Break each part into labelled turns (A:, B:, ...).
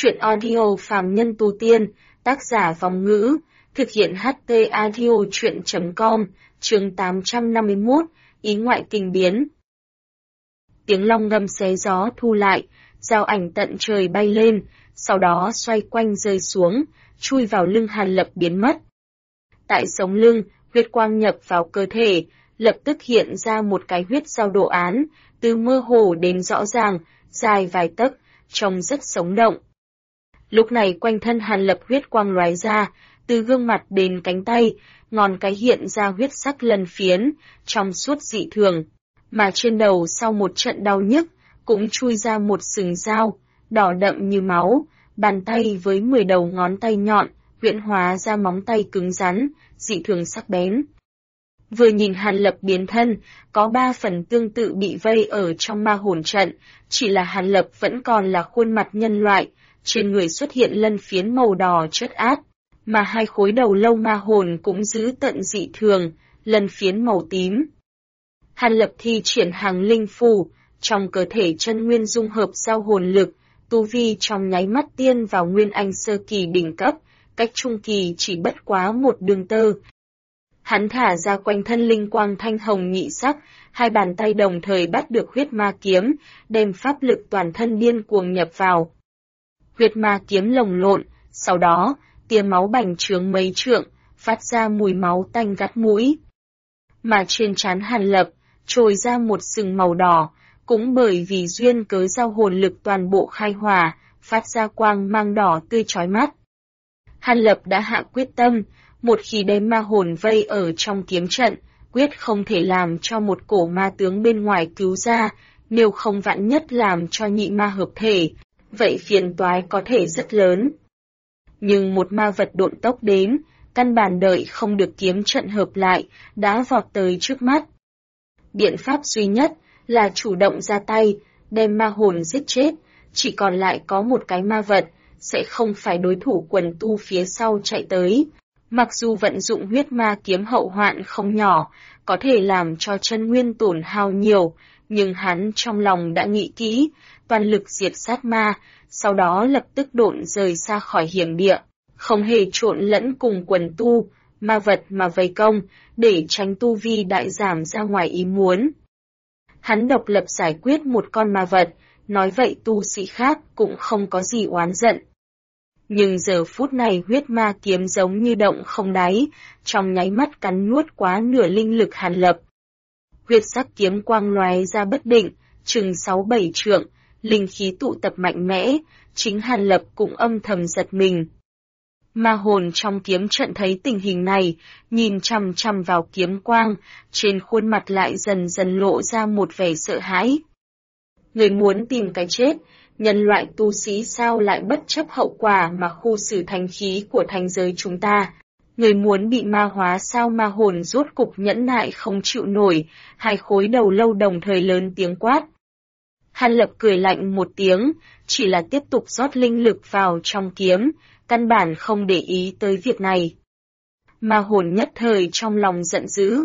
A: Chuyện audio phàm nhân tu tiên, tác giả Vong Ngữ, thực hiện HT audio chuyện.com, chương 851, ý ngoại kinh biến. Tiếng long ngâm xé gió thu lại, dao ảnh tận trời bay lên, sau đó xoay quanh rơi xuống, chui vào lưng Hàn Lập biến mất. Tại sống lưng, huyết quang nhập vào cơ thể, lập tức hiện ra một cái huyết dao đồ án, từ mơ hồ đến rõ ràng, dài vài tấc, trông rất sống động. Lúc này quanh thân Hàn Lập huyết quang lóe ra, từ gương mặt đến cánh tay, ngón cái hiện ra huyết sắc lân phiến, trong suốt dị thường. Mà trên đầu sau một trận đau nhức, cũng chui ra một sừng dao, đỏ đậm như máu, bàn tay với 10 đầu ngón tay nhọn, huyễn hóa ra móng tay cứng rắn, dị thường sắc bén. Vừa nhìn Hàn Lập biến thân, có 3 phần tương tự bị vây ở trong ma hồn trận, chỉ là Hàn Lập vẫn còn là khuôn mặt nhân loại, trên người xuất hiện lân phiến màu đỏ chất át, mà 2 khối đầu lâu ma hồn cũng giữ tận dị thường, lân phiến màu tím. Hàn Lập thi triển hàng linh phù, trong cơ thể chân nguyên dung hợp giao hồn lực, tu vi trong nháy mắt tiên vào nguyên anh sơ kỳ đỉnh cấp, cách trung kỳ chỉ bất quá một đường tơ. Hắn thả ra quanh thân linh quang thanh hồng nhị sắc, 2 bàn tay đồng thời bắt được huyết ma kiếm, đem pháp lực toàn thân điên cuồng nhập vào. Huyết ma kiếm lồng lộn, sau đó, tia máu bành trướng mấy trượng, phát ra mùi máu tanh gắt mũi. Mà trên trán Hàn Lập, trồi ra một sừng màu đỏ, cũng bởi vì duyên cớ giao hồn lực toàn bộ khai hỏa, phát ra quang mang đỏ tươi chói mắt. Hàn Lập đã hạ quyết tâm, một khi đem ma hồn vây ở trong kiếm trận, quyết không thể làm cho một cổ ma tướng bên ngoài cứu ra, nếu không vạn nhất làm cho nhị ma hợp thể, vậy phiền toái có thể rất lớn. Nhưng một ma vật độn tốc đến, căn bản đợi không được kiếm trận hợp lại, đã vọt tới trước mắt. Biện pháp duy nhất là chủ động ra tay, đem ma hồn giết chết, chỉ còn lại có một cái ma vật, sẽ không phải đối thủ quần tu phía sau chạy tới. Mặc dù vận dụng huyết ma kiếm hậu hoạn không nhỏ, có thể làm cho chân nguyên tổn hao nhiều, nhưng hắn trong lòng đã nghĩ kỹ, toàn lực diệt sát ma, sau đó lập tức độn rời xa khỏi hiểm địa, không hề trộn lẫn cùng quần tu, ma vật mà vây công, để tránh tu vi đại giảm ra ngoài ý muốn. Hắn độc lập giải quyết một con ma vật, nói vậy tu sĩ khác cũng không có gì oán giận. Nhưng giờ phút này huyết ma kiếm giống như động không đáy, trong nháy mắt cắn nuốt quá nửa linh lực Hàn Lập. Huyết sắc kiếm quang lóe ra bất định, chừng 6-7 trượng, linh khí tụ tập mạnh mẽ, chính Hàn Lập cũng âm thầm giật mình. Ma hồn trong kiếm trận thấy tình hình này, nhìn chằm chằm vào kiếm quang, trên khuôn mặt lại dần dần lộ ra một vẻ sợ hãi. Người muốn tìm cái chết, nhân loại tu sĩ sao lại bất chấp hậu quả mà khu xử thánh khí của thánh giới chúng ta? Người muốn bị ma hóa sao? Ma hồn rốt cục nhẫn nại không chịu nổi, 2 khối đầu lâu đồng thời lớn tiếng quát. Hàn Lập cười lạnh một tiếng, chỉ là tiếp tục rót linh lực vào trong kiếm, căn bản không để ý tới việc này. Ma hồn nhất thời trong lòng giận dữ.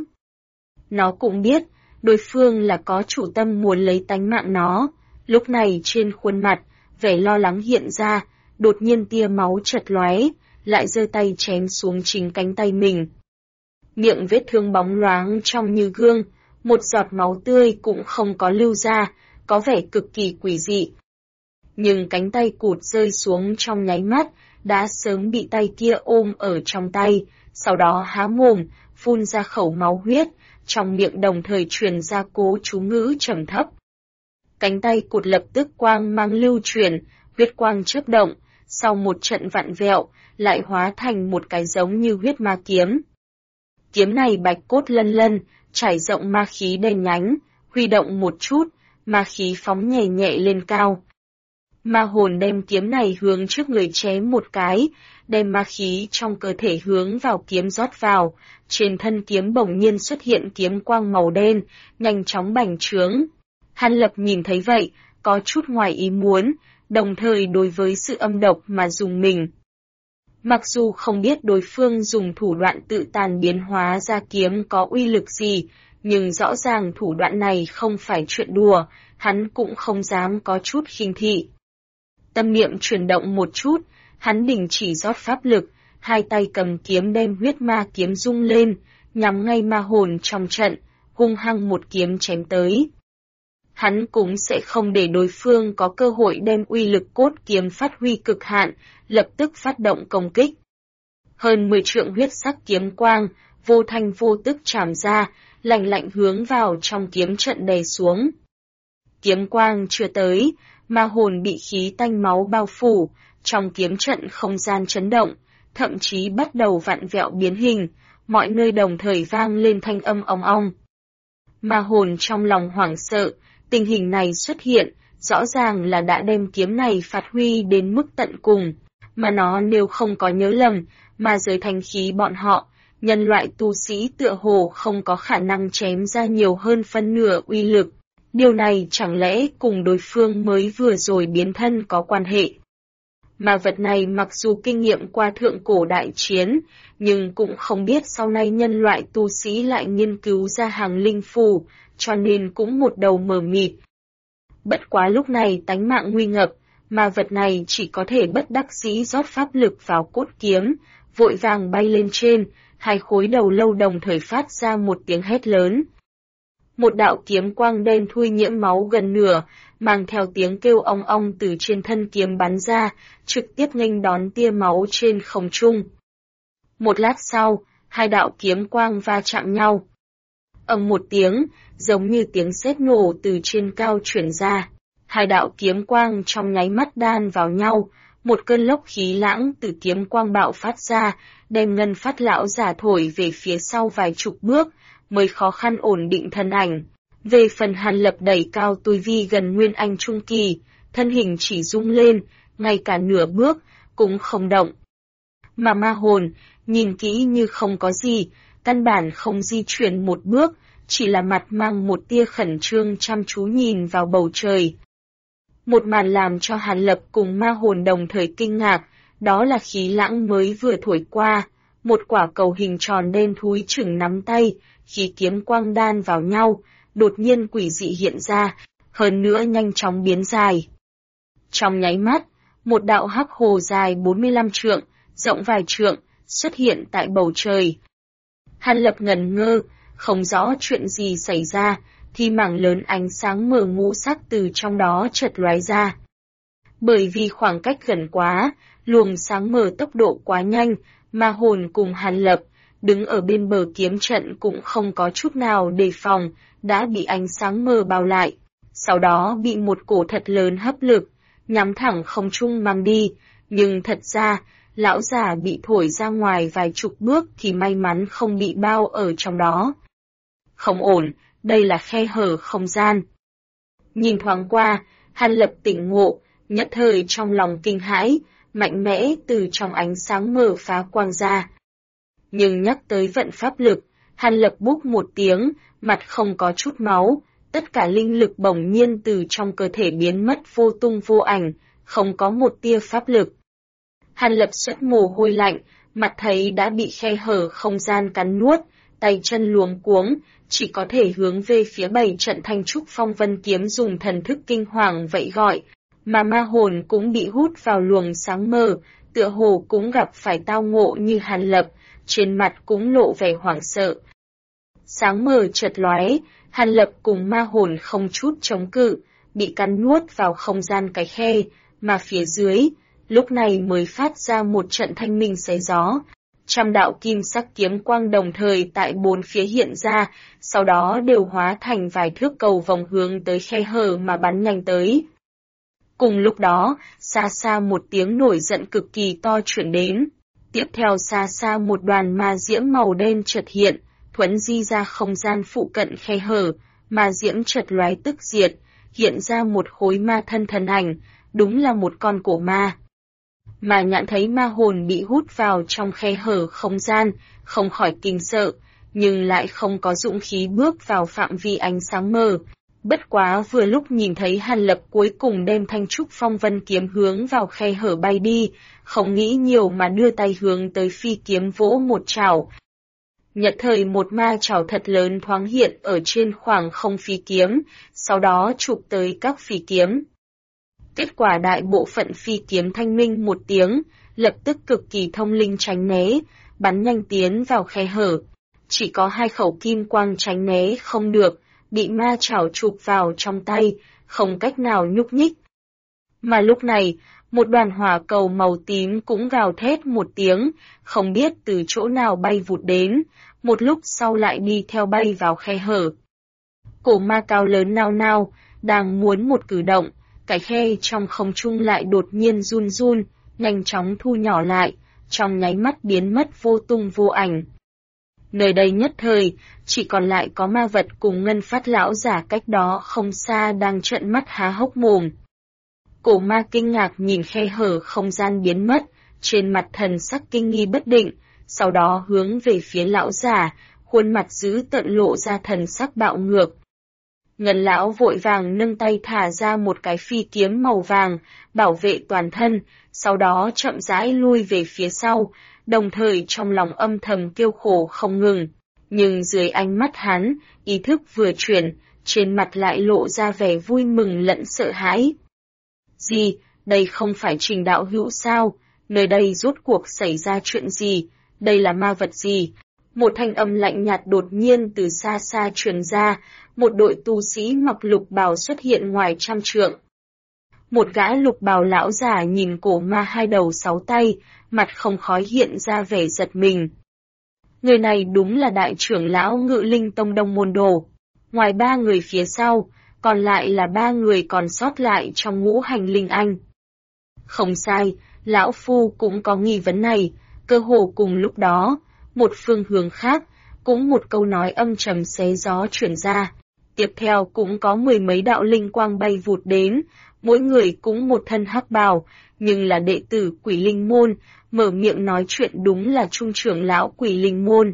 A: Nó cũng biết, đối phương là có chủ tâm muốn lấy tánh mạng nó, lúc này trên khuôn mặt, vẻ lo lắng hiện ra, đột nhiên tia máu chật lóe, lại giơ tay chém xuống chính cánh tay mình. Miệng vết thương bóng loáng trong như gương, một giọt máu tươi cũng không có lưu ra, có vẻ cực kỳ quỷ dị. Nhưng cánh tay cụt rơi xuống trong nháy mắt, đã sớm bị tay kia ôm ở trong tay, sau đó há mồm, phun ra khẩu máu huyết, trong miệng đồng thời truyền ra cố chú ngữ trầm thấp. Cánh tay cụt lập tức quang mang lưu truyền, huyết quang chớp động, sau một trận vặn vẹo, lại hóa thành một cái giống như huyết ma kiếm. Kiếm này bạch cốt lân lân, trải rộng ma khí đen nhánh, huy động một chút, ma khí phóng nhẹ nhẹ lên cao. Ma hồn đem kiếm này hướng trước người chém một cái, đem ma khí trong cơ thể hướng vào kiếm rót vào, trên thân kiếm bỗng nhiên xuất hiện kiếm quang màu đen, nhanh chóng bành trướng. Hàn Lập nhìn thấy vậy, có chút ngoài ý muốn, đồng thời đối với sự âm độc mà dùng mình. Mặc dù không biết đối phương dùng thủ đoạn tự tàn biến hóa ra kiếm có uy lực gì, nhưng rõ ràng thủ đoạn này không phải chuyện đùa, hắn cũng không dám có chút khinh thị. Tâm niệm chuyển động một chút, hắn đình chỉ rót pháp lực, hai tay cầm kiếm đem huyết ma kiếm rung lên, nhắm ngay ma hồn trong trận, hung hăng một kiếm chém tới. Hắn cũng sẽ không để đối phương có cơ hội đem uy lực cốt kiếm phát huy cực hạn, lập tức phát động công kích. Hơn 10 trượng huyết sắc kiếm quang, vô thanh vô tức trảm ra, lạnh lạnh hướng vào trong kiếm trận đè xuống. Kiếm quang chưa tới, ma hồn bị khí tanh máu bao phủ, trong kiếm trận không gian chấn động, thậm chí bắt đầu vặn vẹo biến hình, mọi nơi đồng thời vang lên thanh âm ong ong. Ma hồn trong lòng hoảng sợ, tình hình này xuất hiện, rõ ràng là đã đem kiếm này phát huy đến mức tận cùng, mà nó nếu không có nhớ lầm, mà giới thanh khí bọn họ, nhân loại tu sĩ tựa hồ không có khả năng chém ra nhiều hơn phân nửa uy lực. Điều này chẳng lẽ cùng đối phương mới vừa rồi biến thân có quan hệ? Mà vật này mặc dù kinh nghiệm qua thượng cổ đại chiến, nhưng cũng không biết sau này nhân loại tu sĩ lại nghiên cứu ra hàng linh phù, cho nên cũng một đầu mờ mịt. Bất quá lúc này tánh mạng nguy ngập, mà vật này chỉ có thể bất đắc dĩ rót pháp lực vào cốt kiếm, vội vàng bay lên trên, hai khối đầu lâu đồng thời phát ra một tiếng hét lớn. Một đạo kiếm quang đen thui nhiễm máu gần nửa, mang theo tiếng kêu ong ong từ trên thân kiếm bắn ra, trực tiếp nghênh đón tia máu trên không trung. Một lát sau, hai đạo kiếm quang va chạm nhau. Ầm một tiếng, giống như tiếng sét nổ từ trên cao chuyển ra. Hai đạo kiếm quang trong nháy mắt đan vào nhau, một cơn lốc khí lãng từ kiếm quang bạo phát ra, đem Ngân Phát lão giả thổi về phía sau vài chục bước, mới khó khăn ổn định thân ảnh. Về phần Hàn Lập đẩy cao tu vi gần Nguyên Anh Trung Kỳ, thân hình chỉ rung lên, ngay cả nửa bước, cũng không động. Mà ma hồn, nhìn kỹ như không có gì, căn bản không di chuyển một bước, chỉ là mặt mang một tia khẩn trương chăm chú nhìn vào bầu trời. Một màn làm cho Hàn Lập cùng ma hồn đồng thời kinh ngạc, đó là khí lãng mới vừa thổi qua, một quả cầu hình tròn đen thui chừng nắm tay, khí kiếm quang đan vào nhau, đột nhiên quỷ dị hiện ra, hơn nữa nhanh chóng biến dài. Trong nháy mắt, một đạo hắc hồ dài 45 trượng, rộng vài trượng, xuất hiện tại bầu trời. Hàn Lập ngẩn ngơ, không rõ chuyện gì xảy ra, thì mảng lớn ánh sáng mờ ngũ sắc từ trong đó chợt lóe ra. Bởi vì khoảng cách gần quá, luồng sáng mờ tốc độ quá nhanh, ma hồn cùng Hàn Lập, đứng ở bên bờ kiếm trận cũng không có chút nào đề phòng, đã bị ánh sáng mờ bao lại. Sau đó bị một cổ thật lớn hấp lực, nhắm thẳng không trung mang đi, nhưng thật ra, lão già bị thổi ra ngoài vài chục bước thì may mắn không bị bao ở trong đó. Không ổn, đây là khe hở không gian. Nhìn thoáng qua, Hàn Lập tỉnh ngộ, nhất thời trong lòng kinh hãi, mạnh mẽ từ trong ánh sáng mờ phá quang ra. Nhưng nhắc tới vận pháp lực, Hàn Lập búp một tiếng, mặt không có chút máu, tất cả linh lực bỗng nhiên từ trong cơ thể biến mất vô tung vô ảnh, không có một tia pháp lực. Hàn Lập xuất mồ hôi lạnh, mặt thấy đã bị khe hở không gian cắn nuốt, tay chân luống cuống, chỉ có thể hướng về phía 7 trận Thanh Trúc Phong Vân kiếm dùng thần thức kinh hoàng vậy gọi, mà ma hồn cũng bị hút vào luồng sáng mờ, tựa hồ cũng gặp phải tao ngộ như Hàn Lập, trên mặt cũng lộ vẻ hoảng sợ. Sáng mờ chợt lóe, Hàn Lập cùng ma hồn không chút chống cự, bị cắn nuốt vào không gian cái khe, mà phía dưới, lúc này mới phát ra một trận thanh minh xé gió. Trăm đạo kim sắc kiếm quang đồng thời tại bốn phía hiện ra, sau đó đều hóa thành vài thước cầu vòng hướng tới khe hở mà bắn nhanh tới. Cùng lúc đó, xa xa một tiếng nổi giận cực kỳ to chuyển đến. Tiếp theo xa xa một đoàn ma diễm màu đen chợt hiện, thuấn di ra không gian phụ cận khe hở, ma diễm chợt lóe tức diệt, hiện ra một khối ma thân thần ảnh, đúng là một con cổ ma. Mà Nhạn thấy ma hồn bị hút vào trong khe hở không gian, không khỏi kinh sợ, nhưng lại không có dũng khí bước vào phạm vi ánh sáng mờ. Bất quá vừa lúc nhìn thấy Hàn Lập cuối cùng đem Thanh Trúc Phong Vân kiếm hướng vào khe hở bay đi, không nghĩ nhiều mà đưa tay hướng tới phi kiếm vỗ một chảo. Nhất thời một ma chảo thật lớn thoáng hiện ở trên khoảng không phi kiếm, sau đó chụp tới các phi kiếm. Kết quả đại bộ phận phi kiếm thanh minh một tiếng, lập tức cực kỳ thông linh tránh né, bắn nhanh tiến vào khe hở. Chỉ có 2 khẩu kim quang tránh né không được, bị ma chảo chụp vào trong tay, không cách nào nhúc nhích. Mà lúc này, một đoàn hỏa cầu màu tím cũng gào thét một tiếng, không biết từ chỗ nào bay vụt đến, một lúc sau lại đi theo bay vào khe hở. Cổ ma cao lớn nao nao, đang muốn một cử động, cái khe trong không trung lại đột nhiên run run, nhanh chóng thu nhỏ lại, trong nháy mắt biến mất vô tung vô ảnh. Nơi đây nhất thời, chỉ còn lại có ma vật cùng ngân phát lão giả cách đó không xa đang trợn mắt há hốc mồm. Cổ ma kinh ngạc nhìn khe hở không gian biến mất, trên mặt thần sắc kinh nghi bất định, sau đó hướng về phía lão giả, khuôn mặt dữ tợn lộ ra thần sắc bạo ngược. Ngân lão vội vàng nâng tay thả ra một cái phi kiếm màu vàng, bảo vệ toàn thân, sau đó chậm rãi lui về phía sau, đồng thời trong lòng âm thầm kêu khổ không ngừng. Nhưng dưới ánh mắt hắn, ý thức vừa chuyển, trên mặt lại lộ ra vẻ vui mừng lẫn sợ hãi. Gì, đây không phải Trình đạo hữu sao, nơi đây rốt cuộc xảy ra chuyện gì, đây là ma vật gì? Một thanh âm lạnh nhạt đột nhiên từ xa xa truyền ra, một đội tu sĩ mặc lục bào xuất hiện ngoài 100 trượng. Một gã lục bào lão già nhìn cổ ma 2 đầu 6 tay, mặt không khói hiện ra vẻ giật mình. Người này đúng là đại trưởng lão Ngự Linh Tông Đông Môn Đồ. Ngoài 3 người phía sau, còn lại là 3 người còn sót lại trong ngũ hành linh anh. Không sai, lão phu cũng có nghi vấn này, cơ hồ cùng lúc đó, một phương hướng khác, cũng một câu nói âm trầm xé gió chuyển ra. Tiếp theo cũng có 10 mấy đạo linh quang bay vụt đến, mỗi người cũng một thân hắc bào, nhưng là đệ tử Quỷ Linh Môn, mở miệng nói chuyện đúng là trung trưởng lão Quỷ Linh Môn.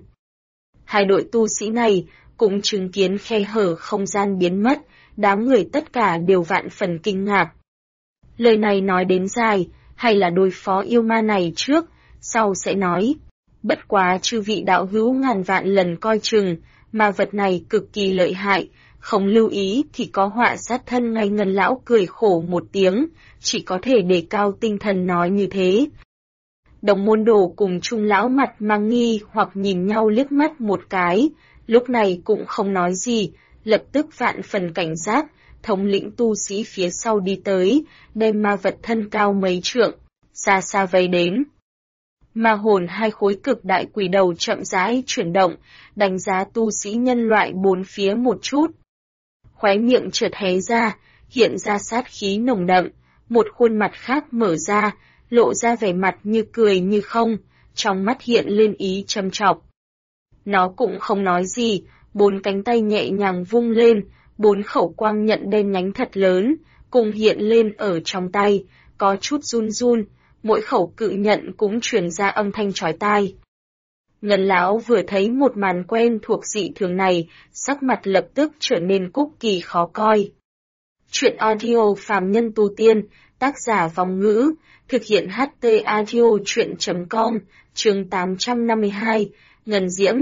A: 2 đội tu sĩ này cũng chứng kiến khe hở không gian biến mất, đám người tất cả đều vạn phần kinh ngạc. Lời này nói đến dài, hay là đối phó yêu ma này trước, sau sẽ nói. Bất quá chư vị đạo hữu ngàn vạn lần coi chừng, ma vật này cực kỳ lợi hại, không lưu ý thì có họa sát thân ngay. Ngân lão cười khổ một tiếng, chỉ có thể đề cao tinh thần nói như thế. Đồng Môn Đồ cùng Trung lão mặt mang nghi hoặc nhìn nhau liếc mắt một cái, lúc này cũng không nói gì, lập tức vạn phần cảnh giác, thống lĩnh tu sĩ phía sau đi tới, đem ma vật thân cao mấy trượng, xa xa vây đến. Ma hồn 2 khối cực đại quỷ đầu chậm rãi chuyển động, đánh giá tu sĩ nhân loại 4 phía một chút. Khóe miệng chợt hé ra, hiện ra sát khí nồng đậm, một khuôn mặt khác mở ra, lộ ra vẻ mặt như cười như không, trong mắt hiện lên ý châm chọc. Nó cũng không nói gì, 4 cánh tay nhẹ nhàng vung lên, 4 khẩu quang nhận đen nhánh thật lớn, cùng hiện lên ở trong tay, có chút run run, mỗi khẩu cự nhận cũng truyền ra âm thanh chói tai. Ngân lão vừa thấy một màn quen thuộc dị thường này, sắc mặt lập tức trở nên cúc kỳ khó coi. Chuyện audio phàm nhân tu tiên, tác giả Vong Ngữ, thực hiện HT audio chuyện.com, chương 852, Ngân Diễm.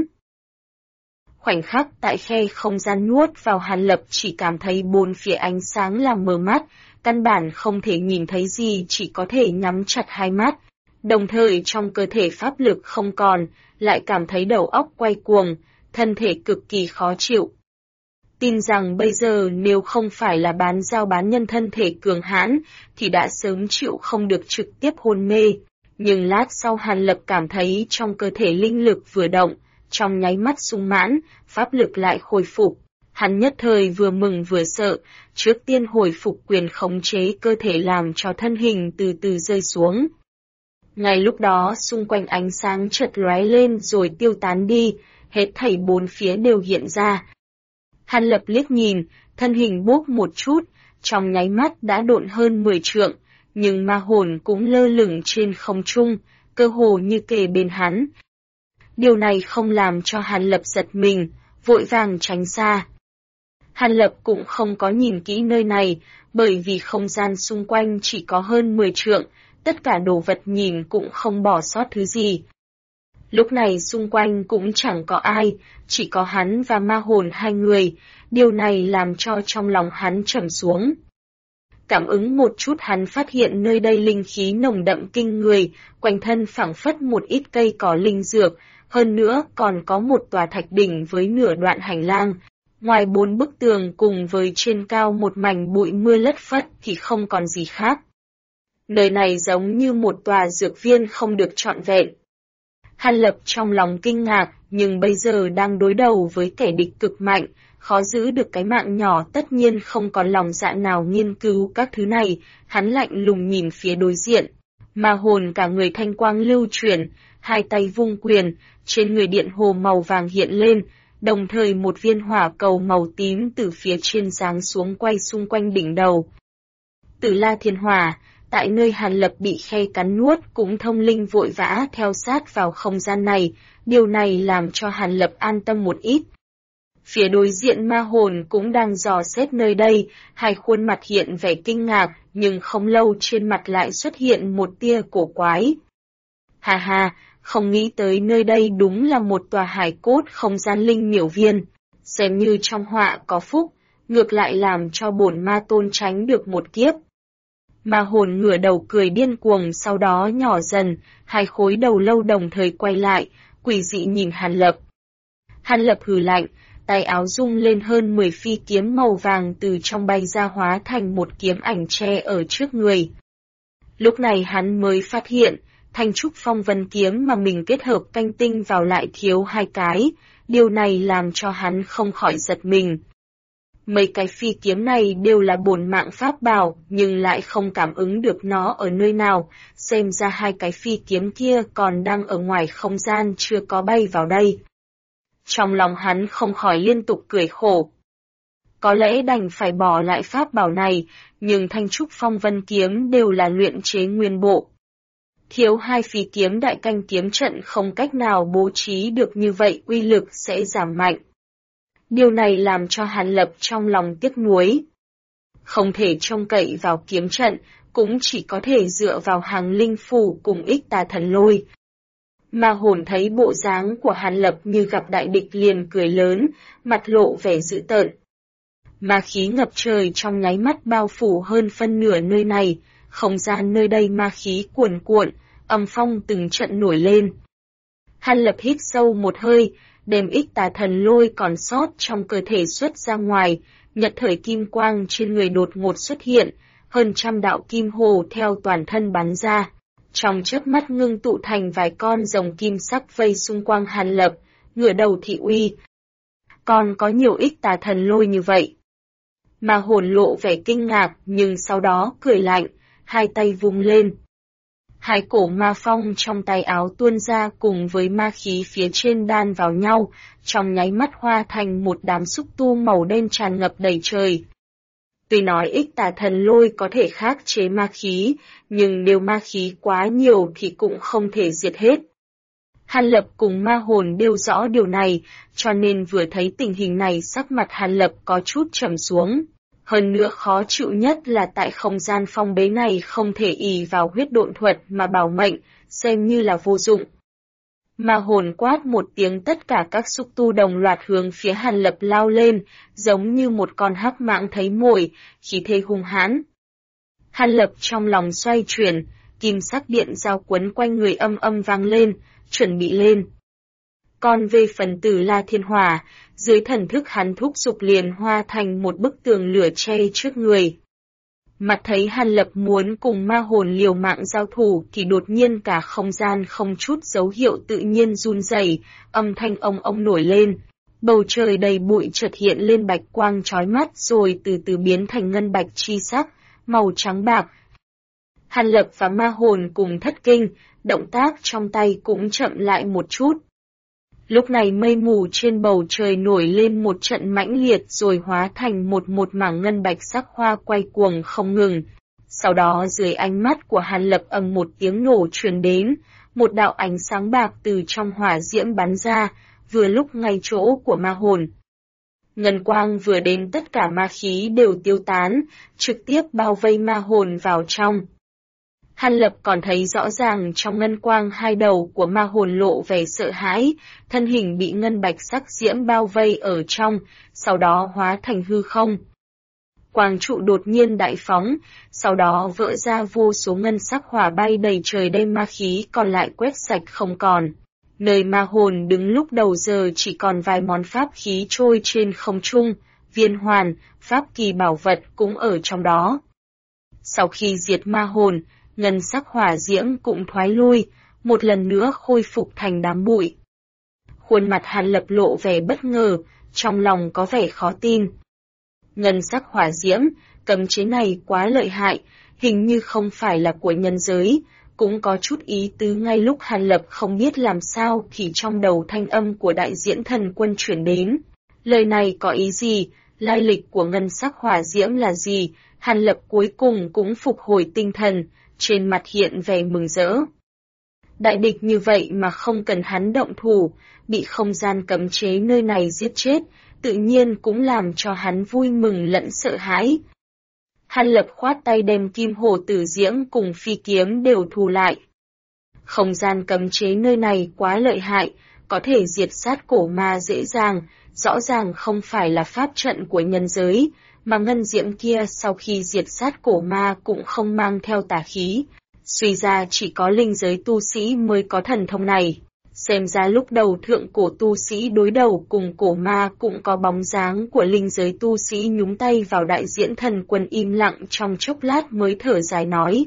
A: Khoảnh khắc tại khe không gian nuốt vào Hàn Lập chỉ cảm thấy 4 phía ánh sáng làm mờ mắt, căn bản không thể nhìn thấy gì, chỉ có thể nhắm chặt 2 mắt. Đồng thời trong cơ thể pháp lực không còn, lại cảm thấy đầu óc quay cuồng, thân thể cực kỳ khó chịu. Tin rằng bây giờ nếu không phải là bán giao bán nhân thân thể cường hãn, thì đã sớm chịu không được trực tiếp hôn mê. Nhưng lát sau Hàn Lập cảm thấy trong cơ thể linh lực vừa động, trong nháy mắt sung mãn, pháp lực lại khôi phục. Hắn nhất thời vừa mừng vừa sợ, trước tiên hồi phục quyền khống chế cơ thể làm cho thân hình từ từ rơi xuống. Ngay lúc đó xung quanh ánh sáng chợt lóe lên rồi tiêu tán đi, hết thảy 4 phía đều hiện ra. Hàn Lập liếc nhìn, thân hình bốc một chút, trong nháy mắt đã độn hơn 10 trượng, nhưng ma hồn cũng lơ lửng trên không trung, cơ hồ như kề bên hắn. Điều này không làm cho Hàn Lập giật mình, vội vàng tránh xa. Hàn Lập cũng không có nhìn kỹ nơi này, bởi vì không gian xung quanh chỉ có hơn 10 trượng, tất cả đồ vật nhìn cũng không bỏ sót thứ gì. Lúc này xung quanh cũng chẳng có ai, chỉ có hắn và ma hồn 2 người, điều này làm cho trong lòng hắn trầm xuống. Cảm ứng một chút hắn phát hiện nơi đây linh khí nồng đậm kinh người, quanh thân phảng phất một ít cây cỏ linh dược, hơn nữa còn có một tòa thạch đỉnh với nửa đoạn hành lang. Ngoài 4 bức tường cùng với trên cao một mảnh bụi mưa lất phất thì không còn gì khác. Nơi này giống như một tòa dược viên không được trọn vẹn. Hàn Lập trong lòng kinh ngạc, nhưng bây giờ đang đối đầu với kẻ địch cực mạnh, khó giữ được cái mạng nhỏ, tất nhiên không còn lòng dạ nào nghiên cứu các thứ này. Hắn lạnh lùng nhìn phía đối diện, ma hồn cả người thanh quang lưu chuyển, hai tay vung quyền, trên người điện hồ màu vàng hiện lên, đồng thời một viên hỏa cầu màu tím từ phía trên giáng xuống quay xung quanh đỉnh đầu. Tử La Thiên Hỏa, tại nơi Hàn Lập bị khe cắn nuốt cũng thông linh vội vã theo sát vào không gian này, điều này làm cho Hàn Lập an tâm một ít. Phía đối diện ma hồn cũng đang dò xét nơi đây, hai khuôn mặt hiện vẻ kinh ngạc, nhưng không lâu trên mặt lại xuất hiện một tia cổ quái. Hà hà, không nghĩ tới nơi đây đúng là một tòa hải cốt không gian linh miểu viên, xem như trong họa có phúc, ngược lại làm cho bổn ma tôn tránh được một kiếp. Ma hồn ngửa đầu cười điên cuồng, sau đó nhỏ dần, hai khối đầu lâu đồng thời quay lại, quỷ dị nhìn Hàn Lập. Hàn Lập hừ lạnh, tay áo rung lên, hơn 10 phi kiếm màu vàng từ trong bay ra hóa thành một kiếm ảnh che ở trước người. Lúc này hắn mới phát hiện, thanh trúc phong vân kiếm mà mình kết hợp canh tinh vào lại thiếu 2 cái, điều này làm cho hắn không khỏi giật mình. Mấy cái phi kiếm này đều là bổn mạng pháp bảo, nhưng lại không cảm ứng được nó ở nơi nào, xem ra 2 cái phi kiếm kia còn đang ở ngoài không gian chưa có bay vào đây. Trong lòng hắn không khỏi liên tục cười khổ. Có lẽ đành phải bỏ lại pháp bảo này, nhưng thanh trúc phong vân kiếm đều là luyện chế nguyên bộ. Thiếu 2 phi kiếm đại canh kiếm trận không cách nào bố trí được, như vậy uy lực sẽ giảm mạnh. Điều này làm cho Hàn Lập trong lòng tiếc nuối. Không thể trông cậy vào kiếm trận, cũng chỉ có thể dựa vào hàng linh phù cùng ích tà thần lôi. Ma hồn thấy bộ dáng của Hàn Lập như gặp đại địch liền cười lớn, mặt lộ vẻ dữ tợn. Ma khí ngập trời trong nháy mắt bao phủ hơn phân nửa nơi này, không gian nơi đây ma khí cuồn cuộn, âm phong từng trận nổi lên. Hàn Lập hít sâu một hơi, đem ích tà thần lôi còn sót trong cơ thể xuất ra ngoài, nhật thời kim quang trên người đột ngột xuất hiện, hơn trăm đạo kim hồ theo toàn thân bắn ra. Trong chớp mắt ngưng tụ thành vài con rồng kim sắc vây xung quanh Hàn Lập, ngửa đầu thị uy. Còn có nhiều ích tà thần lôi như vậy. Ma hồn lộ vẻ kinh ngạc, nhưng sau đó cười lạnh, hai tay vung lên. Hai cổ ma phong trong tay áo tuôn ra cùng với ma khí phía trên đan vào nhau, trong nháy mắt hóa thành một đám xúc tu màu đen tràn ngập đầy trời. Tuy nói ích tà thần lôi có thể khắc chế ma khí, nhưng nếu ma khí quá nhiều thì cũng không thể diệt hết. Hàn Lập cùng ma hồn đều rõ điều này, cho nên vừa thấy tình hình này sắc mặt Hàn Lập có chút trầm xuống. Hơn nữa khó chịu nhất là tại không gian phong bế này không thể ỷ vào huyết độn thuật mà bảo mệnh, xem như là vô dụng. Ma hồn quát một tiếng, tất cả các xúc tu đồng loạt hướng phía Hàn Lập lao lên, giống như một con hắc mãng thấy mồi, khí thế hung hãn. Hàn Lập trong lòng xoay chuyển, kim sắc điện giao quấn quanh người âm âm vang lên, chuẩn bị lên. Còn về phần Tử La Thiên Hỏa, dưới thần thức hắn thúc giục liền hóa thành một bức tường lửa che trước người. Mặt thấy Hàn Lập muốn cùng ma hồn liều mạng giao thủ thì đột nhiên cả không gian không chút dấu hiệu tự nhiên run rẩy, âm thanh ông ông nổi lên. Bầu trời đầy bụi chợt hiện lên bạch quang chói mắt rồi từ từ biến thành ngân bạch chi sắc, màu trắng bạc. Hàn Lập và ma hồn cùng thất kinh, động tác trong tay cũng chậm lại một chút. Lúc này mây mù trên bầu trời nổi lên một trận mãnh liệt rồi hóa thành một mảng ngân bạch sắc hoa quay cuồng không ngừng. Sau đó dưới ánh mắt của Hàn Lập ầm một tiếng nổ truyền đến, một đạo ánh sáng bạc từ trong hỏa diễm bắn ra, vừa lúc ngay chỗ của ma hồn. Ngân quang vừa đến tất cả ma khí đều tiêu tán, trực tiếp bao vây ma hồn vào trong. Hàn Lập còn thấy rõ ràng trong ngân quang hai đầu của ma hồn lộ vẻ sợ hãi, thân hình bị ngân bạch sắc diễm bao vây ở trong, sau đó hóa thành hư không. quang trụ đột nhiên đại phóng, sau đó vỡ ra vô số ngân sắc hỏa bay đầy trời đem ma khí còn lại quét sạch không còn. Nơi ma hồn đứng lúc đầu giờ chỉ còn vài món pháp khí trôi trên không trung, viên hoàn, pháp kỳ bảo vật cũng ở trong đó. Sau khi diệt ma hồn, ngân sắc hỏa diễm cũng thoái lui, một lần nữa khôi phục thành đám bụi. Khuôn mặt Hàn Lập lộ vẻ bất ngờ, trong lòng có vẻ khó tin. Ngân sắc hỏa diễm, cấm chế này quá lợi hại, hình như không phải là của nhân giới, cũng có chút ý tứ. Ngay lúc Hàn Lập không biết làm sao thì trong đầu thanh âm của đại diễn thần quân chuyển đến. Lời này có ý gì, lai lịch của ngân sắc hỏa diễm là gì? Hàn Lập cuối cùng cũng phục hồi tinh thần, trên mặt hiện vẻ mừng rỡ. Đại địch như vậy mà không cần hắn động thủ, bị không gian cấm chế nơi này giết chết, tự nhiên cũng làm cho hắn vui mừng lẫn sợ hãi. Hàn Lập khoát tay đem kim hồ tử diễm cùng phi kiếm đều thu lại. Không gian cấm chế nơi này quá lợi hại, có thể diệt sát cổ ma dễ dàng, rõ ràng không phải là pháp trận của nhân giới, mà ngân diễm kia sau khi diệt sát cổ ma cũng không mang theo tà khí. Suy ra chỉ có linh giới tu sĩ mới có thần thông này. Xem ra lúc đầu thượng cổ tu sĩ đối đầu cùng cổ ma cũng có bóng dáng của linh giới tu sĩ nhúng tay vào. Đại diễn thần quân im lặng trong chốc lát mới thở dài nói.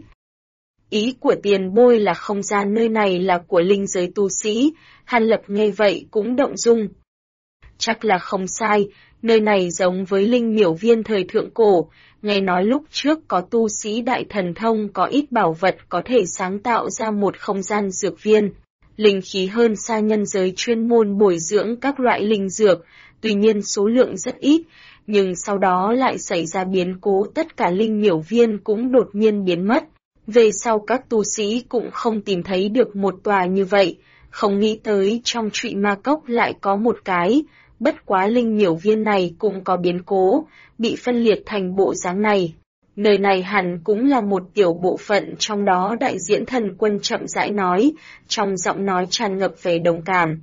A: Ý của tiền bối là không gian nơi này là của linh giới tu sĩ, Hàn Lập nghe vậy cũng động dung. Chắc là không sai, nơi này giống với linh miểu viên thời thượng cổ, nghe nói lúc trước có tu sĩ đại thần thông có ít bảo vật có thể sáng tạo ra một không gian dược viên. Linh khí hơn xa nhân giới chuyên môn bồi dưỡng các loại linh dược, tuy nhiên số lượng rất ít, nhưng sau đó lại xảy ra biến cố, tất cả linh miểu viên cũng đột nhiên biến mất. Về sau các tu sĩ cũng không tìm thấy được một tòa như vậy, không nghĩ tới trong Trụy Ma Cốc lại có một cái, bất quá linh miểu viên này cũng có biến cố, bị phân liệt thành bộ dáng này. Nơi này hẳn cũng là một tiểu bộ phận trong đó. Đại diễn thần quân chậm rãi nói, trong giọng nói tràn ngập vẻ đồng cảm.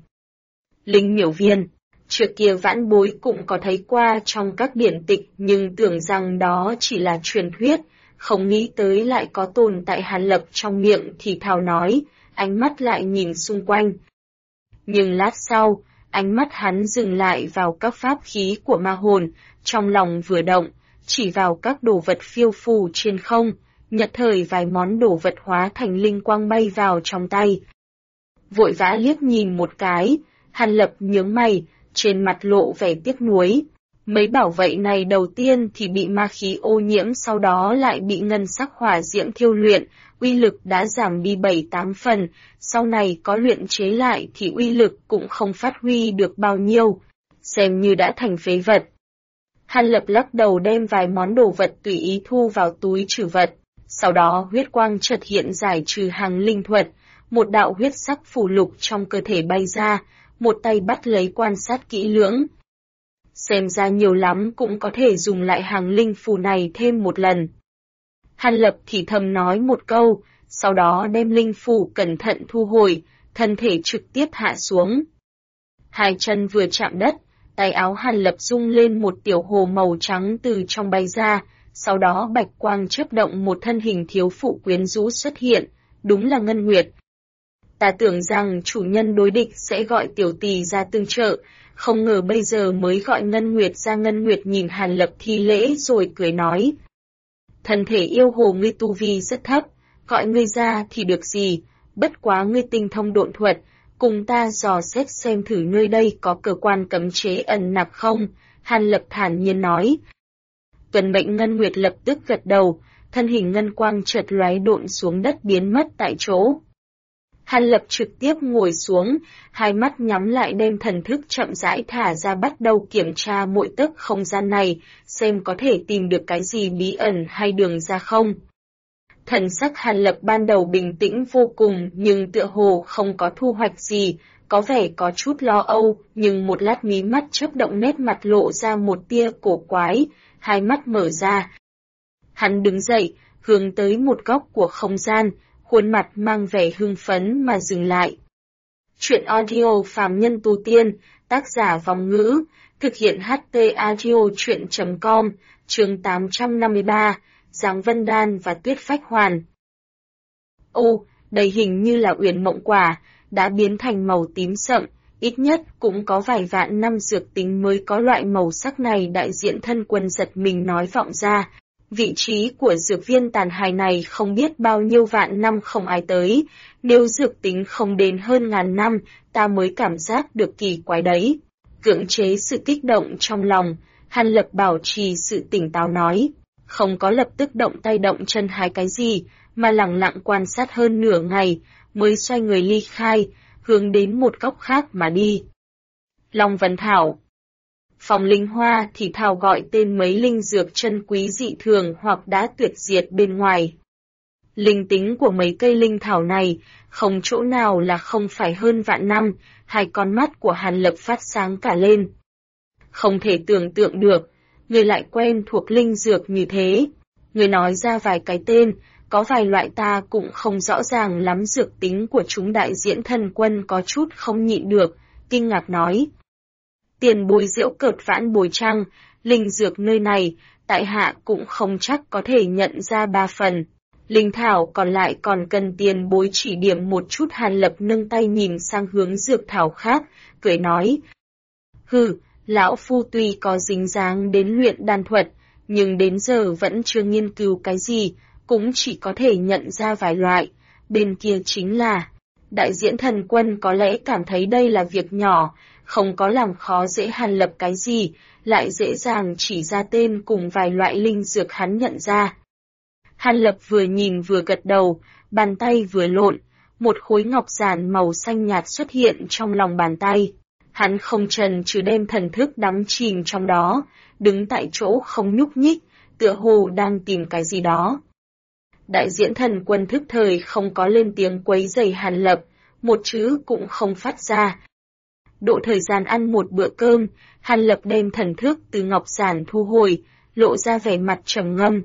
A: Linh miểu viên, trước kia vãn bối cũng có thấy qua trong các điển tịch nhưng tưởng rằng đó chỉ là truyền thuyết, không nghĩ tới lại có tồn tại. Hàn Lập trong miệng thì thào nói, ánh mắt lại nhìn xung quanh. Nhưng lát sau, ánh mắt hắn dừng lại vào các pháp khí của ma hồn, trong lòng vừa động, chỉ vào các đồ vật phiêu phù trên không, nhất thời vài món đồ vật hóa thành linh quang bay vào trong tay. Vội vã liếc nhìn một cái, Hàn Lập nhướng mày, trên mặt lộ vẻ tiếc nuối. Mấy bảo vậy này đầu tiên thì bị ma khí ô nhiễm, sau đó lại bị ngân sắc hỏa diễm thiêu luyện, uy lực đã giảm đi 7-8 phần, sau này có luyện chế lại thì uy lực cũng không phát huy được bao nhiêu, xem như đã thành phế vật. Hàn Lập lắc đầu đem vài món đồ vật tùy ý thu vào túi trữ vật, sau đó huyết quang chợt hiện giải trừ hàng linh thuật, một đạo huyết sắc phù lục trong cơ thể bay ra, một tay bắt lấy quan sát kỹ lưỡng. Xem ra nhiều lắm cũng có thể dùng lại hàng linh phù này thêm một lần. Hàn Lập thì thầm nói một câu, sau đó đem linh phù cẩn thận thu hồi, thân thể trực tiếp hạ xuống. Hai chân vừa chạm đất, tay áo Hàn Lập rung lên, một tiểu hồ màu trắng từ trong bay ra, sau đó bạch quang chớp động, một thân hình thiếu phụ quyến rũ xuất hiện, đúng là Ngân Nguyệt. Ta tưởng rằng chủ nhân đối địch sẽ gọi tiểu tỳ ra tương trợ, không ngờ bây giờ mới gọi Ngân Nguyệt ra. Ngân Nguyệt nhìn Hàn Lập thi lễ rồi cười nói. Thân thể yêu hồ ngươi tu vi rất thấp, gọi ngươi ra thì được gì, bất quá ngươi tinh thông độn thuật, cùng ta dò xét xem thử nơi đây có cơ quan cấm chế ẩn nặc không, Hàn Lập thản nhiên nói. Tuần mệnh. Ngân Nguyệt lập tức gật đầu, thân hình ngân quang chợt lóe độn xuống đất biến mất tại chỗ. Hàn Lập trực tiếp ngồi xuống, hai mắt nhắm lại đem thần thức chậm rãi thả ra, bắt đầu kiểm tra mỗi tấc không gian này, xem có thể tìm được cái gì bí ẩn hay đường ra không. Thần sắc Hàn Lập ban đầu bình tĩnh vô cùng nhưng tựa hồ không có thu hoạch gì, có vẻ có chút lo âu, nhưng một lát mí mắt chớp động, nét mặt lộ ra một tia cổ quái, hai mắt mở ra. Hắn đứng dậy, hướng tới một góc của không gian, khuôn mặt mang vẻ hưng phấn mà dừng lại. Chuyện audio phàm nhân tu tiên, tác giả Vong Ngữ, thực hiện HT audio chuyện.com, chương 853, Giáng Vân Đan và Tuyết Phách Hoàn. Ô, đây hình như là uyển mộng quả, đã biến thành màu tím sậm, ít nhất cũng có vài vạn năm dược tính mới có loại màu sắc này. Đại diện Thân Quân giật mình nói vọng ra. Vị trí của dược viên tàn hài này không biết bao nhiêu vạn năm không ai tới, nếu dược tính không đến hơn ngàn năm, ta mới cảm giác được kỳ quái đấy. Cưỡng chế sự kích động trong lòng, Hàn Lập bảo trì sự tỉnh táo nói, không có lập tức động tay động chân hái cái gì, mà lặng lặng quan sát hơn nửa ngày, mới xoay người ly khai, hướng đến một góc khác mà đi. Long Vân Thảo. Phòng linh hoa thì thảo gọi tên mấy linh dược chân quý dị thường hoặc đã tuyệt diệt bên ngoài. Linh tính của mấy cây linh thảo này, không chỗ nào là không phải hơn vạn năm, hai con mắt của Hàn Lập phát sáng cả lên. Không thể tưởng tượng được, người lại quen thuộc linh dược như thế. Người nói ra vài cái tên, có vài loại ta cũng không rõ ràng lắm dược tính của chúng. Đại diện Thân Quân có chút không nhịn được, kinh ngạc nói. Tiền bối giễu cợt vãn bồi trăng, linh dược nơi này, tại hạ cũng không chắc có thể nhận ra 3 phần. Linh thảo còn lại còn cần tiền bối chỉ điểm một chút. Hàn Lập nâng tay nhìn sang hướng dược thảo khác, cười nói. Hừ, lão phu tuy có dính dáng đến luyện đan thuật, nhưng đến giờ vẫn chưa nghiên cứu cái gì, cũng chỉ có thể nhận ra vài loại. Bên kia chính là, đại diện Thần Quân có lẽ cảm thấy đây là việc nhỏ, không có làm khó dễ Hàn Lập cái gì, lại dễ dàng chỉ ra tên cùng vài loại linh dược hắn nhận ra. Hàn Lập vừa nhìn vừa gật đầu, bàn tay vừa lộn, một khối ngọc giản màu xanh nhạt xuất hiện trong lòng bàn tay. Hắn không chần chừ đem thần thức đắm chìm trong đó, đứng tại chỗ không nhúc nhích, tựa hồ đang tìm cái gì đó. Đại diện Thần Quân thức thời không có lên tiếng quấy rầy Hàn Lập, một chữ cũng không phát ra. Độ thời gian ăn một bữa cơm, Hàn Lập đem thần thức từ ngọc giản thu hồi, lộ ra vẻ mặt trầm ngâm.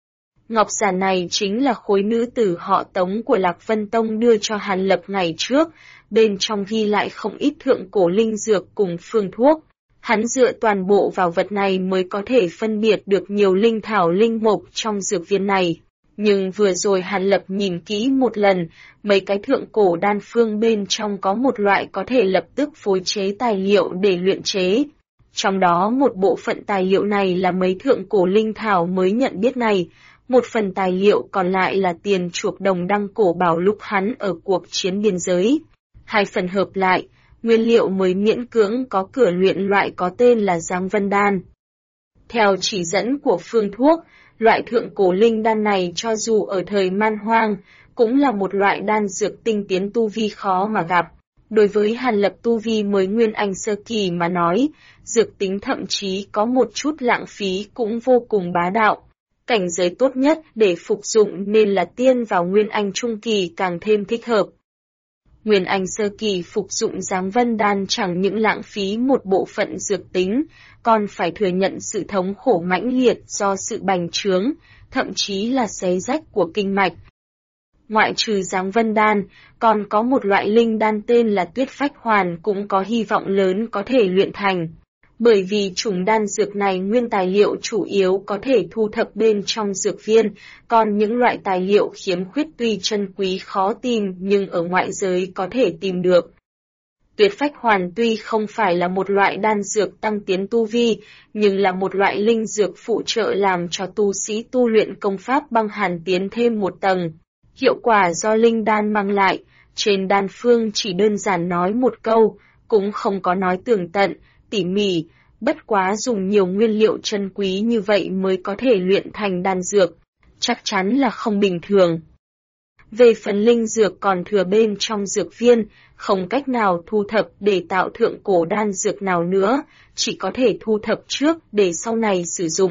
A: Ngọc giản này chính là khối nữ tử họ Tống của Lạc Vân Tông đưa cho Hàn Lập ngày trước, bên trong ghi lại không ít thượng cổ linh dược cùng phương thuốc. Hắn dựa toàn bộ vào vật này mới có thể phân biệt được nhiều linh thảo linh mục trong dược viên này. Nhưng vừa rồi Hàn Lập nhìn kỹ một lần, mấy cái thượng cổ đan phương bên trong có một loại có thể lập tức phối chế tài liệu để luyện chế. Trong đó một bộ phận tài liệu này là mấy thượng cổ linh thảo mới nhận biết này, một phần tài liệu còn lại là tiền chuộc đồng đăng cổ bảo lúc hắn ở cuộc chiến biên giới. Hai phần hợp lại, nguyên liệu mới miễn cưỡng có cửa luyện loại có tên là Giáng Vân Đan. Theo chỉ dẫn của phương thuốc, loại thượng cổ linh đan này cho dù ở thời man hoang, cũng là một loại đan dược tinh tiến tu vi khó mà gặp. Đối với Hàn Lập tu vi mới Nguyên Anh sơ kỳ mà nói, dược tính thậm chí có một chút lãng phí cũng vô cùng bá đạo. Cảnh giới tốt nhất để phục dụng nên là tiên vào Nguyên Anh trung kỳ càng thêm thích hợp. Nguyên Anh sơ kỳ phục dụng Giáng Vân Đan chẳng những lãng phí một bộ phận dược tính, còn phải thừa nhận sự thống khổ mãnh liệt do sự bành trướng, thậm chí là xé rách của kinh mạch. Ngoại trừ Giáng Vân Đan, còn có một loại linh đan tên là Tuyết Phách Hoàn cũng có hy vọng lớn có thể luyện thành. Bởi vì chủng đan dược này nguyên tài liệu chủ yếu có thể thu thập bên trong dược viên, còn những loại tài liệu khiếm khuyết tuy chân quý khó tìm nhưng ở ngoại giới có thể tìm được. Tuyết Phách Hoàn tuy không phải là một loại đan dược tăng tiến tu vi, nhưng là một loại linh dược phụ trợ làm cho tu sĩ tu luyện công pháp băng hàn tiến thêm một tầng. Hiệu quả do linh đan mang lại, trên đan phương chỉ đơn giản nói một câu, cũng không có nói tường tận, tỉ mỉ, bất quá dùng nhiều nguyên liệu chân quý như vậy mới có thể luyện thành đan dược, chắc chắn là không bình thường. Về phần linh dược còn thừa bên trong dược viên, không cách nào thu thập để tạo thượng cổ đan dược nào nữa, chỉ có thể thu thập trước để sau này sử dụng.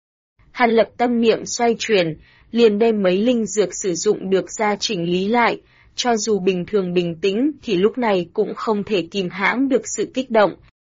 A: Hàn Lập tâm niệm xoay chuyển, liền đem mấy linh dược sử dụng được ra chỉnh lý lại, cho dù bình thường bình tĩnh thì lúc này cũng không thể kìm hãm được sự kích động.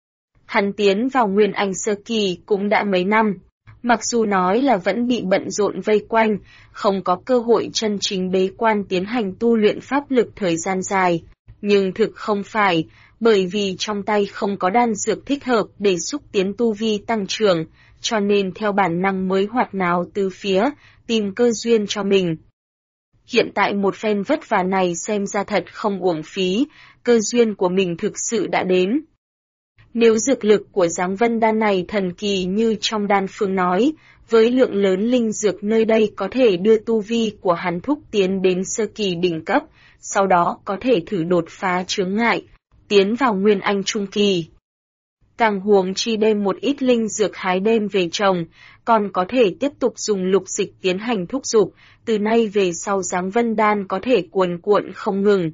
A: Hắn tiến vào Nguyên Anh sơ kỳ cũng đã mấy năm, mặc dù nói là vẫn bị bận rộn vây quanh, không có cơ hội chân chính bế quan tiến hành tu luyện pháp lực thời gian dài, nhưng thực không phải, bởi vì trong tay không có đan dược thích hợp để xúc tiến tu vi tăng trưởng, cho nên theo bản năng mới hoạt náo tứ phía, tìm cơ duyên cho mình. Hiện tại một phen vất vả này xem ra thật không uổng phí, cơ duyên của mình thực sự đã đến. Nếu dược lực của Giáng Vân Đan này thần kỳ như trong đan phương nói, với lượng lớn linh dược nơi đây có thể đưa tu vi của hắn thúc tiến đến sơ kỳ đỉnh cấp, sau đó có thể thử đột phá chướng ngại, tiến vào nguyên anh trung kỳ. Càng huống chi đem một ít linh dược hái đem về trồng, còn có thể tiếp tục dùng lục dịch tiến hành thúc dục, từ nay về sau Giáng Vân Đan có thể cuồn cuộn không ngừng.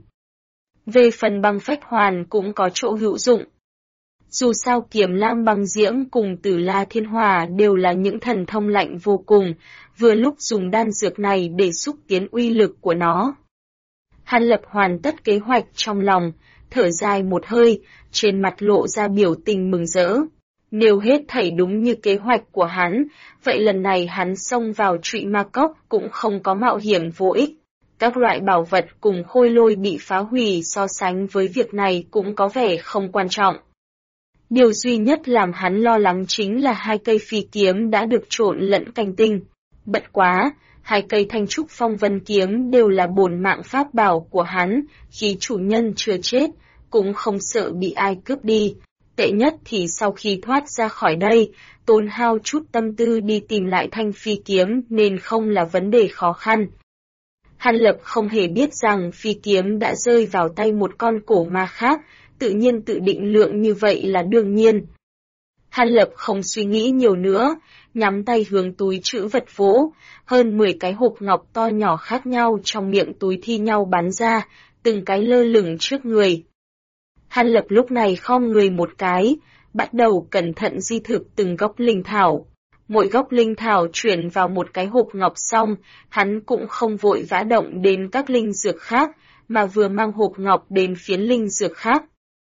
A: Về phần băng phách hoàn cũng có chỗ hữu dụng. Dù sao Kiếm Lam Băng Diễm cùng Tử La Thiên Hỏa đều là những thần thông lạnh vô cùng, vừa lúc dùng đan dược này để xúc tiến uy lực của nó. Hàn Lập hoàn tất kế hoạch trong lòng, thở dài một hơi, trên mặt lộ ra biểu tình mừng rỡ. Nếu hết thảy đúng như kế hoạch của hắn, vậy lần này hắn xông vào Trụy Ma Cốc cũng không có mạo hiểm vô ích. Các loại bảo vật cùng khôi lôi bị phá hủy so sánh với việc này cũng có vẻ không quan trọng. Điều duy nhất làm hắn lo lắng chính là 2 cây phi kiếm đã được trộn lẫn canh tinh. Bất quá, 2 cây thanh trúc phong vân kiếm đều là bổn mạng pháp bảo của hắn, khi chủ nhân chưa chết, cũng không sợ bị ai cướp đi. Tệ nhất thì sau khi thoát ra khỏi đây, tốn hao chút tâm tư đi tìm lại thanh phi kiếm nên không là vấn đề khó khăn. Hàn Lập không hề biết rằng phi kiếm đã rơi vào tay một con cổ ma khác, tự nhiên tự định lượng như vậy là đương nhiên. Hàn Lập không suy nghĩ nhiều nữa, nhắm tay hướng túi trữ vật vỗ, hơn 10 cái hộp ngọc to nhỏ khác nhau trong miệng túi thi nhau bắn ra, từng cái lơ lửng trước người. Hàn Lập lúc này khom người một cái, bắt đầu cẩn thận di thực từng gốc linh thảo. Mỗi gốc linh thảo chuyển vào một cái hộp ngọc xong, hắn cũng không vội vã động đến các linh dược khác, mà vừa mang hộp ngọc đến phiến linh dược khác.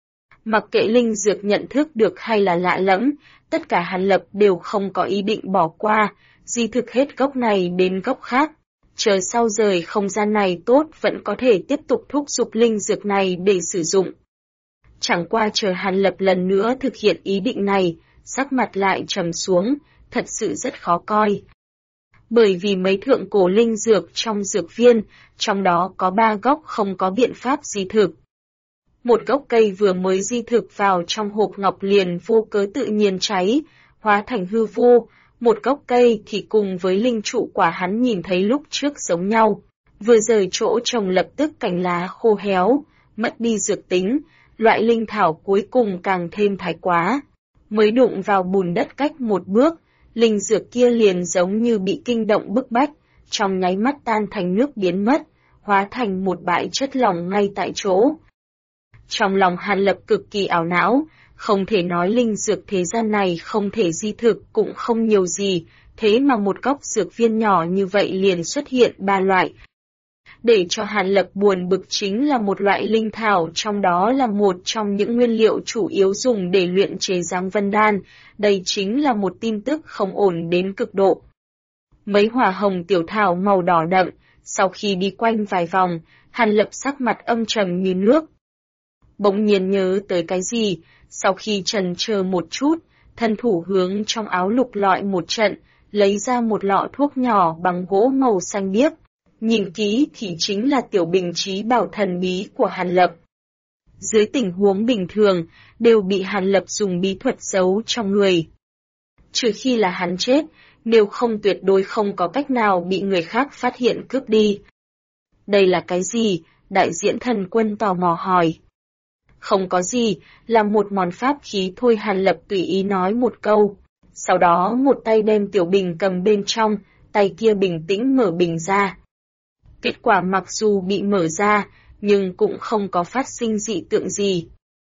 A: Mặc kệ linh dược nhận thức được hay là lạ lẫm, tất cả Hàn Lập đều không có ý định bỏ qua, di thực hết gốc này đến gốc khác. Chờ sau rời không gian này tốt vẫn có thể tiếp tục thúc giục linh dược này để sử dụng. Chẳng qua chờ Hàn Lập lần nữa thực hiện ý định này, sắc mặt lại trầm xuống, thật sự rất khó coi. Bởi vì mấy thượng cổ linh dược trong dược viên, trong đó có 3 gốc không có biện pháp di thực. Một gốc cây vừa mới di thực vào trong hộp ngọc liền vô cớ tự nhiên cháy, hóa thành hư vô, một gốc cây thì cùng với linh trụ quả hắn nhìn thấy lúc trước giống nhau. Vừa rời chỗ trồng lập tức cành lá khô héo, mất đi dược tính, loại linh thảo cuối cùng càng thêm thái quá. Mới đụng vào bùn đất cách một bước, linh dược kia liền giống như bị kinh động bức bách, trong nháy mắt tan thành nước biến mất, hóa thành một bãi chất lỏng ngay tại chỗ. Trong lòng Hàn Lập cực kỳ ảo não, không thể nói linh dược thế gian này không thể di thực cũng không nhiều gì, thế mà một gốc dược viên nhỏ như vậy liền xuất hiện 3 loại. Để cho Hàn Lập buồn bực chính là một loại linh thảo trong đó là một trong những nguyên liệu chủ yếu dùng để luyện chế Giáng Vân Đan, đây chính là một tin tức không ổn đến cực độ. Mấy hỏa hồng tiểu thảo màu đỏ đậm, sau khi đi quanh vài vòng, Hàn Lập sắc mặt âm trầm như nước. Bỗng nhiên nhớ tới cái gì, sau khi chần chờ một chút, thân thủ hướng trong áo lục lọi một trận, lấy ra một lọ thuốc nhỏ bằng gỗ màu xanh biếc. Nhìn kỹ thì chính là tiểu bình trí bảo thần bí của Hàn Lập. Dưới tình huống bình thường, đều bị Hàn Lập dùng bí thuật giấu trong người. Trừ khi là hắn chết, nếu không tuyệt đối không có cách nào bị người khác phát hiện cướp đi. Đây là cái gì? Đại diễn thần quân tò mò hỏi. Không có gì, là một món pháp khí thôi, Hàn Lập tùy ý nói một câu. Sau đó một tay đem tiểu bình cầm bên trong, tay kia bình tĩnh mở bình ra. Kết quả mặc dù bị mở ra, nhưng cũng không có phát sinh dị tượng gì.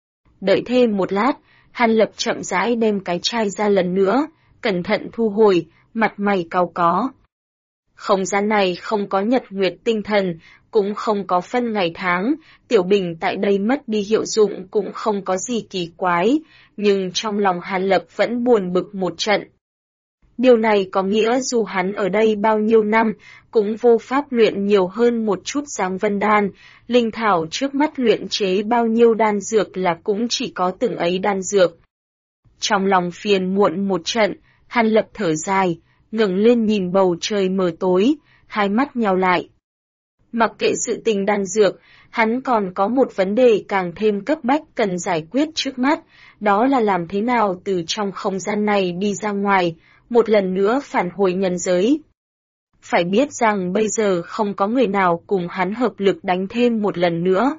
A: Đợi thêm một lát, Hàn Lập chậm rãi đem cái chai ra lần nữa, cẩn thận thu hồi, mặt mày cau có. Không gian này không có nhật nguyệt tinh thần, cũng không có phân ngày tháng, tiểu bình tại đây mất đi hiệu dụng cũng không có gì kỳ quái, nhưng trong lòng Hàn Lập vẫn buồn bực một trận. Điều này có nghĩa dù hắn ở đây bao nhiêu năm, cũng vô pháp luyện nhiều hơn một chút Giáng Vân Đan, linh thảo trước mắt luyện chế bao nhiêu đan dược là cũng chỉ có từng ấy đan dược. Trong lòng phiền muộn một trận, Hàn Lập thở dài, ngẩng lên nhìn bầu trời mờ tối, hai mắt nheo lại. Mặc kệ sự tình đan dược, hắn còn có một vấn đề càng thêm cấp bách cần giải quyết trước mắt, đó là làm thế nào từ trong không gian này đi ra ngoài, một lần nữa phản hồi nhân giới. Phải biết rằng bây giờ không có người nào cùng hắn hợp lực đánh thêm một lần nữa.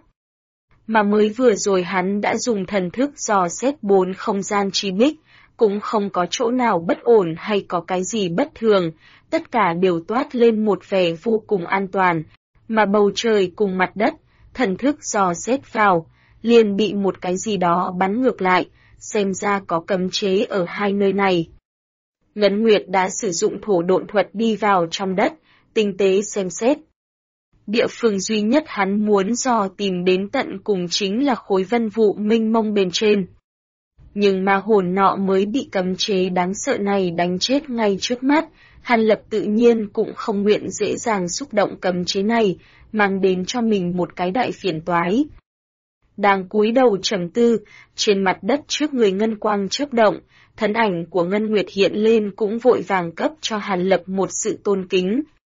A: Mà mới vừa rồi hắn đã dùng thần thức dò xét 4 không gian chi bích, cũng không có chỗ nào bất ổn hay có cái gì bất thường, tất cả đều toát lên một vẻ vô cùng an toàn, mà bầu trời cùng mặt đất, thần thức dò xét vào, liền bị một cái gì đó bắn ngược lại, xem ra có cấm chế ở hai nơi này. Ngân Nguyệt đã sử dụng thổ độn thuật đi vào trong đất, tinh tế xem xét. Địa phương duy nhất hắn muốn dò tìm đến tận cùng chính là khối vân vụ mênh mông bên trên. Nhưng ma hồn nọ mới bị cấm chế đáng sợ này đánh chết ngay trước mắt, Hàn Lập tự nhiên cũng không nguyện dễ dàng xúc động cấm chế này, mang đến cho mình một cái đại phiền toái. Đang cúi đầu trầm tư, trên mặt đất trước người ngân quang chớp động, thân ảnh của Ngân Nguyệt hiện lên cũng vội vàng cấp cho Hàn Lập một sự tôn kính.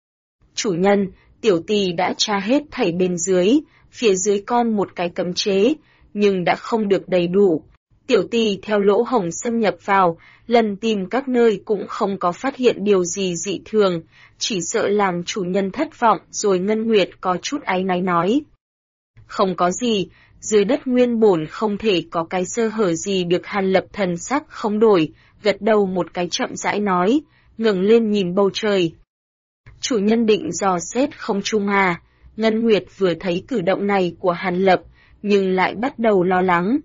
A: Chủ nhân, tiểu tỳ đã tra hết thảy bên dưới, phía dưới con một cái cấm chế, nhưng đã không được đầy đủ. Tiểu tỳ theo lỗ hổng xâm nhập vào, lần tìm các nơi cũng không có phát hiện điều gì dị thường, chỉ sợ làm chủ nhân thất vọng rồi. Ngân Nguyệt có chút áy náy nói. Không có gì, dưới đất nguyên bổn không thể có cái sơ hở gì được. Hàn Lập thần sắc không đổi, gật đầu một cái chậm rãi nói, ngẩng lên nhìn bầu trời. Chủ nhân định dò xét không trung à? Ngân Nguyệt vừa thấy cử động này của Hàn Lập, nhưng lại bắt đầu lo lắng.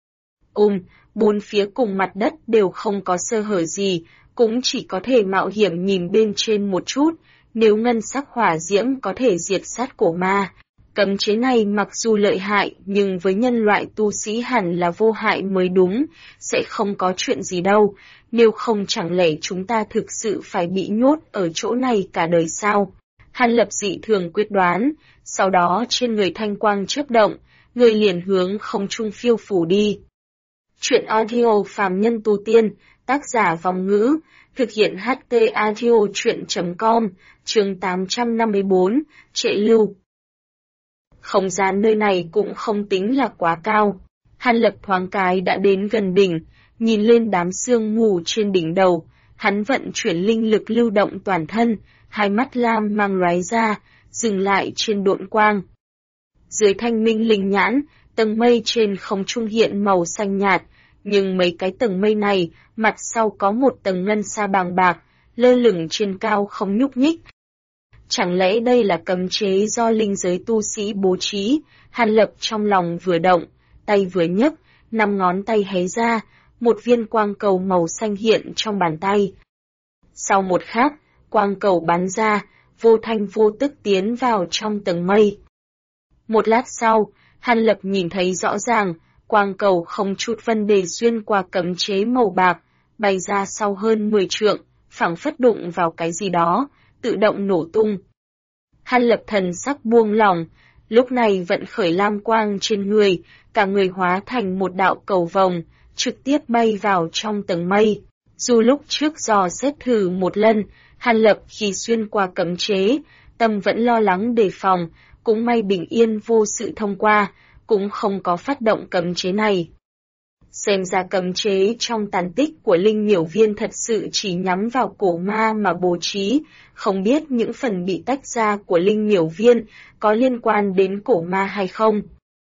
A: Bốn phía cùng mặt đất đều không có sơ hở gì, cũng chỉ có thể mạo hiểm nhìn bên trên một chút, nếu ngân sắc hỏa diễm có thể diệt sát cổ ma. Cấm chế này mặc dù lợi hại nhưng với nhân loại tu sĩ hẳn là vô hại mới đúng, sẽ không có chuyện gì đâu, nếu không chẳng lẽ chúng ta thực sự phải bị nhốt ở chỗ này cả đời sao? Hàn Lập dị thường quyết đoán, sau đó trên người thanh quang chớp động, người liền hướng không trung phiêu phủ đi. Chuyện audio phàm nhân tu tiên, tác giả Vong Ngữ, thực hiện HT audio chuyện.com, chương 854, trệ lưu. Không gian nơi này cũng không tính là quá cao. Hàn Lập thoáng cái đã đến gần đỉnh, nhìn lên đám sương mù trên đỉnh đầu, hắn vận chuyển linh lực lưu động toàn thân, hai mắt lam mang lóe ra, dừng lại trên độn quang. Dưới thanh minh linh nhãn, tầng mây trên không trung hiện màu xanh nhạt, nhưng mấy cái tầng mây này, mặt sau có một tầng ngân sa bàng bạc, lơ lửng trên cao không nhúc nhích. Chẳng lẽ đây là cấm chế do linh giới tu sĩ bố trí? Hàn Lập trong lòng vừa động, tay vừa nhấc, 5 ngón tay hé ra, một viên quang cầu màu xanh hiện trong bàn tay. Sau một khắc, quang cầu bắn ra, vô thanh vô tức tiến vào trong tầng mây. Một lát sau, Hàn Lập nhìn thấy rõ ràng, quang cầu không chút vấn đề xuyên qua cấm chế màu bạc, bay ra sau hơn 10 trượng, phảng phất đụng vào cái gì đó, tự động nổ tung. Hàn Lập thần sắc buông lỏng, lúc này vận khởi lam quang trên người, cả người hóa thành một đạo cầu vồng, trực tiếp bay vào trong tầng mây. Dù lúc trước dò xét thử một lần, Hàn Lập khi xuyên qua cấm chế, tâm vẫn lo lắng đề phòng, cũng may bình yên vô sự thông qua, cũng không có phát động cấm chế này. Xem ra cấm chế trong tàn tích của linh miểu viên thật sự chỉ nhắm vào cổ ma mà bố trí, không biết những phần bị tách ra của linh miểu viên có liên quan đến cổ ma hay không.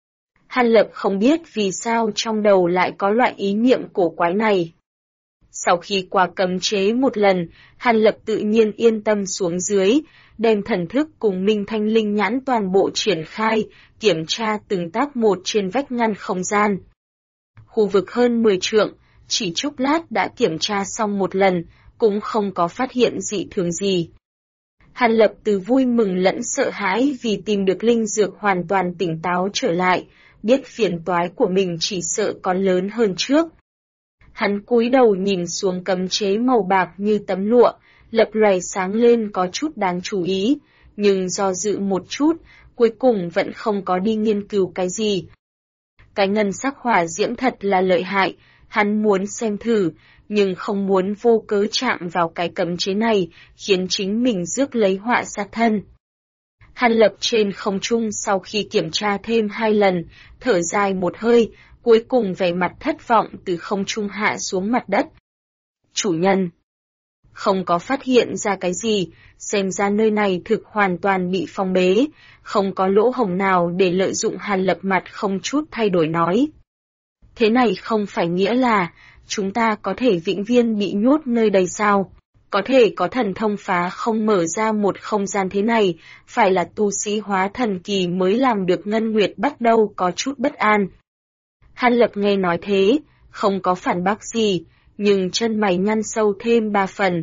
A: Hàn Lập không biết vì sao trong đầu lại có loại ý niệm cổ quái này. Sau khi qua cấm chế một lần, Hàn Lập tự nhiên yên tâm xuống dưới, đem thần thức cùng Minh Thanh Linh nhãn toàn bộ triển khai, kiểm tra từng tác một trên vách ngăn không gian. Khu vực hơn 10 trượng, chỉ chốc lát đã kiểm tra xong một lần, cũng không có phát hiện dị thường gì. Hàn Lập từ vui mừng lẫn sợ hãi vì tìm được linh dược hoàn toàn tỉnh táo trở lại, biết phiền toái của mình chỉ sợ còn lớn hơn trước. Hắn cúi đầu nhìn xuống cấm chế màu bạc như tấm lụa, lập lòe sáng lên có chút đáng chú ý, nhưng do dự một chút, cuối cùng vẫn không có đi nghiên cứu cái gì. Cái ngân sắc hỏa diễm thật là lợi hại, hắn muốn xem thử, nhưng không muốn vô cớ chạm vào cái cấm chế này, khiến chính mình rước lấy họa sát thân. Hàn Lập trên không trung sau khi kiểm tra thêm 2 lần, thở dài một hơi, cuối cùng vẻ mặt thất vọng từ không trung hạ xuống mặt đất. Chủ nhân không có phát hiện ra cái gì, xem ra nơi này thực hoàn toàn bị phong bế, không có lỗ hổng nào để lợi dụng. Hàn Lập mặt không chút thay đổi nói. Thế này không phải nghĩa là chúng ta có thể vĩnh viễn bị nhốt nơi đây sao? Có thể có thần thông phá không mở ra một không gian thế này, phải là tu sĩ hóa thần kỳ mới làm được. Ngân Nguyệt bắt đầu có chút bất an. Hàn Lập nghe nói thế, không có phản bác gì, nhưng chân mày nhăn sâu thêm 3 phần.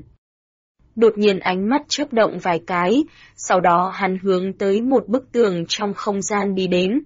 A: Đột nhiên ánh mắt chớp động vài cái, sau đó hắn hướng tới một bức tường trong không gian đi đến.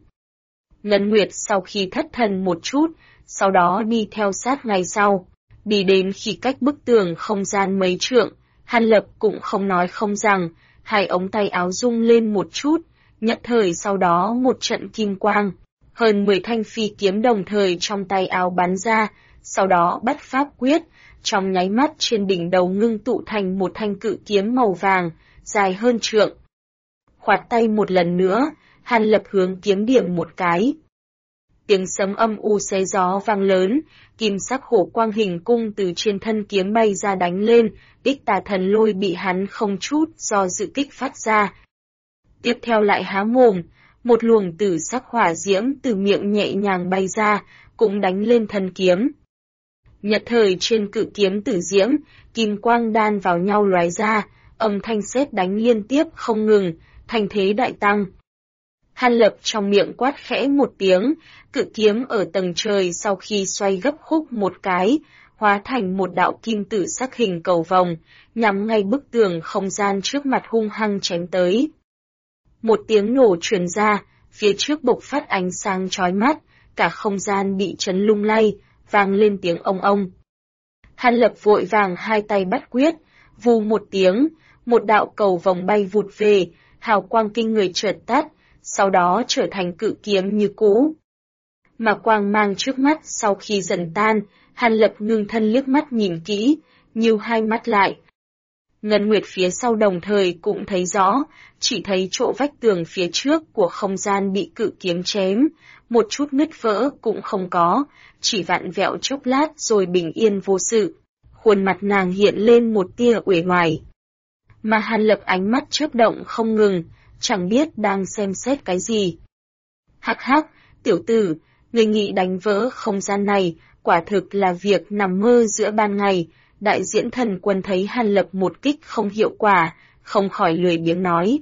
A: Ngân Nguyệt sau khi thất thần một chút, sau đó đi theo sát ngay sau. Đi đến khi cách bức tường không gian mấy trượng, Hàn Lập cũng không nói không rằng, 2 ống tay áo rung lên một chút, nhất thời sau đó một trận kim quang. Hơn 10 thanh phi kiếm đồng thời trong tay áo bắn ra, sau đó bắt pháp quyết, trong nháy mắt trên đỉnh đầu ngưng tụ thành một thanh cự kiếm màu vàng, dài hơn trượng. Khoát tay một lần nữa, Hàn Lập hướng kiếm điểm một cái. Tiếng sấm âm u xé gió vang lớn, kim sắc hổ quang hình cung từ trên thân kiếm bay ra đánh lên, Ích Tà Thần Lôi bị hắn không chút do dự kích phát ra. Tiếp theo lại há mồm, một luồng tử sắc hỏa diễm từ miệng nhẹ nhàng bay ra, cũng đánh lên thân kiếm. Nhất thời trên cự kiếm tử diễm, kim quang đan vào nhau lóe ra, âm thanh sét đánh liên tiếp không ngừng, thanh thế đại tăng. Hàn Lập trong miệng quát khẽ một tiếng, cự kiếm ở tầng trời sau khi xoay gấp khúc một cái, hóa thành một đạo kim tử sắc hình cầu vòng, nhắm ngay bức tường không gian trước mặt hung hăng chém tới. Một tiếng nổ truyền ra, phía trước bộc phát ánh sáng chói mắt, cả không gian bị chấn lung lay, vang lên tiếng ông ông. Hàn Lập vội vàng 2 tay bắt quyết, vù một tiếng, một đạo cầu vòng bay vụt về, hào quang kinh người chợt tắt, sau đó trở thành cự kiếm như cũ. Mà quang mang trước mắt sau khi dần tan, Hàn Lập ngưng thân liếc mắt nhìn kỹ, nhíu 2 mắt lại. Ngân Nguyệt phía sau đồng thời cũng thấy rõ, chỉ thấy chỗ vách tường phía trước của không gian bị cự kiếm chém, một chút nứt vỡ cũng không có, chỉ vặn vẹo chốc lát rồi bình yên vô sự. Khuôn mặt nàng hiện lên một tia uể oải. Mà Hàn Lập ánh mắt chớp động không ngừng, chẳng biết đang xem xét cái gì. Hắc hắc, tiểu tử, người nghĩ đánh vỡ không gian này, quả thực là việc nằm mơ giữa ban ngày. Đại diễn thần quân thấy Hàn Lập một kích không hiệu quả, không khỏi lười biếng nói.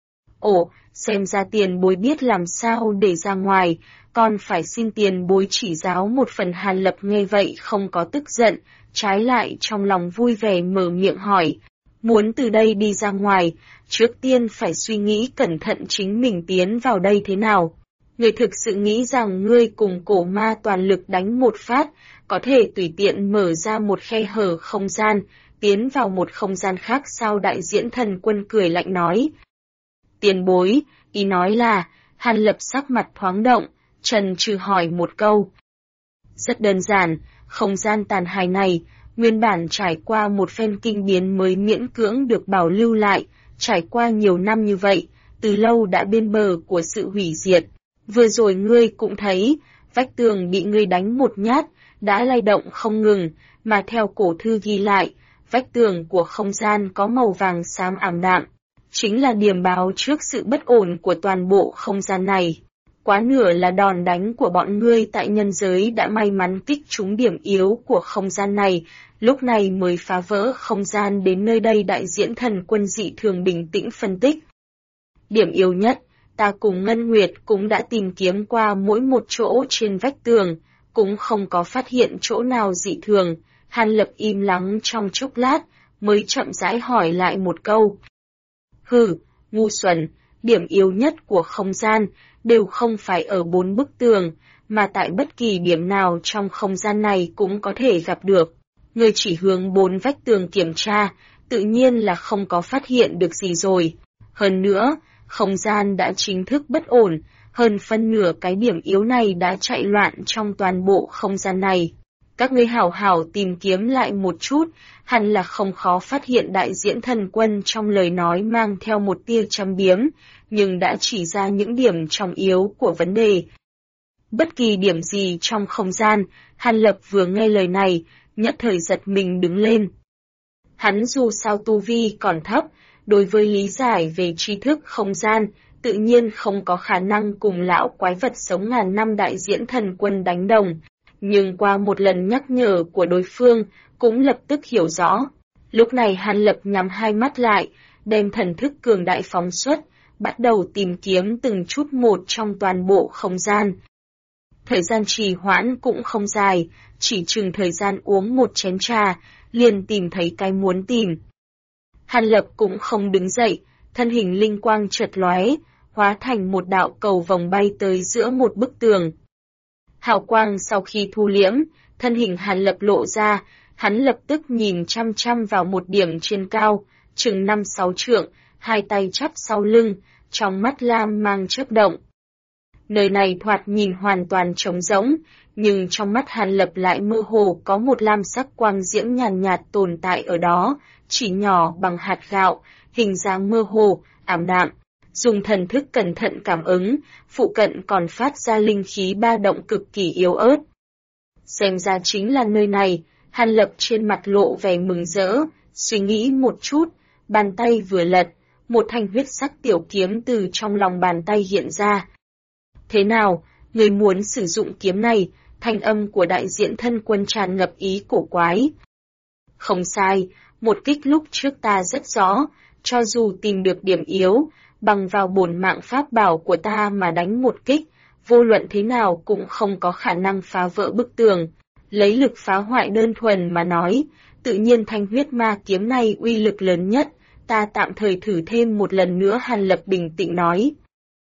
A: Ồ, xem ra tiền bối biết làm sao để ra ngoài, còn phải xin tiền bối chỉ giáo một phần. Hàn Lập nghe vậy không có tức giận, trái lại trong lòng vui vẻ mở miệng hỏi. Muốn từ đây đi ra ngoài, trước tiên phải suy nghĩ cẩn thận chính mình tiến vào đây thế nào. Người thực sự nghĩ rằng ngươi cùng cổ ma toàn lực đánh một phát, có thể tùy tiện mở ra một khe hở không gian, tiến vào một không gian khác sao? Đại diễn thần quân cười lạnh nói. Tiền bối, ý nói là, Hàn Lập sắc mặt thoáng động, trần trừ hỏi một câu. Rất đơn giản, không gian tàn hài này, nguyên bản trải qua một phen kinh biến mới miễn cưỡng được bảo lưu lại, trải qua nhiều năm như vậy, từ lâu đã bên bờ của sự hủy diệt. Vừa rồi ngươi cũng thấy, vách tường bị ngươi đánh một nhát, đã lay động không ngừng, mà theo cổ thư ghi lại, vách tường của không gian có màu vàng xám ảm đạm, chính là điểm báo trước sự bất ổn của toàn bộ không gian này. Quá nửa là đòn đánh của bọn ngươi tại nhân giới đã may mắn kích trúng điểm yếu của không gian này, lúc này mới phá vỡ không gian đến nơi đây. Đại diễn thần quân dị thường bình tĩnh phân tích. Điểm yếu nhất, ta cùng Ngân Nguyệt cũng đã tìm kiếm qua mỗi một chỗ trên vách tường, cũng không có phát hiện chỗ nào dị thường. Hàn Lập im lắng trong chốc lát, mới chậm rãi hỏi lại một câu. Hừ, ngu xuẩn, Điểm yếu nhất của không gian đều không phải ở 4 bức tường, mà tại bất kỳ điểm nào trong không gian này cũng có thể gặp được. Người chỉ hướng 4 vách tường kiểm tra, tự nhiên là không có phát hiện được gì rồi. Hơn nữa, không gian đã chính thức bất ổn, hơn phân nửa cái điểm yếu này đã chạy loạn trong toàn bộ không gian này. Các ngươi hảo hảo tìm kiếm lại một chút, hẳn là không khó phát hiện đại diễn thần quân trong lời nói mang theo một tia châm biếm, nhưng đã chỉ ra những điểm trọng yếu của vấn đề. Bất kỳ điểm gì trong không gian, Hàn Lập vừa nghe lời này, nhất thời giật mình đứng lên. Hắn dù sao tu vi còn thấp, đối với lý giải về tri thức không gian, tự nhiên không có khả năng cùng lão quái vật sống ngàn năm đại diễn thần quân đánh đồng. Nhưng qua một lần nhắc nhở của đối phương, cũng lập tức hiểu rõ. Lúc này Hàn Lập nhắm hai mắt lại, đem thần thức cường đại phóng xuất, bắt đầu tìm kiếm từng chút một trong toàn bộ không gian. Thời gian trì hoãn cũng không dài, chỉ chừng thời gian uống một chén trà, liền tìm thấy cái muốn tìm. Hàn Lập cũng không đứng dậy, thân hình linh quang chợt lóe, hóa thành một đạo cầu vòng bay tới giữa một bức tường. Hào quang sau khi thu liễm, thân hình Hàn Lập lộ ra, hắn lập tức nhìn chăm chăm vào một điểm trên cao, chừng 5-6 trượng, hai tay chắp sau lưng, trong mắt lam mang chớp động. Nơi này thoạt nhìn hoàn toàn trống rỗng, nhưng trong mắt Hàn Lập lại mơ hồ có một lam sắc quang diễm nhàn nhạt tồn tại ở đó, chỉ nhỏ bằng hạt gạo, hình dáng mơ hồ, ảm đạm. Dùng thần thức cẩn thận cảm ứng, phụ cận còn phát ra linh khí ba động cực kỳ yếu ớt. Xem ra chính là nơi này, Hàn Lập trên mặt lộ vẻ mừng rỡ, suy nghĩ một chút, bàn tay vừa lật, một thanh huyết sắc tiểu kiếm từ trong lòng bàn tay hiện ra. Thế nào, người muốn sử dụng kiếm này? Thanh âm của đại diện thân quân tràn ngập ý cổ quái. Không sai, một kích lúc trước ta rất rõ, cho dù tìm được điểm yếu, bằng vào bổn mạng pháp bảo của ta mà đánh một kích, vô luận thế nào cũng không có khả năng phá vỡ bức tường. Lấy lực phá hoại đơn thuần mà nói, tự nhiên thanh huyết ma kiếm này uy lực lớn nhất, ta tạm thời thử thêm một lần nữa. Hàn Lập bình tĩnh nói.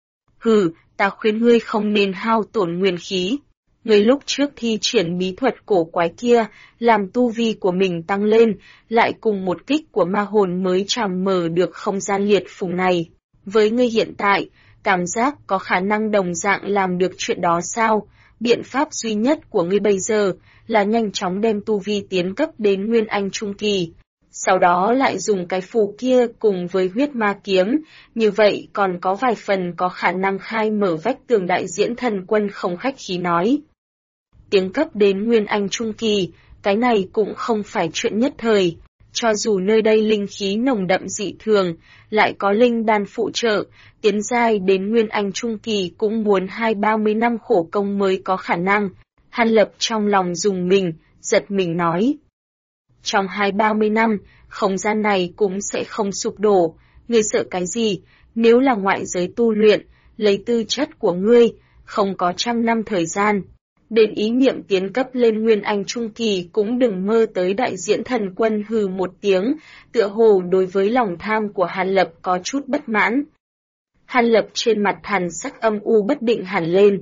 A: Hừ, ta khuyên ngươi không nên hao tổn nguyên khí. Ngươi lúc trước thi triển bí thuật cổ quái kia, làm tu vi của mình tăng lên, lại cùng một kích của ma hồn mới chàm mở được không gian liệt phùng này. Với ngươi hiện tại, cảm giác có khả năng đồng dạng làm được chuyện đó sao? Biện pháp duy nhất của ngươi bây giờ là nhanh chóng đem tu vi tiến cấp đến Nguyên Anh Trung Kỳ. Sau đó lại dùng cái phù kia cùng với huyết ma kiếm, như vậy còn có vài phần có khả năng khai mở vách tường. Đại diễn thần quân không khách khí nói. Tiến cấp đến Nguyên Anh Trung Kỳ, cái này cũng không phải chuyện nhất thời. Cho dù nơi đây linh khí nồng đậm dị thường, lại có linh đan phụ trợ, tiến giai đến Nguyên Anh Trung Kỳ cũng muốn 20-30 năm khổ công mới có khả năng. Hàn Lập trong lòng dùng mình, giật mình nói. Trong 20-30 năm, không gian này cũng sẽ không sụp đổ, ngươi sợ cái gì? Nếu là ngoại giới tu luyện, lấy tư chất của ngươi, không có 100 năm thời gian. Đến ý niệm tiến cấp lên Nguyên Anh Trung Kỳ cũng đừng mơ tới. Đại diễn thần quân hừ một tiếng, tựa hồ đối với lòng tham của Hàn Lập có chút bất mãn. Hàn Lập trên mặt thần sắc âm u bất định hẳn lên.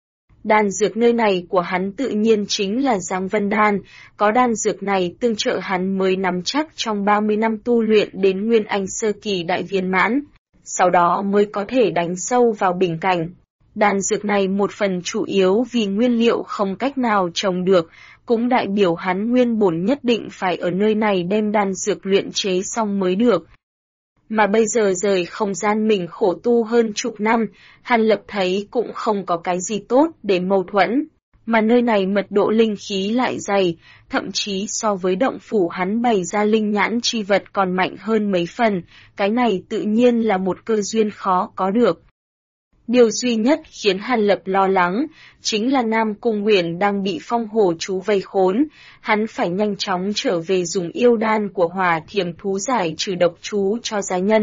A: Đan dược nơi này của hắn tự nhiên chính là Giang Vân Đan, có đan dược này tương trợ hắn mới nắm chắc trong 30 năm tu luyện đến Nguyên Anh Sơ Kỳ đại viên mãn, sau đó mới có thể đánh sâu vào bình cảnh. Đan dược này một phần chủ yếu vì nguyên liệu không cách nào trồng được, cũng đại biểu hắn nguyên bổn nhất định phải ở nơi này đem đan dược luyện chế xong mới được. Mà bây giờ rời không gian mình khổ tu hơn chục năm, Hàn Lập thấy cũng không có cái gì tốt để mâu thuẫn. Mà nơi này mật độ linh khí lại dày, thậm chí so với động phủ hắn bày ra linh nhãn chi vật còn mạnh hơn mấy phần, cái này tự nhiên là một cơ duyên khó có được. Điều duy nhất khiến Hàn Lập lo lắng, chính là Nam Cung Uyển đang bị phong hổ chú vây khốn, hắn phải nhanh chóng trở về dùng yêu đan của hỏa thiềm thú giải trừ độc chú cho gia nhân.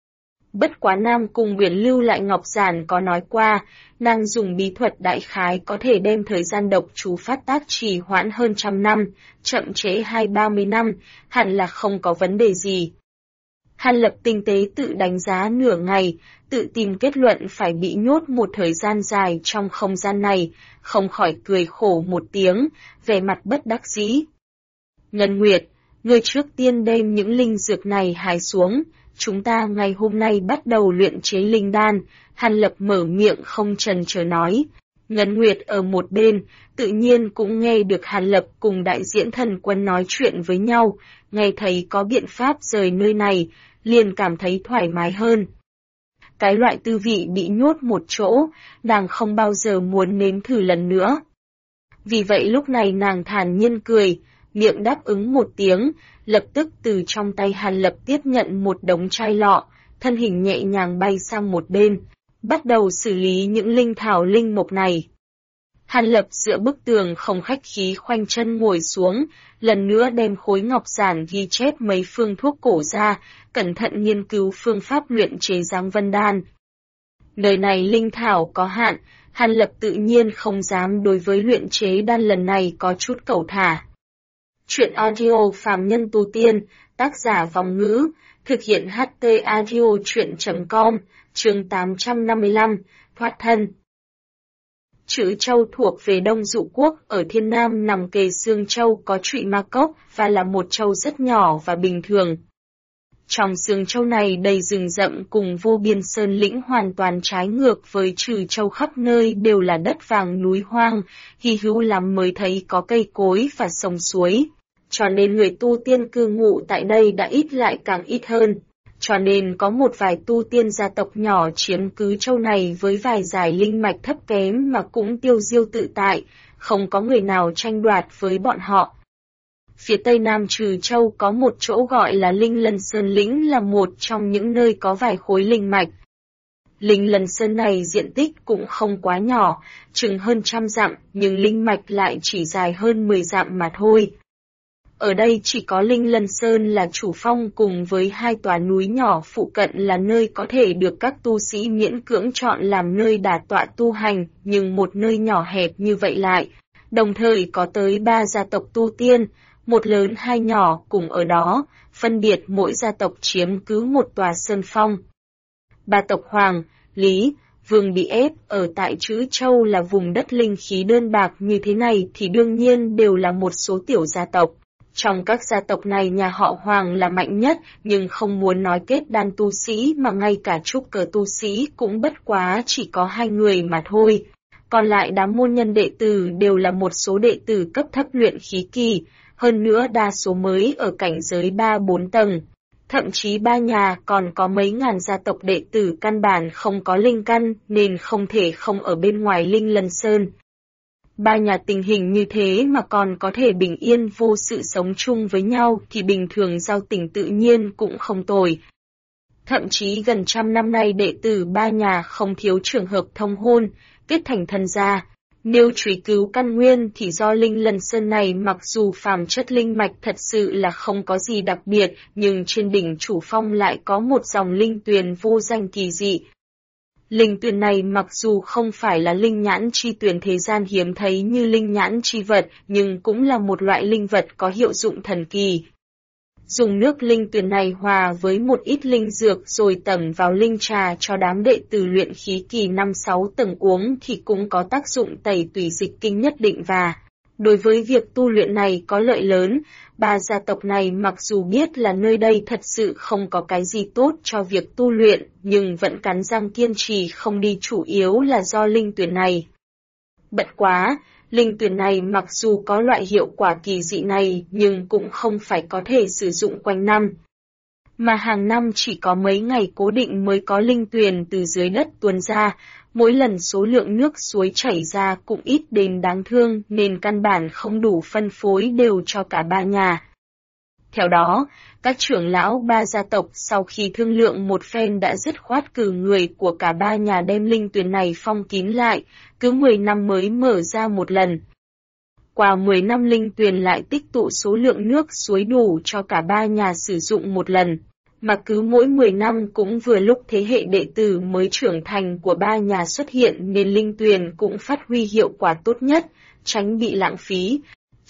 A: Bất quá Nam Cung Uyển lưu lại ngọc giản có nói qua, nàng dùng bí thuật đại khái có thể đem thời gian độc chú phát tác trì hoãn hơn 100 năm, chậm trễ 20-30 năm, hẳn là không có vấn đề gì. Hàn Lập tinh tế tự đánh giá nửa ngày, tự tìm kết luận phải bị nhốt một thời gian dài trong không gian này, không khỏi cười khổ một tiếng, vẻ mặt bất đắc dĩ. Ngân Nguyệt, ngươi trước tiên đem những linh dược này hái xuống, chúng ta ngày hôm nay bắt đầu luyện chế linh đan. Hàn Lập mở miệng không chần chờ nói. Ngân Nguyệt ở một bên, tự nhiên cũng nghe được Hàn Lập cùng đại diễn thần quân nói chuyện với nhau, nghe thấy có biện pháp rời nơi này, liền cảm thấy thoải mái hơn. Cái loại tư vị bị nhốt một chỗ, nàng không bao giờ muốn nếm thử lần nữa. Vì vậy lúc này nàng thản nhiên cười, miệng đáp ứng một tiếng, lập tức từ trong tay Hàn Lập tiếp nhận một đống chai lọ, thân hình nhẹ nhàng bay sang một bên, bắt đầu xử lý những linh thảo linh mục này. Hàn Lập dựa bức tường không khách khí khoanh chân ngồi xuống, lần nữa đem khối ngọc giản ghi chép mấy phương thuốc cổ ra, cẩn thận nghiên cứu phương pháp luyện chế Giáng Vân Đan. Nơi này linh thảo có hạn, Hàn Lập tự nhiên không dám đối với luyện chế đan lần này có chút cẩu thả. Chuyện audio phàm nhân tu tiên, tác giả Vòng Ngữ, thực hiện HT audio chuyện.com, chương 855, thoát thân. Trữ Châu thuộc về Đông Dụ Quốc ở Thiên Nam nằm kề Sương Châu có Trụy Ma Cốc và là một châu rất nhỏ và bình thường. Trong Sương Châu này đầy rừng rậm cùng vô biên sơn lĩnh hoàn toàn trái ngược với Trừ Châu khắp nơi đều là đất vàng núi hoang, hy hữu lắm mới thấy có cây cối và sông suối. Cho nên người tu tiên cư ngụ tại đây đã ít lại càng ít hơn. Cho nên có một vài tu tiên gia tộc nhỏ chiếm cứ châu này với vài giải linh mạch thấp kém mà cũng tiêu diêu tự tại, không có người nào tranh đoạt với bọn họ. Phía tây nam Trừ Châu có một chỗ gọi là Linh Lân Sơn lĩnh là một trong những nơi có vài khối linh mạch. Linh Lân Sơn này diện tích cũng không quá nhỏ, chừng hơn 100 dặm, nhưng linh mạch lại chỉ dài hơn 10 dặm mà thôi. Ở đây chỉ có Linh Lân Sơn là chủ phong cùng với hai tòa núi nhỏ phụ cận là nơi có thể được các tu sĩ miễn cưỡng chọn làm nơi đả tọa tu hành, nhưng một nơi nhỏ hẹp như vậy lại. Đồng thời có tới 3 gia tộc tu tiên, một lớn hai nhỏ cùng ở đó, phân biệt mỗi gia tộc chiếm cứ một tòa sơn phong. 3 tộc Hoàng, Lý, Vương bị ép ở tại Trữ Châu là vùng đất linh khí đơn bạc như thế này thì đương nhiên đều là một số tiểu gia tộc. Trong các gia tộc này nhà họ Hoàng là mạnh nhất, nhưng không muốn nói kết đan tu sĩ mà ngay cả trúc cơ tu sĩ cũng bất quá chỉ có 2 người mà thôi. Còn lại đám môn nhân đệ tử đều là một số đệ tử cấp thấp luyện khí kỳ, hơn nữa đa số mới ở cảnh giới 3-4 tầng. Thậm chí 3 nhà còn có mấy ngàn gia tộc đệ tử căn bản không có linh căn nên không thể không ở bên ngoài Linh Lân Sơn. 3 nhà tình hình như thế mà còn có thể bình yên vô sự sống chung với nhau thì bình thường giao tình tự nhiên cũng không tồi. Thậm chí gần 100 năm nay đệ tử 3 nhà không thiếu trường hợp thông hôn, kết thành thân gia. Nếu truy cứu căn nguyên thì do Linh Lân Sơn này mặc dù phàm chất linh mạch thật sự là không có gì đặc biệt, nhưng trên đỉnh chủ phong lại có một dòng linh tuyền vô danh kỳ dị. Linh tuyền này mặc dù không phải là linh nhãn chi tuyền thế gian hiếm thấy như linh nhãn chi vật, nhưng cũng là một loại linh vật có hiệu dụng thần kỳ. Dùng nước linh tuyền này hòa với một ít linh dược rồi tẩm vào linh trà cho đám đệ tử luyện khí kỳ 5-6 tầng uống thì cũng có tác dụng tẩy tủy dịch kinh nhất định và đối với việc tu luyện này có lợi lớn. 3 gia tộc này mặc dù biết là nơi đây thật sự không có cái gì tốt cho việc tu luyện, nhưng vẫn cắn răng kiên trì không đi, chủ yếu là do linh tuyền này. Bất quá, linh tuyền này mặc dù có loại hiệu quả kỳ dị này nhưng cũng không phải có thể sử dụng quanh năm. Mà hàng năm chỉ có mấy ngày cố định mới có linh tuyền từ dưới đất tuôn ra, mỗi lần số lượng nước suối chảy ra cũng ít đến đáng thương nên căn bản không đủ phân phối đều cho cả 3 nhà. Theo đó, các trưởng lão 3 gia tộc sau khi thương lượng một phen đã dứt khoát cử người của cả 3 nhà đem linh tuyền này phong kín lại, cứ 10 năm mới mở ra một lần. Qua 10 năm linh tuyền lại tích tụ số lượng nước suối đủ cho cả 3 nhà sử dụng một lần, mà cứ mỗi 10 năm cũng vừa lúc thế hệ đệ tử mới trưởng thành của 3 nhà xuất hiện nên linh tuyền cũng phát huy hiệu quả tốt nhất, tránh bị lãng phí.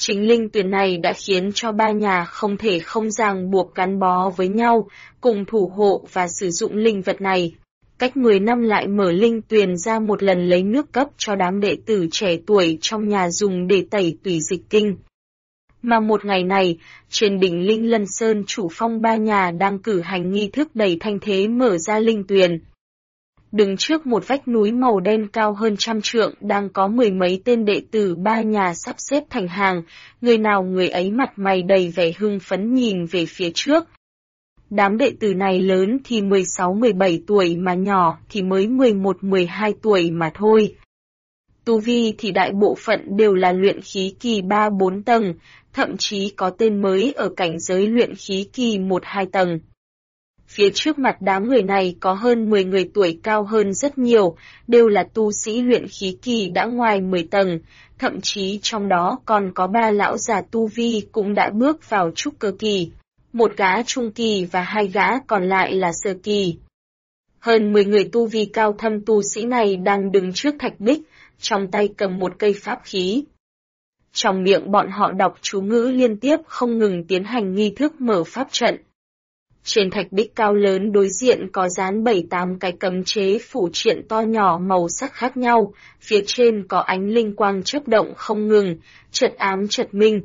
A: Chính linh tuyền này đã khiến cho ba nhà không thể không ràng buộc gắn bó với nhau, cùng thủ hộ và sử dụng linh vật này. Cách 10 năm lại mở linh tuyền ra một lần lấy nước cấp cho đám đệ tử trẻ tuổi trong nhà dùng để tẩy tủy dịch kinh. Mà một ngày này, trên đỉnh Linh Lân Sơn chủ phong ba nhà đang cử hành nghi thức đầy thanh thế mở ra linh tuyền. Đứng trước một vách núi màu đen cao hơn 100 trượng đang có 10 mấy tên đệ tử ba nhà sắp xếp thành hàng, người nào người ấy mặt mày đầy vẻ hưng phấn nhìn về phía trước. Đám đệ tử này lớn thì 16-17 tuổi mà nhỏ thì mới 11-12 tuổi mà thôi. Tu vi thì đại bộ phận đều là luyện khí kỳ 3-4 tầng, thậm chí có tên mới ở cảnh giới luyện khí kỳ 1-2 tầng. Phía trước mặt đám người này có hơn 10 người tuổi cao hơn rất nhiều, đều là tu sĩ luyện khí kỳ đã ngoài 10 tầng, thậm chí trong đó còn có 3 lão già tu vi cũng đã bước vào trúc cơ kỳ, một gã trung kỳ và 2 gã còn lại là sơ kỳ. Hơn 10 người tu vi cao thâm tu sĩ này đang đứng trước thạch bích, trong tay cầm một cây pháp khí. Trong miệng bọn họ đọc chú ngữ liên tiếp không ngừng tiến hành nghi thức mở pháp trận. Trên thạch bích cao lớn đối diện có dán 7-8 cái cấm chế phủ triện to nhỏ màu sắc khác nhau, phía trên có ánh linh quang chớp động không ngừng, chợt ám chợt minh.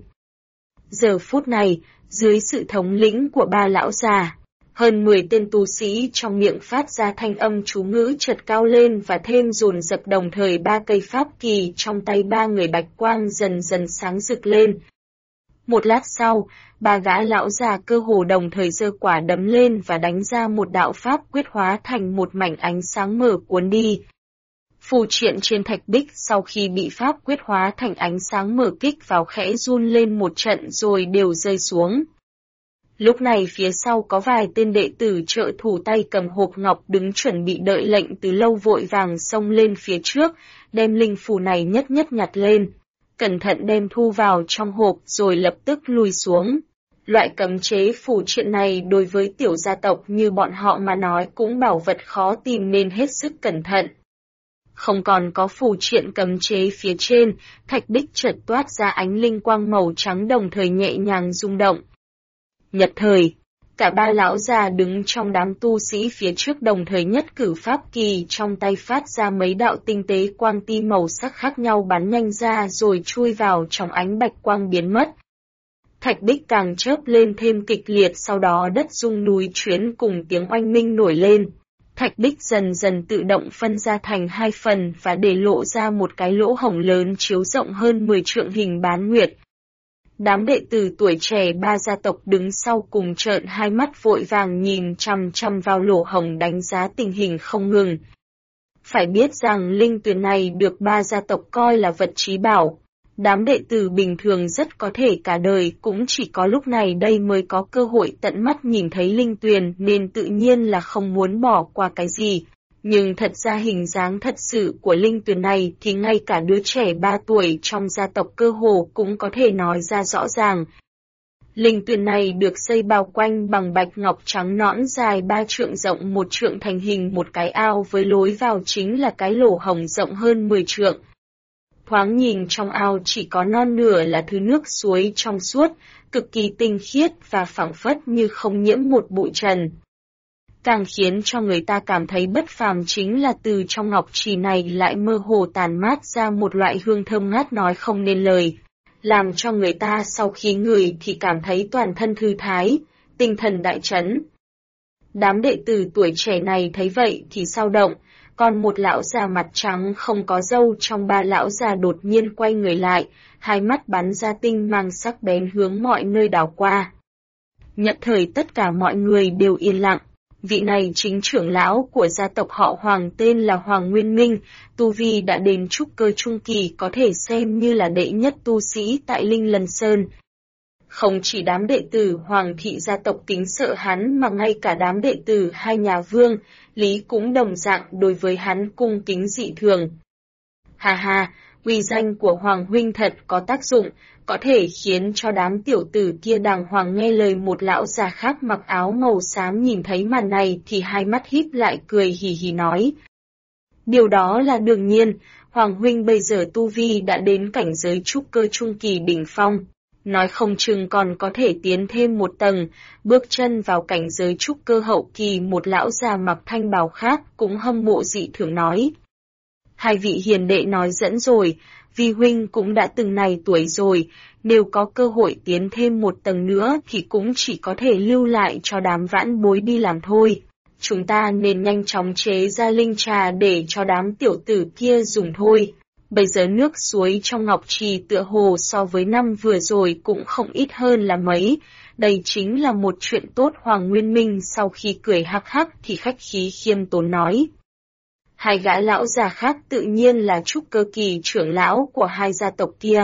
A: Giờ phút này, dưới sự thống lĩnh của ba lão già, hơn 10 tên tu sĩ trong miệng phát ra thanh âm chú ngữ chợt cao lên và thêm dồn dập, đồng thời 3 cây pháp kỳ trong tay 3 người bạch quang dần dần sáng rực lên. Một lát sau, 3 gã lão già cơ hồ đồng thời giơ quả đấm lên và đánh ra một đạo pháp quyết hóa thành một mảnh ánh sáng mờ cuốn đi. Phù triện trên thạch bích sau khi bị pháp quyết hóa thành ánh sáng mờ kích vào khẽ run lên một trận rồi đều rơi xuống. Lúc này phía sau có vài tên đệ tử trợ thủ tay cầm hộp ngọc đứng chuẩn bị đợi lệnh từ lâu vội vàng xông lên phía trước, đem linh phù này nhất nhất nhặt lên, cẩn thận đem thu vào trong hộp rồi lập tức lui xuống. Loại cấm chế phù triện này đối với tiểu gia tộc như bọn họ mà nói cũng bảo vật khó tìm nên hết sức cẩn thận. Không còn có phù triện cấm chế phía trên, thạch bích chợt toát ra ánh linh quang màu trắng đồng thời nhẹ nhàng rung động. Nhất thời, cả 3 lão già đứng trong đám tu sĩ phía trước đồng thời nhất cử pháp kỳ trong tay phát ra mấy đạo tinh tế quang ti màu sắc khác nhau bắn nhanh ra rồi chui vào trong ánh bạch quang biến mất. Thạch bích càng chớp lên thêm kịch liệt, sau đó đất rung núi chuyến cùng tiếng oanh minh nổi lên. Thạch bích dần dần tự động phân ra thành 2 phần và để lộ ra một cái lỗ hổng lớn chiếu rộng hơn 10 trượng hình bán nguyệt. Đám đệ tử tuổi trẻ 3 gia tộc đứng sau cùng trợn hai mắt vội vàng nhìn chằm chằm vào lỗ hổng đánh giá tình hình không ngừng. Phải biết rằng linh tuyền này được 3 gia tộc coi là vật trí bảo. Đám đệ tử bình thường rất có thể cả đời cũng chỉ có lúc này đây mới có cơ hội tận mắt nhìn thấy linh tuyền nên tự nhiên là không muốn bỏ qua cái gì. Nhưng thật ra hình dáng thật sự của linh tuyền này thì ngay cả đứa trẻ 3 tuổi trong gia tộc cơ hồ cũng có thể nói ra rõ ràng. Linh tuyền này được xây bao quanh bằng bạch ngọc trắng nõn dài 3 trượng rộng 1 trượng thành hình một cái ao với lối vào chính là cái lỗ hổng rộng hơn 10 trượng. Thoáng nhìn trong ao chỉ có non nửa là thứ nước suối trong suốt, cực kỳ tinh khiết và phảng phất như không nhiễm một bụi trần. Càng khiến cho người ta cảm thấy bất phàm chính là từ trong ngọc trì này lại mơ hồ tàn mát ra một loại hương thơm ngát nói không nên lời, làm cho người ta sau khi ngửi thì cảm thấy toàn thân thư thái, tinh thần đại chấn. Đám đệ tử tuổi trẻ này thấy vậy thì sao động, còn một lão già mặt trắng không có râu trong 3 lão già đột nhiên quay người lại, hai mắt bắn ra tinh mang sắc bén hướng mọi nơi đảo qua. Nhất thời tất cả mọi người đều yên lặng. Vị này chính trưởng lão của gia tộc họ Hoàng tên là Hoàng Nguyên Minh, tu vi đã đến trúc cơ trung kỳ có thể xem như là đệ nhất tu sĩ tại Linh Lân Sơn. Không chỉ đám đệ tử Hoàng thị gia tộc kính sợ hắn mà ngay cả đám đệ tử 2 nhà Vương, Lý cũng đồng dạng đối với hắn cung kính dị thường. Hà hà, uy danh của Hoàng huynh thật có tác dụng, có thể khiến cho đám tiểu tử kia đàng hoàng nghe lời. Một lão già khác mặc áo màu xám nhìn thấy màn này thì hai mắt híp lại cười hì hì nói. Điều đó là đương nhiên, Hoàng huynh bây giờ tu vi đã đến cảnh giới trúc cơ trung kỳ đỉnh phong. Nói không chừng còn có thể tiến thêm một tầng, bước chân vào cảnh giới trúc cơ hậu kỳ. Một lão già mặc thanh bào khác cũng hâm mộ dị thường nói. Hai vị hiền đệ nói dẫn rồi, vi huynh cũng đã từng này tuổi rồi, nếu có cơ hội tiến thêm một tầng nữa thì cũng chỉ có thể lưu lại cho đám vãn bối đi làm thôi. Chúng ta nên nhanh chóng chế ra linh trà để cho đám tiểu tử kia dùng thôi. Bây giờ nước suối trong ngọc trì tựa hồ so với năm vừa rồi cũng không ít hơn là mấy. Đây chính là một chuyện tốt. Hoàng Nguyên Minh sau khi cười hắc hắc thì khách khí khiêm tốn nói. Hai gã lão già khác tự nhiên là trúc cơ kỳ trưởng lão của hai gia tộc kia.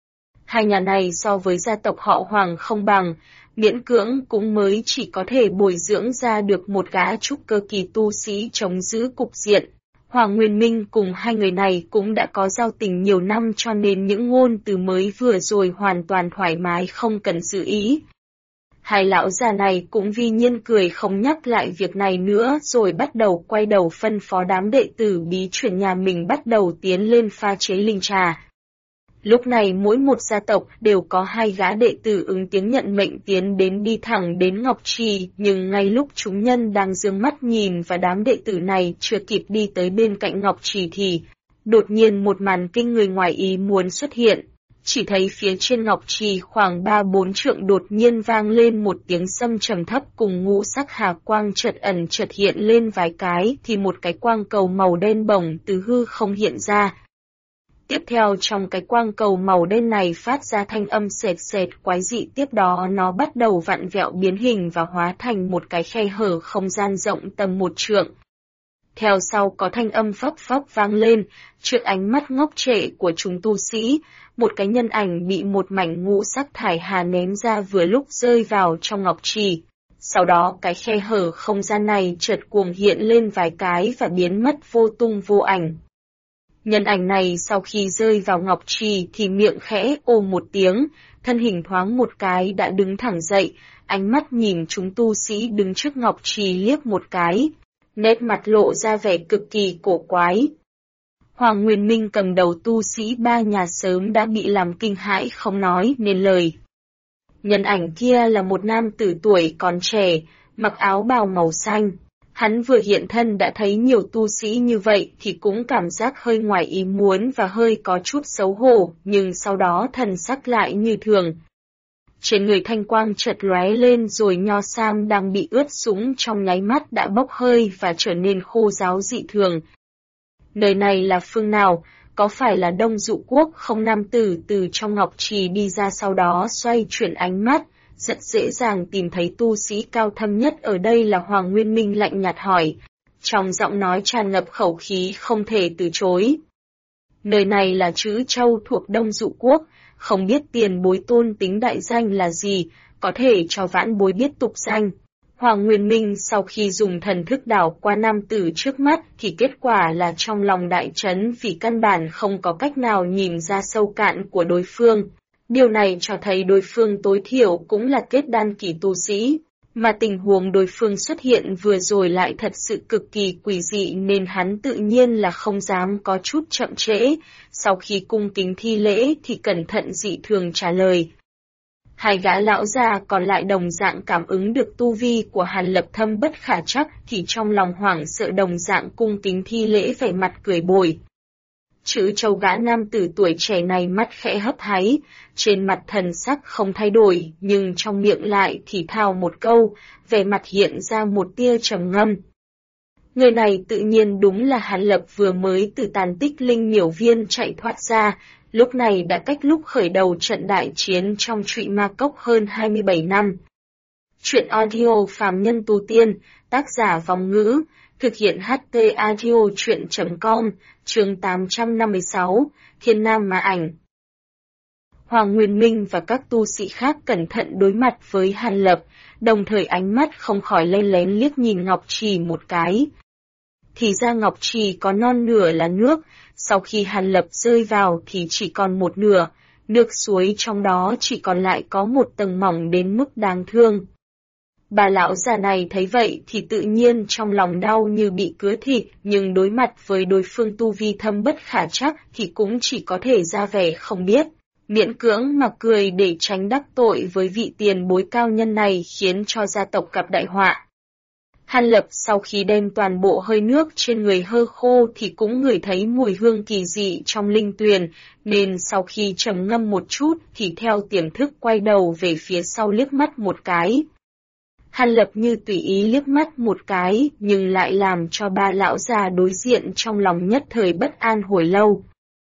A: Hai nhà này so với gia tộc họ Hoàng không bằng, miễn cưỡng cũng mới chỉ có thể bồi dưỡng ra được một gã trúc cơ kỳ tu sĩ chống giữ cục diện. Hoàng Nguyên Minh cùng hai người này cũng đã có giao tình nhiều năm cho nên những ngôn từ mới vừa rồi hoàn toàn thoải mái không cần giữ ý. Hai lão già này cũng vi nhiên cười không nhắc lại việc này nữa rồi bắt đầu quay đầu phân phó đám đệ tử bí truyền nhà mình bắt đầu tiến lên pha chế linh trà. Lúc này mỗi một gia tộc đều có hai gã đệ tử ứng tiếng nhận mệnh tiến đến đi thẳng đến Ngọc Trì, nhưng ngay lúc chúng nhân đang dương mắt nhìn và đám đệ tử này chưa kịp đi tới bên cạnh Ngọc Trì thì đột nhiên một màn kinh người ngoài ý muốn xuất hiện. Chỉ thấy phía trên Ngọc Trì khoảng 3-4 trượng đột nhiên vang lên một tiếng sâm trầm thấp cùng ngũ sắc hà quang chợt ẩn chợt hiện lên vài cái thì một cái quang cầu màu đen bổng từ hư không hiện ra. Tiếp theo trong cái quang cầu màu đen này phát ra thanh âm sệt sệt quái dị, tiếp đó nó bắt đầu vặn vẹo biến hình và hóa thành một cái khe hở không gian rộng tầm 1 trượng. Theo sau có thanh âm phốc phốc vang lên, trước ánh mắt ngốc trệ của chúng tu sĩ, một cái nhân ảnh bị một mảnh ngũ sắc thải hà ném ra vừa lúc rơi vào trong Ngọc Trì. Sau đó cái khe hở không gian này chợt cuồng hiện lên vài cái và biến mất vô tung vô ảnh. Nhân ảnh này sau khi rơi vào Ngọc Trì thì miệng khẽ ồ một tiếng, thân hình thoáng một cái đã đứng thẳng dậy, ánh mắt nhìn chúng tu sĩ đứng trước Ngọc Trì liếc một cái, nét mặt lộ ra vẻ cực kỳ cổ quái. Hoàng Nguyên Minh cầm đầu tu sĩ ba nhà sớm đã bị làm kinh hãi không nói nên lời. Nhân ảnh kia là một nam tử tuổi còn trẻ, mặc áo bào màu xanh. Hắn vừa hiện thân đã thấy nhiều tu sĩ như vậy thì cũng cảm giác hơi ngoài ý muốn và hơi có chút xấu hổ, nhưng sau đó thần sắc lại như thường. Trên người thanh quang chợt lóe lên rồi nho sam đang bị ướt sũng trong nháy mắt đã bốc hơi và trở nên khô ráo dị thường. Nơi này là phương nào? Có phải là Đông Dụ Quốc không? Nam tử từ trong Ngọc Trì đi ra sau đó xoay chuyển ánh mắt, rất dễ dàng tìm thấy tu sĩ cao thâm nhất ở đây là Hoàng Nguyên Minh lạnh nhạt hỏi, trong giọng nói tràn ngập khẩu khí không thể từ chối. Nơi này là Trữ Châu thuộc Đông Dụ Quốc, không biết tiền bối tôn tính đại danh là gì, có thể cho vãn bối biết tục danh. Hoàng Nguyên Minh sau khi dùng thần thức đảo qua nam tử trước mắt thì kết quả là trong lòng đại chấn vì căn bản không có cách nào nhìn ra sâu cạn của đối phương. Điều này cho thấy đối phương tối thiểu cũng là kết đan kỳ tu sĩ, mà tình huống đối phương xuất hiện vừa rồi lại thật sự cực kỳ quỷ dị nên hắn tự nhiên là không dám có chút chậm trễ, sau khi cung kính thi lễ thì cẩn thận dị thường trả lời. Hai gã lão già còn lại đồng dạng cảm ứng được tu vi của Hàn Lập thâm bất khả trắc thì trong lòng hoảng sợ đồng dạng cung kính thi lễ vẻ mặt cười bồi. Trữ Châu gã nam tử tuổi trẻ này mắt khẽ hấp háy, trên mặt thần sắc không thay đổi nhưng trong miệng lại thì thào một câu, vẻ mặt hiện ra một tia trầm ngâm. Người này tự nhiên đúng là Hàn Lập vừa mới từ tàn tích linh miểu viên chạy thoát ra, lúc này đã cách lúc khởi đầu trận đại chiến trong Trụy Ma Cốc hơn 27 năm. Chuyện audio phàm nhân tu tiên, tác giả Vong Ngữ, thực hiện HT audio chuyện.com, chương 856, Thiên Nam Ma Ảnh. Hoàng Nguyên Minh và các tu sĩ khác cẩn thận đối mặt với Hàn Lập, đồng thời ánh mắt không khỏi len lén liếc nhìn Ngọc Trì một cái. Thì ra Ngọc Trì có non nửa là nước, sau khi Hàn Lập rơi vào thì chỉ còn một nửa, nước suối trong đó chỉ còn lại có một tầng mỏng đến mức đáng thương. Bà lão già này thấy vậy thì tự nhiên trong lòng đau như bị cứa thịt, nhưng đối mặt với đối phương tu vi thâm bất khả trắc thì cũng chỉ có thể ra vẻ không biết. Miễn cưỡng mà cười để tránh đắc tội với vị tiền bối cao nhân này, khiến cho gia tộc gặp đại họa. Hàn Lập sau khi đem toàn bộ hơi nước trên người hơ khô thì cũng ngửi thấy mùi hương kỳ dị trong linh tuyền, nên sau khi trầm ngâm một chút thì theo tiềm thức quay đầu về phía sau liếc mắt một cái. Hàn Lập như tùy ý liếc mắt một cái, nhưng lại làm cho ba lão già đối diện trong lòng nhất thời bất an hồi lâu.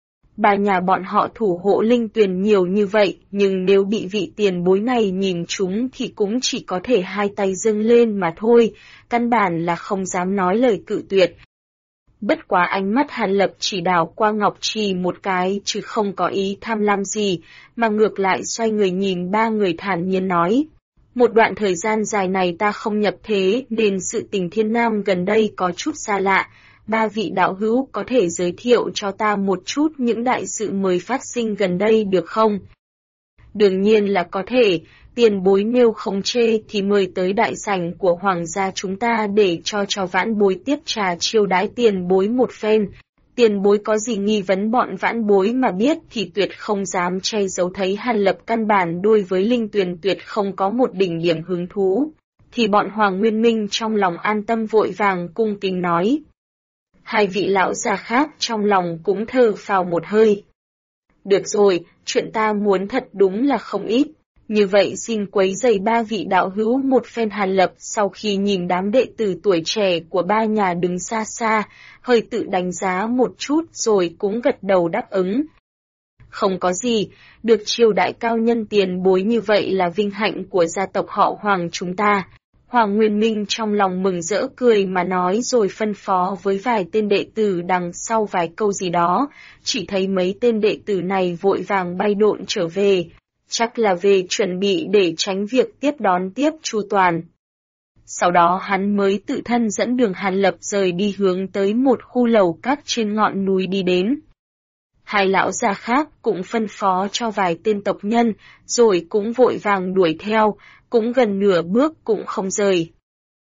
A: Bà nhà bọn họ thủ hộ linh tuyền nhiều như vậy, nhưng nếu bị vị tiền bối này nhìn chúng thì cũng chỉ có thể hai tay dâng lên mà thôi, căn bản là không dám nói lời cự tuyệt. Bất quá ánh mắt Hàn Lập chỉ đảo qua Ngọc Trì một cái chứ không có ý tham lam gì, mà ngược lại xoay người nhìn ba người thản nhiên nói. Một đoạn thời gian dài này ta không nhập thế nên sự tình Thiên Nam gần đây có chút xa lạ. Ba vị đạo hữu có thể giới thiệu cho ta một chút những đại sự mới phát sinh gần đây được không? Đương nhiên là có thể, tiền bối nếu không chê thì mời tới đại sảnh của hoàng gia chúng ta để cho vãn bối tiếp trà chiêu đãi tiền bối một phen. Tiền bối có gì nghi vấn bọn vãn bối mà biết thì tuyệt không dám che giấu. Thấy Hàn Lập căn bản đối với linh tuyền tuyệt không có một đỉnh điểm hứng thú, thì bọn Hoàng Nguyên Minh trong lòng an tâm vội vàng cung kính nói. Hai vị lão già khác trong lòng cũng thở phào một hơi. Được rồi, chuyện ta muốn thật đúng là không ít. Như vậy xin quấy rầy ba vị đạo hữu một phen. Hàn Lập sau khi nhìn đám đệ tử tuổi trẻ của ba nhà đứng xa xa, hơi tự đánh giá một chút rồi cũng gật đầu đáp ứng. Không có gì, được chiêu đãi cao nhân tiền bối như vậy là vinh hạnh của gia tộc họ Hoàng chúng ta. Hoàng Nguyên Minh trong lòng mừng rỡ cười mà nói rồi phân phó với vài tên đệ tử đằng sau vài câu gì đó, chỉ thấy mấy tên đệ tử này vội vàng bay độn trở về, chắc là về chuẩn bị để tránh việc tiếp đón tiếp chu toàn. Sau đó hắn mới tự thân dẫn đường Hàn Lập rời đi hướng tới một khu lầu các trên ngọn núi đi đến. Hai lão già khác cũng phân phó cho vài tên tộc nhân, rồi cũng vội vàng đuổi theo, cũng gần nửa bước cũng không rời.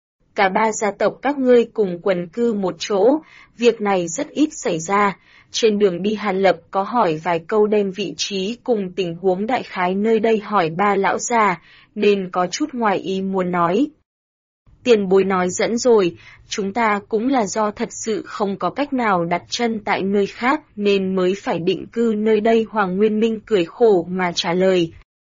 A: Cả ba gia tộc các ngươi cùng quần cư một chỗ, việc này rất ít xảy ra. Trên đường đi Hàn Lập có hỏi vài câu đem vị trí cùng tình huống đại khái nơi đây hỏi ba lão già, nên có chút ngoài ý muốn nói. Tiền bối nói dẫn rồi, chúng ta cũng là do thật sự không có cách nào đặt chân tại nơi khác nên mới phải định cư nơi đây. Hoàng Nguyên Minh cười khổ mà trả lời.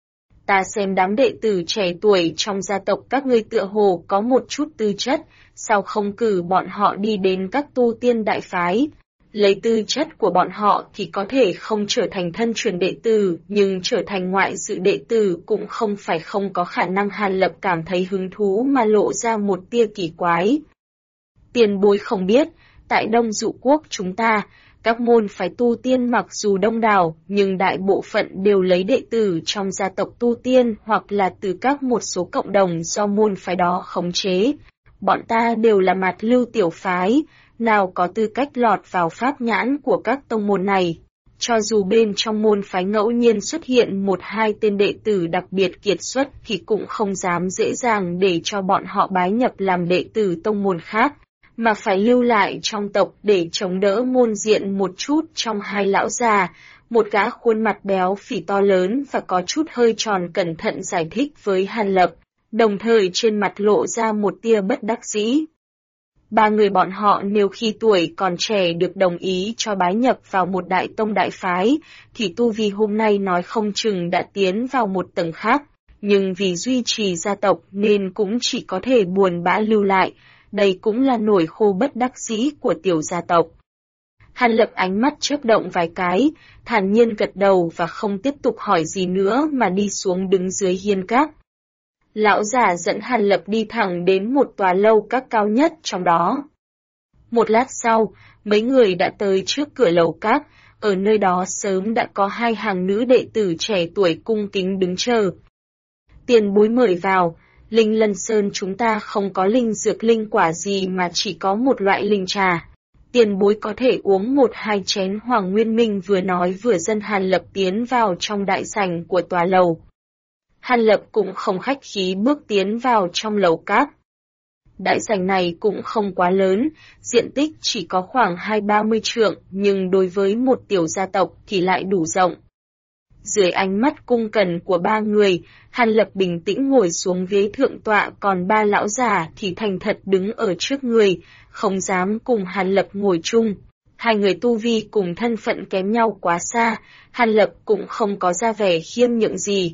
A: Ta xem đám đệ tử trẻ tuổi trong gia tộc các ngươi tựa hồ có một chút tư chất, sao không cử bọn họ đi đến các tu tiên đại phái? Lấy tư chất của bọn họ thì có thể không trở thành thân truyền đệ tử, nhưng trở thành ngoại dự đệ tử cũng không phải không có khả năng. Hàn Lập cảm thấy hứng thú mà lộ ra một tia kỳ quái. Tiền bối không biết, tại Đông Dụ Quốc chúng ta, các môn phái tu tiên mặc dù đông đảo, nhưng đại bộ phận đều lấy đệ tử trong gia tộc tu tiên hoặc là từ các một số cộng đồng do môn phái đó khống chế. Bọn ta đều là mạt lưu tiểu phái, nào có tư cách lọt vào pháp nhãn của các tông môn này. Cho dù bên trong môn phái ngẫu nhiên xuất hiện một hai tên đệ tử đặc biệt kiệt xuất thì cũng không dám dễ dàng để cho bọn họ bái nhập làm đệ tử tông môn khác, mà phải lưu lại trong tộc để chống đỡ môn diện. Một chút trong hai lão già, một gã khuôn mặt béo phì to lớn và có chút hơi tròn cẩn thận giải thích với Hàn Lập, đồng thời trên mặt lộ ra một tia bất đắc dĩ. Ba người bọn họ nếu khi tuổi còn trẻ được đồng ý cho bái nhập vào một đại tông đại phái, thì tu vi hôm nay nói không chừng đã tiến vào một tầng khác, nhưng vì duy trì gia tộc nên cũng chỉ có thể buồn bã lưu lại, đây cũng là nỗi khổ bất đắc dĩ của tiểu gia tộc. Hàn Lập ánh mắt chớp động vài cái, thản nhiên gật đầu và không tiếp tục hỏi gì nữa mà đi xuống đứng dưới hiên các. Lão già dẫn Hàn Lập đi thẳng đến một tòa lâu các cao nhất trong đó. Một lát sau, mấy người đã tới trước cửa lầu các, ở nơi đó sớm đã có hai hàng nữ đệ tử trẻ tuổi cung kính đứng chờ. Tiền bối mời vào, Linh Lân Sơn chúng ta không có linh dược linh quả gì mà chỉ có một loại linh trà. Tiền bối có thể uống một hai chén. Hoàng Nguyên Minh vừa nói vừa dẫn Hàn Lập tiến vào trong đại sảnh của tòa lầu. Hàn Lập cũng không khách khí bước tiến vào trong lầu các. Đại sảnh này cũng không quá lớn, diện tích chỉ có khoảng 20-30 trượng, nhưng đối với một tiểu gia tộc thì lại đủ rộng. Dưới ánh mắt cung cần của ba người, Hàn Lập bình tĩnh ngồi xuống ghế thượng tọa, còn ba lão già thì thành thật đứng ở trước người, không dám cùng Hàn Lập ngồi chung. Hai người tu vi cùng thân phận kém nhau quá xa, Hàn Lập cũng không có ra vẻ khiêm nhượng gì.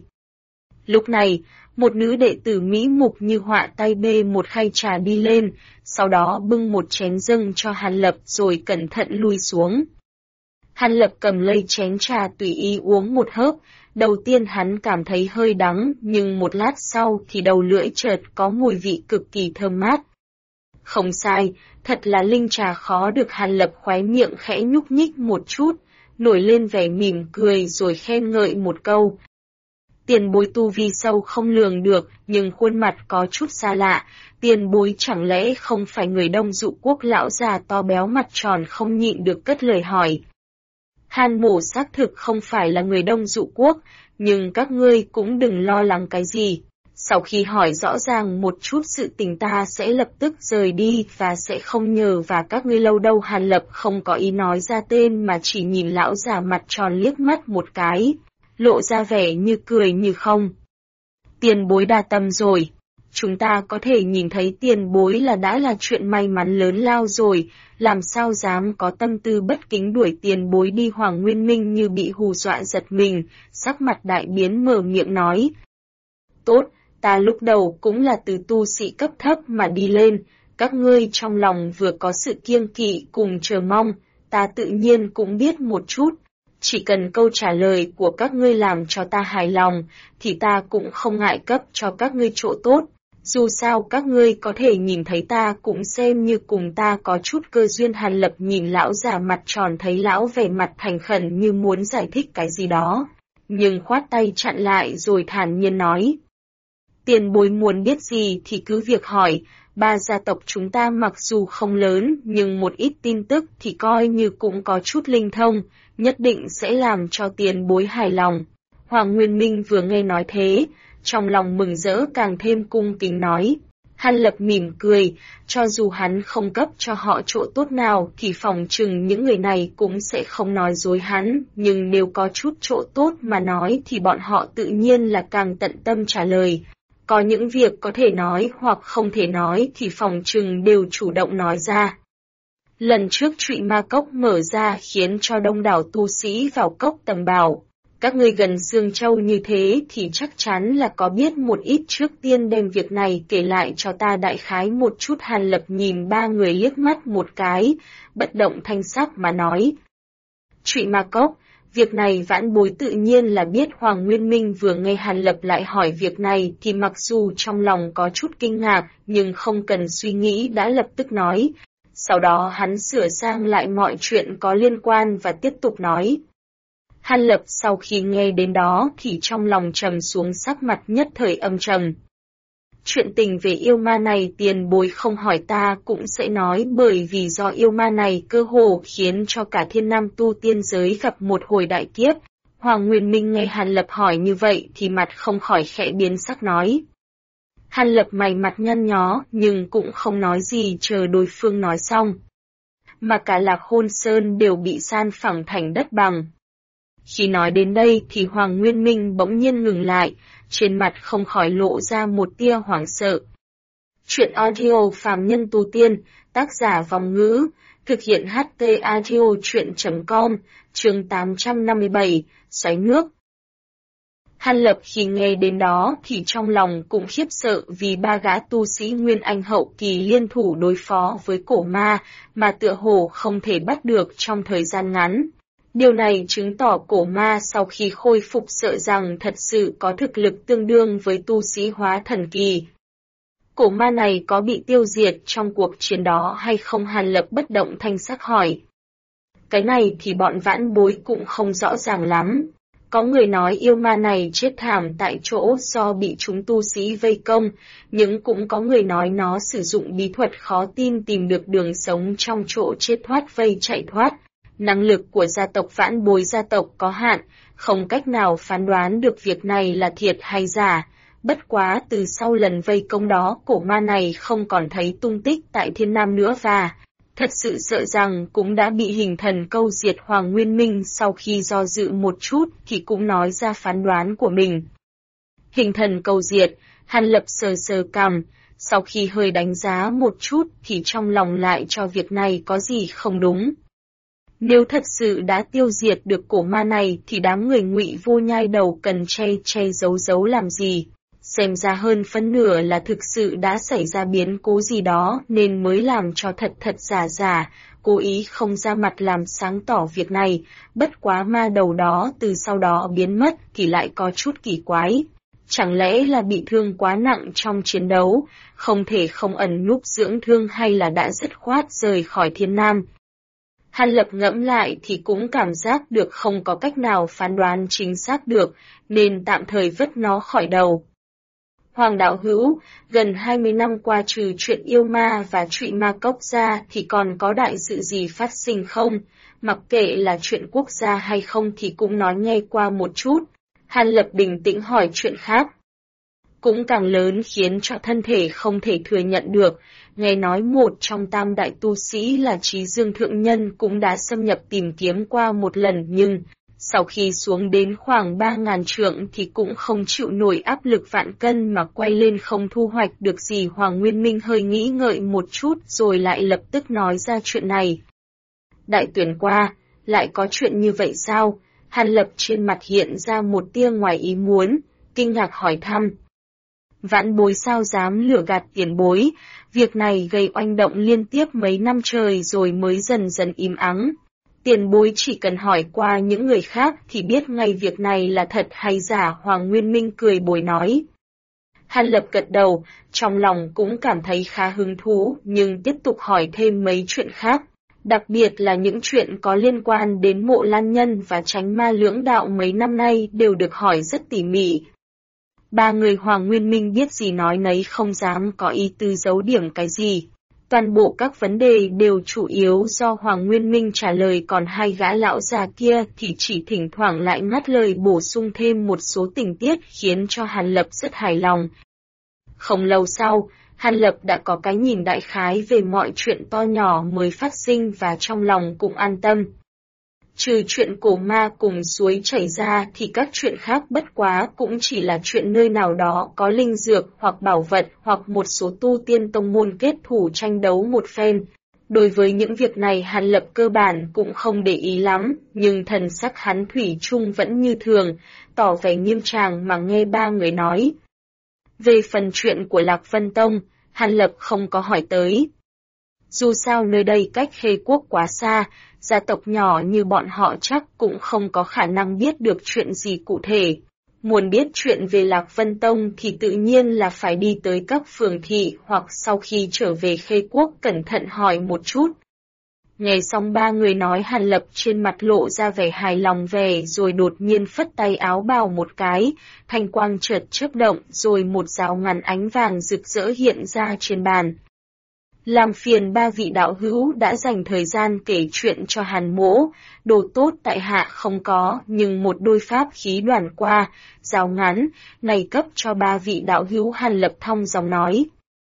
A: Lúc này, một nữ đệ tử mỹ mục như họa tay bê một khay trà đi lên, sau đó bưng một chén dâng cho Hàn Lập rồi cẩn thận lui xuống. Hàn Lập cầm lấy chén trà tùy ý uống một hớp, đầu tiên hắn cảm thấy hơi đắng, nhưng một lát sau thì đầu lưỡi chợt có mùi vị cực kỳ thơm mát. Không sai, thật là linh trà khó được. Hàn Lập khóe miệng khẽ nhúc nhích một chút, nổi lên vẻ mỉm cười rồi khen ngợi một câu. Tiền bối tu vi sâu không lường được, nhưng khuôn mặt có chút xa lạ, tiền bối chẳng lẽ không phải người Đông Dụ Quốc? Lão già to béo mặt tròn không nhịn được cất lời hỏi. Hàn mổ xác thực không phải là người Đông Dụ Quốc, nhưng các ngươi cũng đừng lo lắng cái gì. Sau khi hỏi rõ ràng một chút sự tình ta sẽ lập tức rời đi và sẽ không nhờ và các ngươi lâu đâu. Hàn Lập không có ý nói ra tên mà chỉ nhìn lão già mặt tròn liếc mắt một cái, lộ ra vẻ như cười như không. Tiền bối đa tâm rồi. Chúng ta có thể nhìn thấy tiền bối đã là chuyện may mắn lớn lao rồi, làm sao dám có tâm tư bất kính đuổi tiền bối đi. Hoàng Nguyên Minh như bị hù dọa giật mình, sắc mặt đại biến mở miệng nói. Tốt, ta lúc đầu cũng là từ tu sĩ cấp thấp mà đi lên, các ngươi trong lòng vừa có sự kiêng kỵ cùng chờ mong, ta tự nhiên cũng biết một chút. Chỉ cần câu trả lời của các ngươi làm cho ta hài lòng, thì ta cũng không ngại cấp cho các ngươi chỗ tốt. Dù sao các ngươi có thể nhìn thấy ta cũng xem như cùng ta có chút cơ duyên. Hàn Lập nhìn lão già mặt tròn, thấy lão vẻ mặt thành khẩn như muốn giải thích cái gì đó, nhưng khoát tay chặn lại rồi thản nhiên nói. Tiền bối muốn biết gì thì cứ việc hỏi, ba gia tộc chúng ta mặc dù không lớn nhưng một ít tin tức thì coi như cũng có chút linh thông, nhất định sẽ làm cho tiền bối hài lòng. Hoàng Nguyên Minh vừa nghe nói thế, trong lòng mừng rỡ càng thêm cung kính nói. Hàn Lập mỉm cười, cho dù hắn không cấp cho họ chỗ tốt nào thì phòng chừng những người này cũng sẽ không nói dối hắn, nhưng nếu có chút chỗ tốt mà nói thì bọn họ tự nhiên là càng tận tâm trả lời. Có những việc có thể nói hoặc không thể nói thì phòng chừng đều chủ động nói ra. Lần trước Trụy Ma Cốc mở ra khiến cho đông đảo tu sĩ vào cốc tầm bảo. Các ngươi gần Dương Châu như thế thì chắc chắn là có biết một ít, trước tiên đem việc này kể lại cho ta đại khái một chút. Hàn Lập nhìn ba người liếc mắt một cái, bất động thanh sắc mà nói. Trụy Ma Cốc, việc này vãn bối tự nhiên là biết. Hoàng Nguyên Minh vừa nghe Hàn Lập lại hỏi việc này thì mặc dù trong lòng có chút kinh ngạc nhưng không cần suy nghĩ đã lập tức nói. Sau đó hắn sửa sang lại mọi chuyện có liên quan và tiếp tục nói. Hàn Lập sau khi nghe đến đó thì trong lòng trầm xuống, sắc mặt nhất thời âm trầm. Chuyện tình về yêu ma này tiền bối không hỏi ta cũng sẽ nói, bởi vì do yêu ma này cơ hồ khiến cho cả thiên nam tu tiên giới gặp một hồi đại kiếp. Hoàng Nguyên Minh nghe Hàn Lập hỏi như vậy thì mặt không khỏi khẽ biến sắc nói. Hàn Lập mày mặt nhăn nhó nhưng cũng không nói gì chờ đối phương nói xong. Mà cả Lạc Hôn Sơn đều bị san phẳng thành đất bằng. Khi nói đến đây thì Hoàng Nguyên Minh bỗng nhiên ngừng lại, trên mặt không khỏi lộ ra một tia hoảng sợ. Chuyện audio phàm nhân tu tiên, tác giả Vòng Ngữ, thực hiện HT audio chuyện.com, chương 857, xoáy nước. Hàn Lập khi nghe đến đó thì trong lòng cũng khiếp sợ, vì ba gã tu sĩ Nguyên Anh hậu kỳ liên thủ đối phó với cổ ma mà tựa hồ không thể bắt được trong thời gian ngắn. Điều này chứng tỏ cổ ma sau khi khôi phục sợ rằng thật sự có thực lực tương đương với tu sĩ hóa thần kỳ. Cổ ma này có bị tiêu diệt trong cuộc chiến đó hay không? Hàn Lập bất động thanh sắc hỏi. Cái này thì bọn vãn bối cũng không rõ ràng lắm. Có người nói yêu ma này chết thảm tại chỗ do bị chúng tu sĩ vây công, nhưng cũng có người nói nó sử dụng bí thuật khó tin tìm được đường sống trong chỗ chết thoát vây chạy thoát. Năng lực của gia tộc Vãn Bối gia tộc có hạn, không cách nào phán đoán được việc này là thiệt hay giả. Bất quá từ sau lần vây công đó cổ ma này không còn thấy tung tích tại Thiên Nam nữa và thật sự sợ rằng cũng đã bị hình thần câu diệt. Hoàng Nguyên Minh sau khi do dự một chút thì cũng nói ra phán đoán của mình. Hình thần câu diệt, Hàn Lập sờ sờ cằm, sau khi hơi đánh giá một chút thì trong lòng lại cho việc này có gì không đúng. Nếu thật sự đã tiêu diệt được cổ ma này thì đám người Ngụy Vô Nhai đầu cần che giấu làm gì? Xem ra hơn phân nửa là thực sự đã xảy ra biến cố gì đó nên mới làm cho thật giả, cố ý không ra mặt làm sáng tỏ việc này. Bất quá ma đầu đó từ sau đó biến mất thì lại có chút kỳ quái. Chẳng lẽ là bị thương quá nặng trong chiến đấu, không thể không ẩn núp dưỡng thương hay là đã dứt khoát rời khỏi Thiên Nam? Hàn Lập ngẫm lại thì cũng cảm giác được không có cách nào phán đoán chính xác được, nên tạm thời vứt nó khỏi đầu. Hoàng đạo hữu, gần 20 năm qua trừ chuyện yêu ma và trụy ma cốc ra thì còn có đại sự gì phát sinh không? Mặc kệ là chuyện quốc gia hay không thì cũng nói nghe qua một chút. Hàn Lập bình tĩnh hỏi chuyện khác. Cũng càng lớn khiến cho thân thể không thể thừa nhận được. Nghe nói một trong tam đại tu sĩ là Trí Dương Thượng Nhân cũng đã xâm nhập tìm kiếm qua một lần nhưng sau khi xuống đến khoảng 3.000 trượng thì cũng không chịu nổi áp lực vạn cân mà quay lên không thu hoạch được gì. Hoàng Nguyên Minh hơi nghĩ ngợi một chút rồi lại lập tức nói ra chuyện này. Đại tuyển qua, lại có chuyện như vậy sao? Hàn Lập trên mặt hiện ra một tia ngoài ý muốn, kinh ngạc hỏi thăm. Vãn Bối sao dám lừa gạt tiền bối, việc này gây oanh động liên tiếp mấy năm trời rồi mới dần dần im ắng. Tiền bối chỉ cần hỏi qua những người khác thì biết ngay việc này là thật hay giả. Hoàng Nguyên Minh cười bồi nói. Hàn Lập gật đầu, trong lòng cũng cảm thấy khá hứng thú nhưng tiếp tục hỏi thêm mấy chuyện khác. Đặc biệt là những chuyện có liên quan đến Mộ Lan Nhân và Chánh Ma Lưỡng Đạo mấy năm nay đều được hỏi rất tỉ mỉ. Ba người Hoàng Nguyên Minh biết gì nói nấy, không dám có ý tư giấu điểm cái gì. Toàn bộ các vấn đề đều chủ yếu do Hoàng Nguyên Minh trả lời, còn hai gã lão già kia thì chỉ thỉnh thoảng lại ngắt lời bổ sung thêm một số tình tiết khiến cho Hàn Lập rất hài lòng. Không lâu sau, Hàn Lập đã có cái nhìn đại khái về mọi chuyện to nhỏ mới phát sinh và trong lòng cũng an tâm. Trừ chuyện cổ ma cùng suối chảy ra thì các chuyện khác bất quá cũng chỉ là chuyện nơi nào đó có linh dược hoặc bảo vật hoặc một số tu tiên tông môn kết thủ tranh đấu một phen. Đối với những việc này Hàn Lập cơ bản cũng không để ý lắm, nhưng thần sắc hắn thủy chung vẫn như thường, tỏ vẻ nghiêm trang mà nghe ba người nói. Về phần chuyện của Lạc Vân Tông, Hàn Lập không có hỏi tới. Dù sao nơi đây cách Khê Quốc quá xa, gia tộc nhỏ như bọn họ chắc cũng không có khả năng biết được chuyện gì cụ thể. Muốn biết chuyện về Lạc Vân Tông thì tự nhiên là phải đi tới các phường thị hoặc sau khi trở về Khê Quốc cẩn thận hỏi một chút. Nghe xong ba người nói, Hàn Lập trên mặt lộ ra vẻ hài lòng vẻ rồi đột nhiên phất tay áo bào một cái, thanh quang chợt chớp động rồi một dạo ngàn ánh vàng rực rỡ hiện ra trên bàn. Làm phiền ba vị đạo hữu đã dành thời gian kể chuyện cho Hàn mỗ, đồ tốt tại hạ không có, nhưng một đôi pháp khí đoàn qua, dao ngắn, này cấp cho ba vị đạo hữu. Hàn Lập thong dòng nói.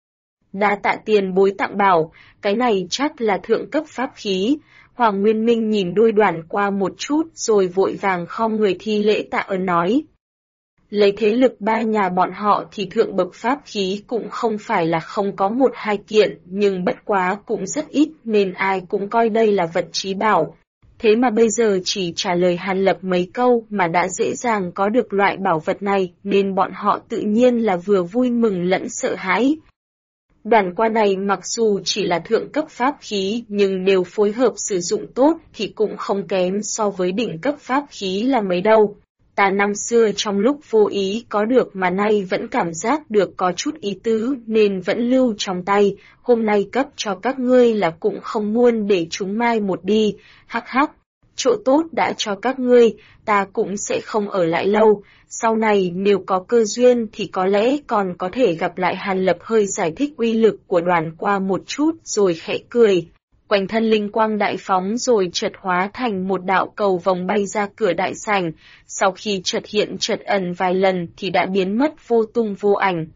A: Đa tạ tiền bối tặng bảo, cái này chắc là thượng cấp pháp khí. Hoàng Nguyên Minh nhìn đôi đoàn qua một chút rồi vội vàng khom người thi lễ tạ ơn nói. Lấy thế lực ba nhà bọn họ thì thượng bậc pháp khí cũng không phải là không có một hai kiện, nhưng bất quá cũng rất ít nên ai cũng coi đây là vật trí bảo. Thế mà bây giờ chỉ trả lời Hàn Lập mấy câu mà đã dễ dàng có được loại bảo vật này nên bọn họ tự nhiên là vừa vui mừng lẫn sợ hãi. Đoàn qua này mặc dù chỉ là thượng cấp pháp khí nhưng nếu phối hợp sử dụng tốt thì cũng không kém so với đỉnh cấp pháp khí là mấy đâu. Ta năm xưa trong lúc vô ý có được mà nay vẫn cảm giác được có chút ý tứ nên vẫn lưu trong tay, hôm nay cấp cho các ngươi là cũng không muốn để chúng mai một đi, hắc hắc. Chỗ tốt đã cho các ngươi, ta cũng sẽ không ở lại lâu, sau này nếu có cơ duyên thì có lẽ còn có thể gặp lại. Hàn Lập hơi giải thích uy lực của đoàn qua một chút rồi khẽ cười. Quanh thân linh quang đại phóng rồi chợt hóa thành một đạo cầu vòng bay ra cửa đại sảnh, sau khi chợt hiện chợt ẩn vài lần thì đã biến mất vô tung vô ảnh.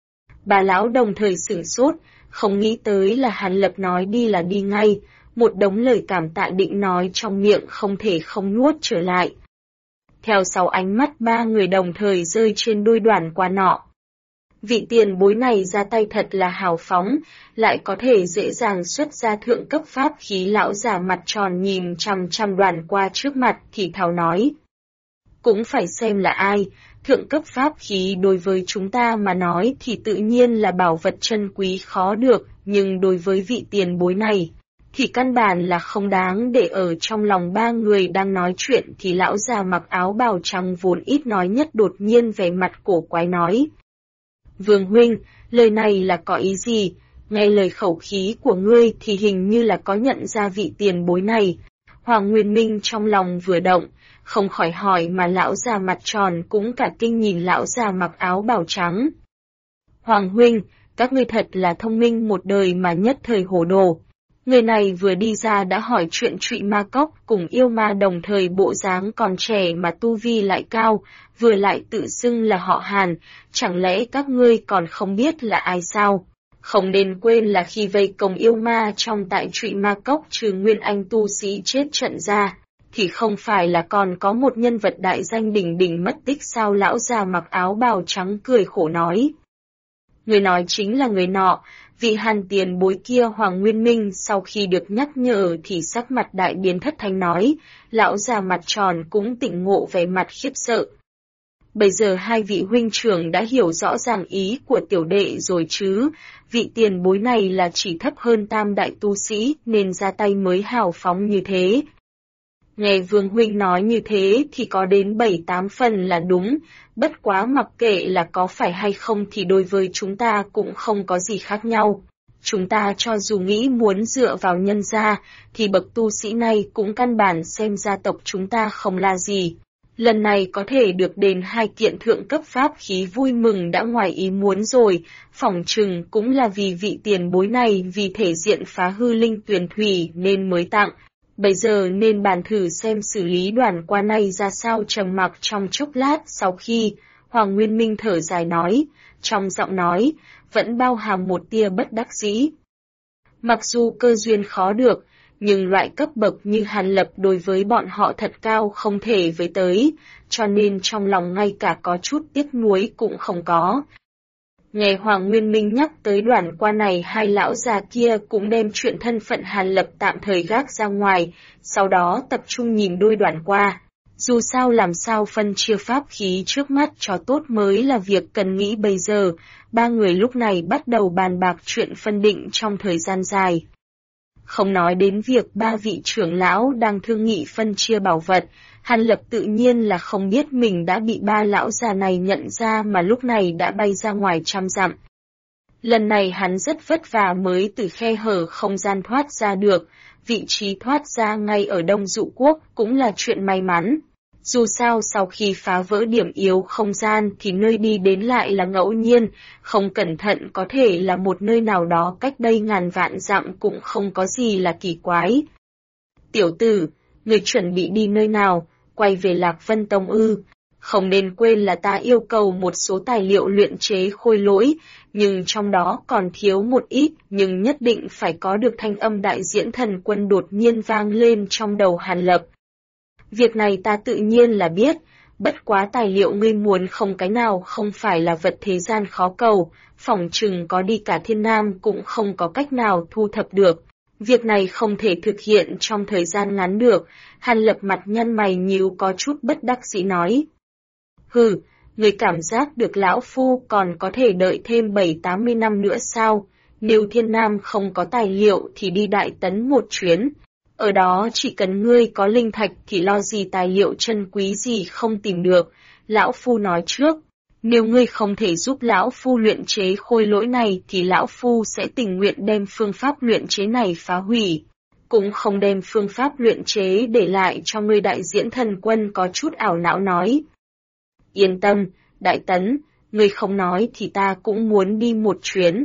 A: Bà lão đồng thời sửng sốt, không nghĩ tới là Hàn Lập nói đi là đi ngay, một đống lời cảm tạ định nói trong miệng không thể không nuốt trở lại. Theo sau ánh mắt ba người đồng thời rơi trên đôi đoản qua nọ. Vị tiền bối này ra tay thật là hào phóng, lại có thể dễ dàng xuất ra thượng cấp pháp khí. Lão già mặt tròn nhìn chằm chằm đoản qua trước mặt thì thào nói. Cũng phải xem là ai, thượng cấp pháp khí đối với chúng ta mà nói thì tự nhiên là bảo vật chân quý khó được, nhưng đối với vị tiền bối này thì căn bản là không đáng để ở trong lòng. Ba người đang nói chuyện thì lão già mặc áo bào trắng vốn ít nói nhất đột nhiên vẻ mặt cổ quái nói. Vương huynh, lời này là có ý gì? Nghe lời khẩu khí của ngươi thì hình như là có nhận ra vị tiền bối này. Hoàng Nguyên Minh trong lòng vừa động, không khỏi hỏi mà lão già mặt tròn cũng cả kinh nhìn lão già mặc áo bào trắng. Hoàng huynh, các ngươi thật là thông minh một đời mà nhất thời hồ đồ. Người này vừa đi ra đã hỏi chuyện Trụy Ma Cốc cùng yêu ma, đồng thời bộ dáng còn trẻ mà tu vi lại cao, vừa lại tự xưng là họ Hàn, chẳng lẽ các ngươi còn không biết là ai sao? Không nên quên là khi vây công yêu ma trong tại Trụy Ma Cốc trừ Nguyên Anh tu sĩ chết trận ra, thì không phải là còn có một nhân vật đại danh đỉnh đỉnh mất tích sao? Lão già mặc áo bào trắng cười khổ nói. Người nói chính là người nọ. Vị Hàn tiền bối kia. Hoàng Nguyên Minh sau khi được nhắc nhở thì sắc mặt đại biến, thất thanh nói, lão già mặt tròn cũng tỉnh ngộ vẻ mặt khiếp sợ. Bây giờ hai vị huynh trưởng đã hiểu rõ ràng ý của tiểu đệ rồi chứ, vị tiền bối này là chỉ thấp hơn tam đại tu sĩ nên ra tay mới hào phóng như thế. Nghe Vương huynh nói như thế thì có đến 7-8 phần là đúng, bất quá mặc kệ là có phải hay không thì đối với chúng ta cũng không có gì khác nhau. Chúng ta cho dù nghĩ muốn dựa vào nhân gia, thì bậc tu sĩ này cũng căn bản xem gia tộc chúng ta không là gì. Lần này có thể được đền 2 kiện thượng cấp pháp khí vui mừng đã ngoài ý muốn rồi, phỏng chừng cũng là vì vị tiền bối này vì thể diện phá hư linh tuyền thủy nên mới tặng. Bây giờ nên bàn thử xem xử lý đoàn qua này ra sao. Trầm mặc trong chốc lát sau khi Hoàng Nguyên Minh thở dài nói, trong giọng nói vẫn bao hàm một tia bất đắc dĩ. Mặc dù cơ duyên khó được, nhưng loại cấp bậc như Hàn Lập đối với bọn họ thật cao không thể với tới, cho nên trong lòng ngay cả có chút tiếc nuối cũng không có. Nghe Hoàng Nguyên Minh nhắc tới đoàn qua này, hai lão già kia cũng đem chuyện thân phận Hàn Lập tạm thời gác ra ngoài, sau đó tập trung nhìn đôi đoàn qua. Dù sao làm sao phân chia pháp khí trước mắt cho tốt mới là việc cần nghĩ bây giờ. Ba người lúc này bắt đầu bàn bạc chuyện phân định trong thời gian dài. Không nói đến việc ba vị trưởng lão đang thương nghị phân chia bảo vật, Hàn Lập tự nhiên là không biết mình đã bị ba lão già này nhận ra mà lúc này đã bay ra ngoài 100 dặm. Lần này hắn rất vất vả mới từ khe hở không gian thoát ra được, vị trí thoát ra ngay ở Đông Dụ Quốc cũng là chuyện may mắn. Dù sao sau khi phá vỡ điểm yếu không gian thì nơi đi đến lại là ngẫu nhiên, không cẩn thận có thể là một nơi nào đó cách đây ngàn vạn dặm cũng không có gì là kỳ quái. Tiểu tử, người chuẩn bị đi nơi nào, quay về Lạc Vân Tông ư? Không nên quên là ta yêu cầu một số tài liệu luyện chế khôi lỗi, nhưng trong đó còn thiếu một ít, nhưng nhất định phải có được. Thanh âm đại diễn thần quân đột nhiên vang lên trong đầu Hàn Lập. Việc này ta tự nhiên là biết, bất quá tài liệu ngươi muốn không cái nào không phải là vật thế gian khó cầu, phỏng chừng có đi cả thiên nam cũng không có cách nào thu thập được. Việc này không thể thực hiện trong thời gian ngắn được. Hàn Lập mặt nhăn mày nhíu có chút bất đắc dĩ nói. Hừ, người cảm giác được lão phu còn có thể đợi thêm 7-80 năm nữa sao? Nếu thiên nam không có tài liệu thì đi Đại Tấn một chuyến. Ở đó chỉ cần ngươi có linh thạch thì lo gì tài liệu chân quý gì không tìm được. Lão phu nói trước, nếu ngươi không thể giúp lão phu luyện chế khôi lỗi này thì lão phu sẽ tình nguyện đem phương pháp luyện chế này phá hủy. Cũng không đem phương pháp luyện chế để lại cho ngươi. Đại diễn thần quân có chút ảo não nói. Yên tâm, Đại Tấn, ngươi không nói thì ta cũng muốn đi một chuyến.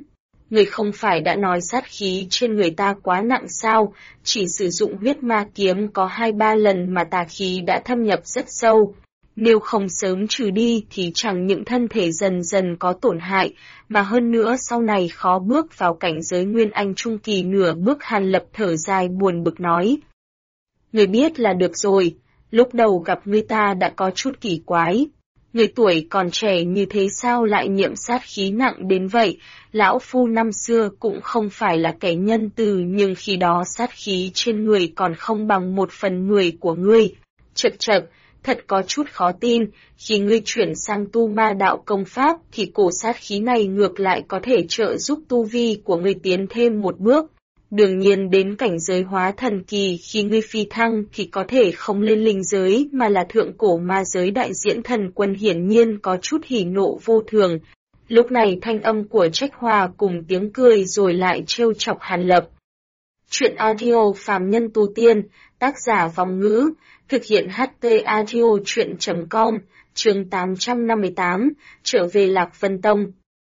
A: Người không phải đã nói sát khí trên người ta quá nặng sao, chỉ sử dụng huyết ma kiếm có 2-3 lần mà tà khí đã thâm nhập rất sâu. Nếu không sớm trừ đi thì chẳng những thân thể dần dần có tổn hại, mà hơn nữa sau này khó bước vào cảnh giới Nguyên Anh Trung Kỳ nửa bước. Hàn Lập thở dài buồn bực nói. Người biết là được rồi, lúc đầu gặp người ta đã có chút kỳ quái. Người tuổi còn trẻ như thế sao lại nhiễm sát khí nặng đến vậy, lão phu năm xưa cũng không phải là kẻ nhân từ nhưng khi đó sát khí trên người còn không bằng 1/10 của ngươi. Chậc chậc, thật có chút khó tin, khi ngươi chuyển sang tu ma đạo công pháp thì cổ sát khí này ngược lại có thể trợ giúp tu vi của ngươi tiến thêm một bước. Đương nhiên đến cảnh giới hóa thần kỳ khi ngươi phi thăng thì có thể không lên linh giới mà là thượng cổ ma giới. Đại diễn thần quân hiển nhiên có chút hỉ nộ vô thường. Lúc này thanh âm của Trách Hòa cùng tiếng cười rồi lại trêu chọc Hàn Lập. Chuyện audio phàm nhân tu tiên, tác giả Vong Ngữ, thực hiện HT audio chuyện.com, chương 858, trở về Lạc Vân Tông.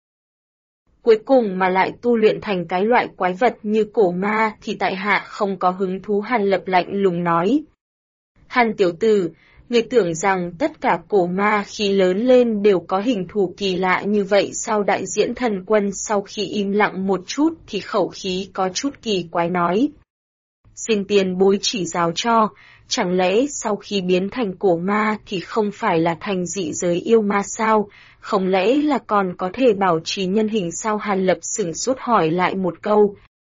A: Cuối cùng mà lại tu luyện thành cái loại quái vật như cổ ma thì tại hạ không có hứng thú. Hàn Lập lạnh lùng nói. Hàn tiểu tử, người tưởng rằng tất cả cổ ma khi lớn lên đều có hình thù kỳ lạ như vậy sao? Đại diễn thần quân sau khi im lặng một chút thì khẩu khí có chút kỳ quái nói. Xin tiền bối chỉ giáo cho, chẳng lẽ sau khi biến thành cổ ma thì không phải là thành dị giới yêu ma sao? Không lẽ là còn có thể bảo trì nhân hình sao? Hàn Lập sửng sốt hỏi lại một câu.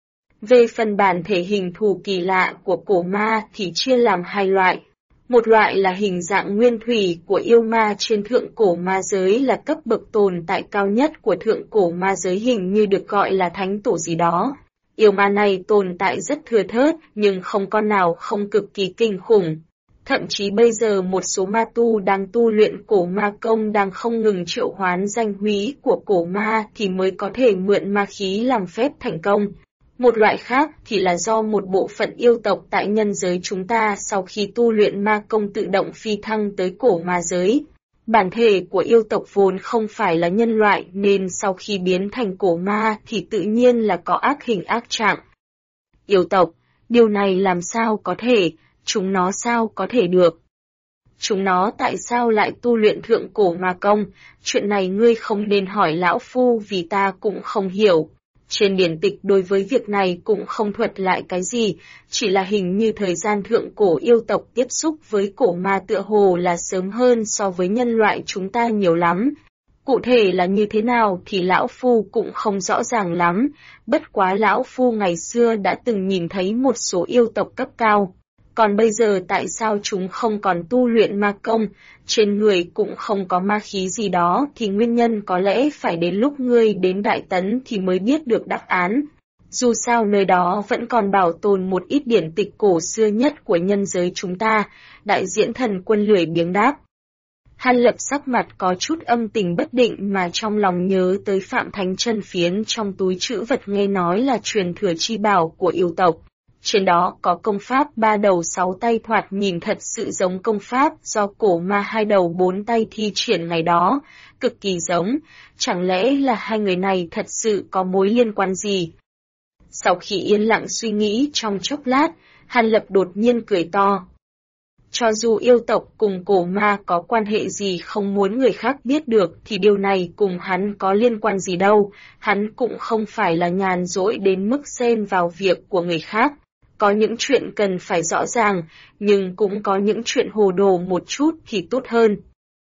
A: Về phần bản thể hình thù kỳ lạ của cổ ma thì chia làm 2 loại. Một loại là hình dạng nguyên thủy của yêu ma trên thượng cổ ma giới, là cấp bậc tồn tại cao nhất của thượng cổ ma giới, hình như được gọi là thánh tổ gì đó. Yêu ma này tồn tại rất thưa thớt nhưng không con nào không cực kỳ kinh khủng. Thậm chí bây giờ một số ma tu đang tu luyện cổ ma công đang không ngừng triệu hoán danh húy của cổ ma thì mới có thể mượn ma khí làm phép thành công. Một loại khác thì là do một bộ phận yêu tộc tại nhân giới chúng ta sau khi tu luyện ma công tự động phi thăng tới cổ ma giới. Bản thể của yêu tộc vốn không phải là nhân loại nên sau khi biến thành cổ ma thì tự nhiên là có ác hình ác trạng. Yêu tộc, điều này làm sao có thể, chúng nó sao có thể được? Chúng nó tại sao lại tu luyện thượng cổ ma công? Chuyện này ngươi không nên hỏi lão phu vì ta cũng không hiểu. Trên điển tịch đối với việc này cũng không thuật lại cái gì, chỉ là hình như thời gian thượng cổ yêu tộc tiếp xúc với cổ ma tựa hồ là sớm hơn so với nhân loại chúng ta nhiều lắm. Cụ thể là như thế nào thì lão phu cũng không rõ ràng lắm, bất quá lão phu ngày xưa đã từng nhìn thấy một số yêu tộc cấp cao. Còn bây giờ tại sao chúng không còn tu luyện ma công, trên người cũng không có ma khí gì đó thì nguyên nhân có lẽ phải đến lúc ngươi đến Đại Tấn thì mới biết được đáp án. Dù sao nơi đó vẫn còn bảo tồn một ít điển tịch cổ xưa nhất của nhân giới chúng ta, đại diễn thần quân lười biếng đáp. Hàn Lập sắc mặt có chút âm tình bất định mà trong lòng nhớ tới Phạm Thánh Chân Phiến trong túi trữ vật nghe nói là truyền thừa chi bảo của yêu tộc. Trên đó có công pháp 3 đầu 6 tay thoạt nhìn thật sự giống công pháp do cổ ma 2 đầu 4 tay thi triển ngày đó, cực kỳ giống, chẳng lẽ là hai người này thật sự có mối liên quan gì? Sau khi yên lặng suy nghĩ trong chốc lát, Hàn Lập đột nhiên cười to. Cho dù yêu tộc cùng cổ ma có quan hệ gì không muốn người khác biết được thì điều này cùng hắn có liên quan gì đâu, hắn cũng không phải là nhàn rỗi đến mức xen vào việc của người khác. Có những chuyện cần phải rõ ràng, nhưng cũng có những chuyện hồ đồ một chút thì tốt hơn.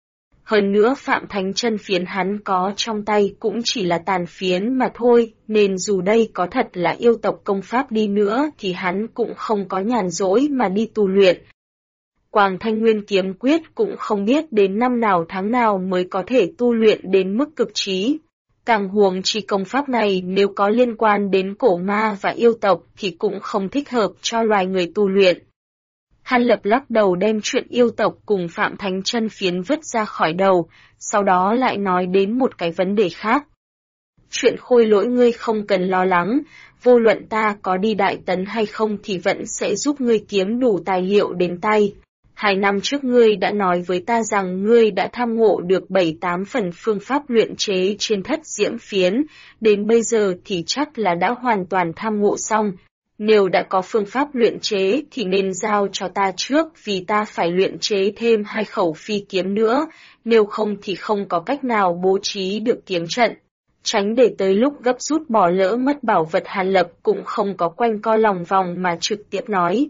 A: Hơn nữa Phạm Thánh Chân Phiến hắn có trong tay cũng chỉ là tàn phiến mà thôi, nên dù đây có thật là yêu tộc công pháp đi nữa thì hắn cũng không có nhàn rỗi mà đi tu luyện. Quang Thanh Nguyên Kiếm Quyết cũng không biết đến năm nào tháng nào mới có thể tu luyện đến mức cực trí. Càng huống chi công pháp này nếu có liên quan đến cổ ma và yêu tộc thì cũng không thích hợp cho loài người tu luyện. Hàn Lập lắc đầu đem chuyện yêu tộc cùng Phạm Thánh Chân Phiến vứt ra khỏi đầu, sau đó lại nói đến một cái vấn đề khác. Chuyện Khôi Lỗi ngươi không cần lo lắng, vô luận ta có đi Đại Tấn hay không thì vẫn sẽ giúp ngươi kiếm đủ tài liệu đến tay. 2 năm trước ngươi đã nói với ta rằng ngươi đã tham ngộ được 7-8 phần phương pháp luyện chế trên thất diễm phiến, đến bây giờ thì chắc là đã hoàn toàn tham ngộ xong. Nếu đã có phương pháp luyện chế thì nên giao cho ta trước vì ta phải luyện chế thêm 2 khẩu phi kiếm nữa, nếu không thì không có cách nào bố trí được kiếm trận. Tránh để tới lúc gấp rút bỏ lỡ mất bảo vật. Hàn Lập cũng không có quanh co lòng vòng mà trực tiếp nói.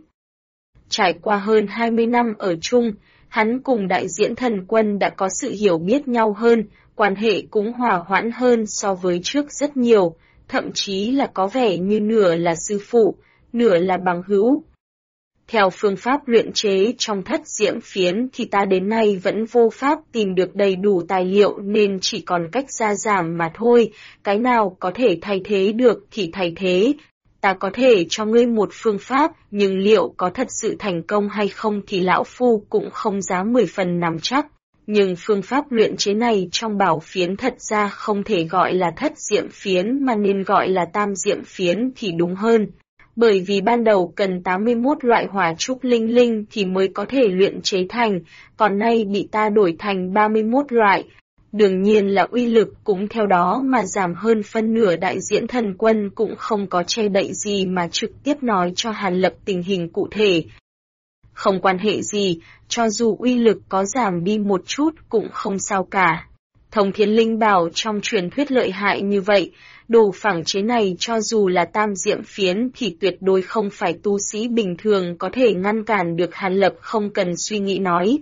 A: Trải qua hơn 20 năm ở chung, hắn cùng đại diễn thần quân đã có sự hiểu biết nhau hơn, quan hệ cũng hòa hoãn hơn so với trước rất nhiều, thậm chí là có vẻ như nửa là sư phụ, nửa là bằng hữu. Theo phương pháp luyện chế trong thất diễm phiến thì ta đến nay vẫn vô pháp tìm được đầy đủ tài liệu nên chỉ còn cách gia giảm mà thôi, cái nào có thể thay thế được thì thay thế. Ta có thể cho ngươi một phương pháp, nhưng liệu có thật sự thành công hay không thì lão phu cũng không dám 10 phần nắm chắc. Nhưng phương pháp luyện chế này trong bảo phiến thật ra không thể gọi là thất diễm phiến mà nên gọi là tam diễm phiến thì đúng hơn. Bởi vì ban đầu cần 81 loại hỏa trúc linh linh thì mới có thể luyện chế thành, còn nay bị ta đổi thành 31 loại. Đương nhiên là uy lực cũng theo đó mà giảm hơn phân nửa. Đại diễn thần quân cũng không có che đậy gì mà trực tiếp nói cho Hàn Lập tình hình cụ thể. Không quan hệ gì, cho dù uy lực có giảm đi một chút cũng không sao cả. Thông Thiên Linh Bảo trong truyền thuyết lợi hại như vậy, đồ phẳng chế này cho dù là tam diễm phiến thì tuyệt đối không phải tu sĩ bình thường có thể ngăn cản được. Hàn Lập không cần suy nghĩ nói.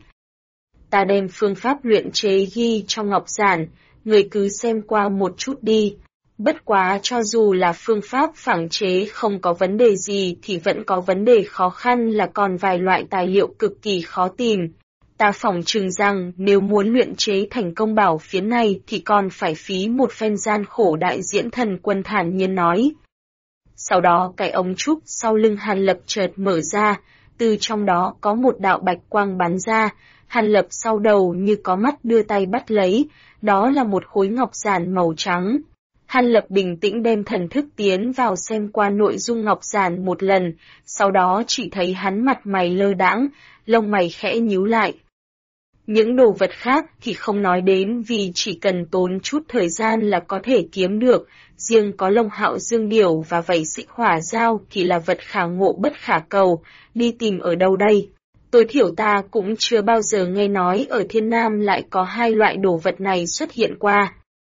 A: Ta đem phương pháp luyện chế ghi trong ngọc giản, người cứ xem qua một chút đi. Bất quá cho dù là phương pháp phẳng chế không có vấn đề gì thì vẫn có vấn đề khó khăn là còn vài loại tài liệu cực kỳ khó tìm. Ta phỏng chừng rằng nếu muốn luyện chế thành công bảo phiến này thì còn phải phí một phen gian khổ. Đại diễn thần quân thản nhiên nói. Sau đó cái ống trúc sau lưng Hàn Lập chợt mở ra, từ trong đó có một đạo bạch quang bắn ra. Hàn Lập sau đầu như có mắt đưa tay bắt lấy, đó là một khối ngọc giản màu trắng. Hàn Lập bình tĩnh đem thần thức tiến vào xem qua nội dung ngọc giản một lần, sau đó chỉ thấy hắn mặt mày lơ đãng, lông mày khẽ nhíu lại. Những đồ vật khác thì không nói đến vì chỉ cần tốn chút thời gian là có thể kiếm được, riêng có Long Hạo Dương Điểu và vảy xích hỏa dao thì là vật khả ngộ bất khả cầu, đi tìm ở đâu đây? Tối thiểu ta cũng chưa bao giờ nghe nói ở Thiên Nam lại có 2 loại đồ vật này xuất hiện qua.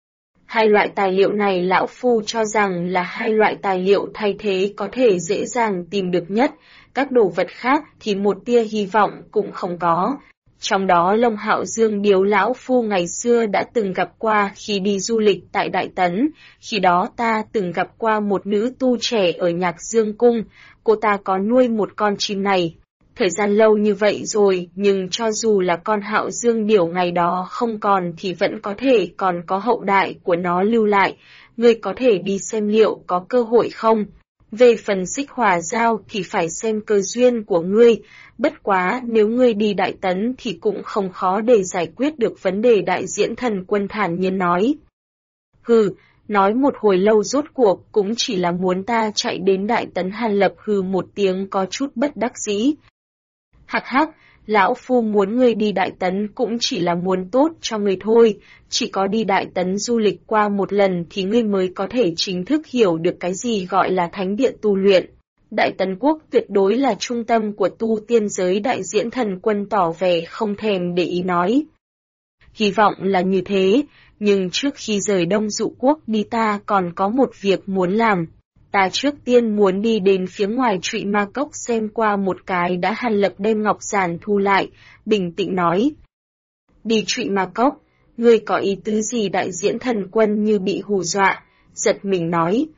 A: 2 loại tài liệu này lão phu cho rằng là 2 loại tài liệu thay thế có thể dễ dàng tìm được nhất, các đồ vật khác thì một tia hy vọng cũng không có. Trong đó Long Hạo Dương Điếu lão phu ngày xưa đã từng gặp qua khi đi du lịch tại Đại Tấn, khi đó ta từng gặp qua một nữ tu trẻ ở Nhạc Dương Cung, cô ta có nuôi một con chim này. Thời gian lâu như vậy rồi, nhưng cho dù là con Hạo Dương Điểu ngày đó không còn thì vẫn có thể còn có hậu đại của nó lưu lại, ngươi có thể đi xem liệu có cơ hội không. Về phần xích hỏa dao thì phải xem cơ duyên của ngươi, bất quá nếu ngươi đi Đại Tấn thì cũng không khó để giải quyết được vấn đề. Đại diễn thần quân thản nhiên nói. Hừ, nói một hồi lâu rốt cuộc cũng chỉ là muốn ta chạy đến Đại Tấn. Hàn Lập hừ một tiếng có chút bất đắc dĩ. Hắc hắc, lão phu muốn ngươi đi Đại Tấn cũng chỉ là muốn tốt cho ngươi thôi, chỉ có đi Đại Tấn du lịch qua một lần thì ngươi mới có thể chính thức hiểu được cái gì gọi là thánh địa tu luyện. Đại Tấn Quốc tuyệt đối là trung tâm của tu tiên giới. Đại diễn thần quân tỏ vẻ không thèm để ý nói. Hy vọng là như thế, nhưng trước khi rời Đông Dụ Quốc đi ta còn có một việc muốn làm. Ta trước tiên muốn đi đến phía ngoài Trụy Ma Cốc xem qua một cái đã. Hàn Lập đem ngọc giản thu lại, bình tĩnh nói. Đi Trụy Ma Cốc, ngươi có ý tứ gì? Đại diễn thần quân như bị hù dọa, giật mình nói.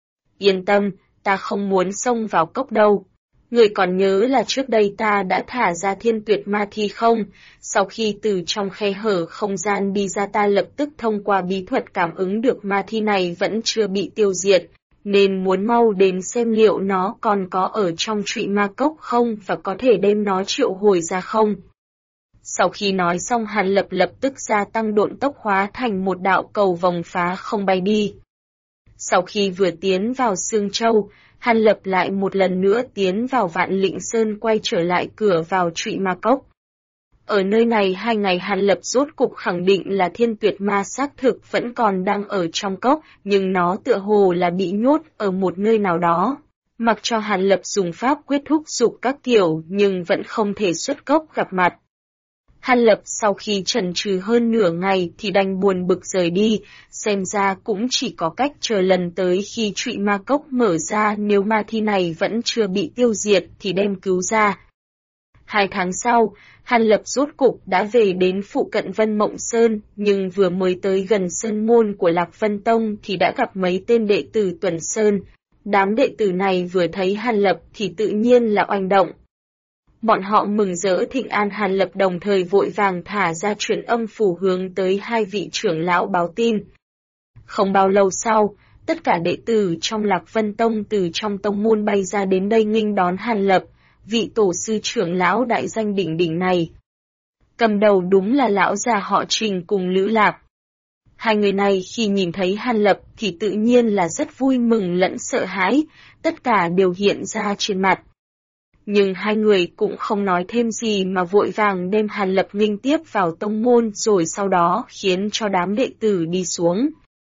A: Yên tâm, ta không muốn xông vào cốc đâu. Ngươi còn nhớ là trước đây ta đã thả ra Thiên Tuyệt Ma Thi không? Sau khi từ trong khe hở không gian đi ra ta lập tức thông qua bí thuật cảm ứng được ma thi này vẫn chưa bị tiêu diệt, nên muốn mau đến xem liệu nó còn có ở trong Trụy Ma Cốc không và có thể đem nó triệu hồi ra không. Sau khi nói xong Hàn Lập lập tức gia tăng độn tốc hóa thành một đạo cầu vòng phá không bay đi. Sau khi vừa tiến vào Sương Châu, Hàn Lập lại một lần nữa tiến vào Vạn Lĩnh Sơn quay trở lại cửa vào Trụy Ma Cốc. Ở nơi này 2 ngày Hàn Lập rốt cục khẳng định là thiên tuyệt ma xác thực vẫn còn đang ở trong cốc, nhưng nó tựa hồ là bị nhốt ở một nơi nào đó. Mặc cho Hàn Lập dùng pháp quyết thúc giục các kiểu nhưng vẫn không thể xuất cốc gặp mặt. Hàn Lập sau khi chần chừ hơn nửa ngày thì đành buồn bực rời đi, xem ra cũng chỉ có cách chờ lần tới khi trụy ma cốc mở ra, nếu ma thi này vẫn chưa bị tiêu diệt thì đem cứu ra. 2 tháng sau, Hàn Lập rốt cục đã về đến phụ cận Vân Mộng Sơn, nhưng vừa mới tới gần sơn môn của Lạc Vân Tông thì đã gặp mấy tên đệ tử Tuần Sơn. Đám đệ tử này vừa thấy Hàn Lập thì tự nhiên là oanh động. Bọn họ mừng rỡ thịnh an Hàn Lập, đồng thời vội vàng thả ra truyền âm phù hướng tới 2 vị trưởng lão báo tin. Không bao lâu sau, tất cả đệ tử trong Lạc Vân Tông từ trong tông môn bay ra đến đây nghênh đón Hàn Lập, vị tổ sư trưởng lão đại danh đỉnh đỉnh này. Cầm đầu đúng là lão già họ Trình cùng Lữ Lạp. 2 người này khi nhìn thấy Hàn Lập thì tự nhiên là rất vui mừng lẫn sợ hãi, tất cả đều hiện ra trên mặt. Nhưng 2 người cũng không nói thêm gì mà vội vàng đem Hàn Lập nghênh tiếp vào tông môn, rồi sau đó khiến cho đám đệ tử đi xuống.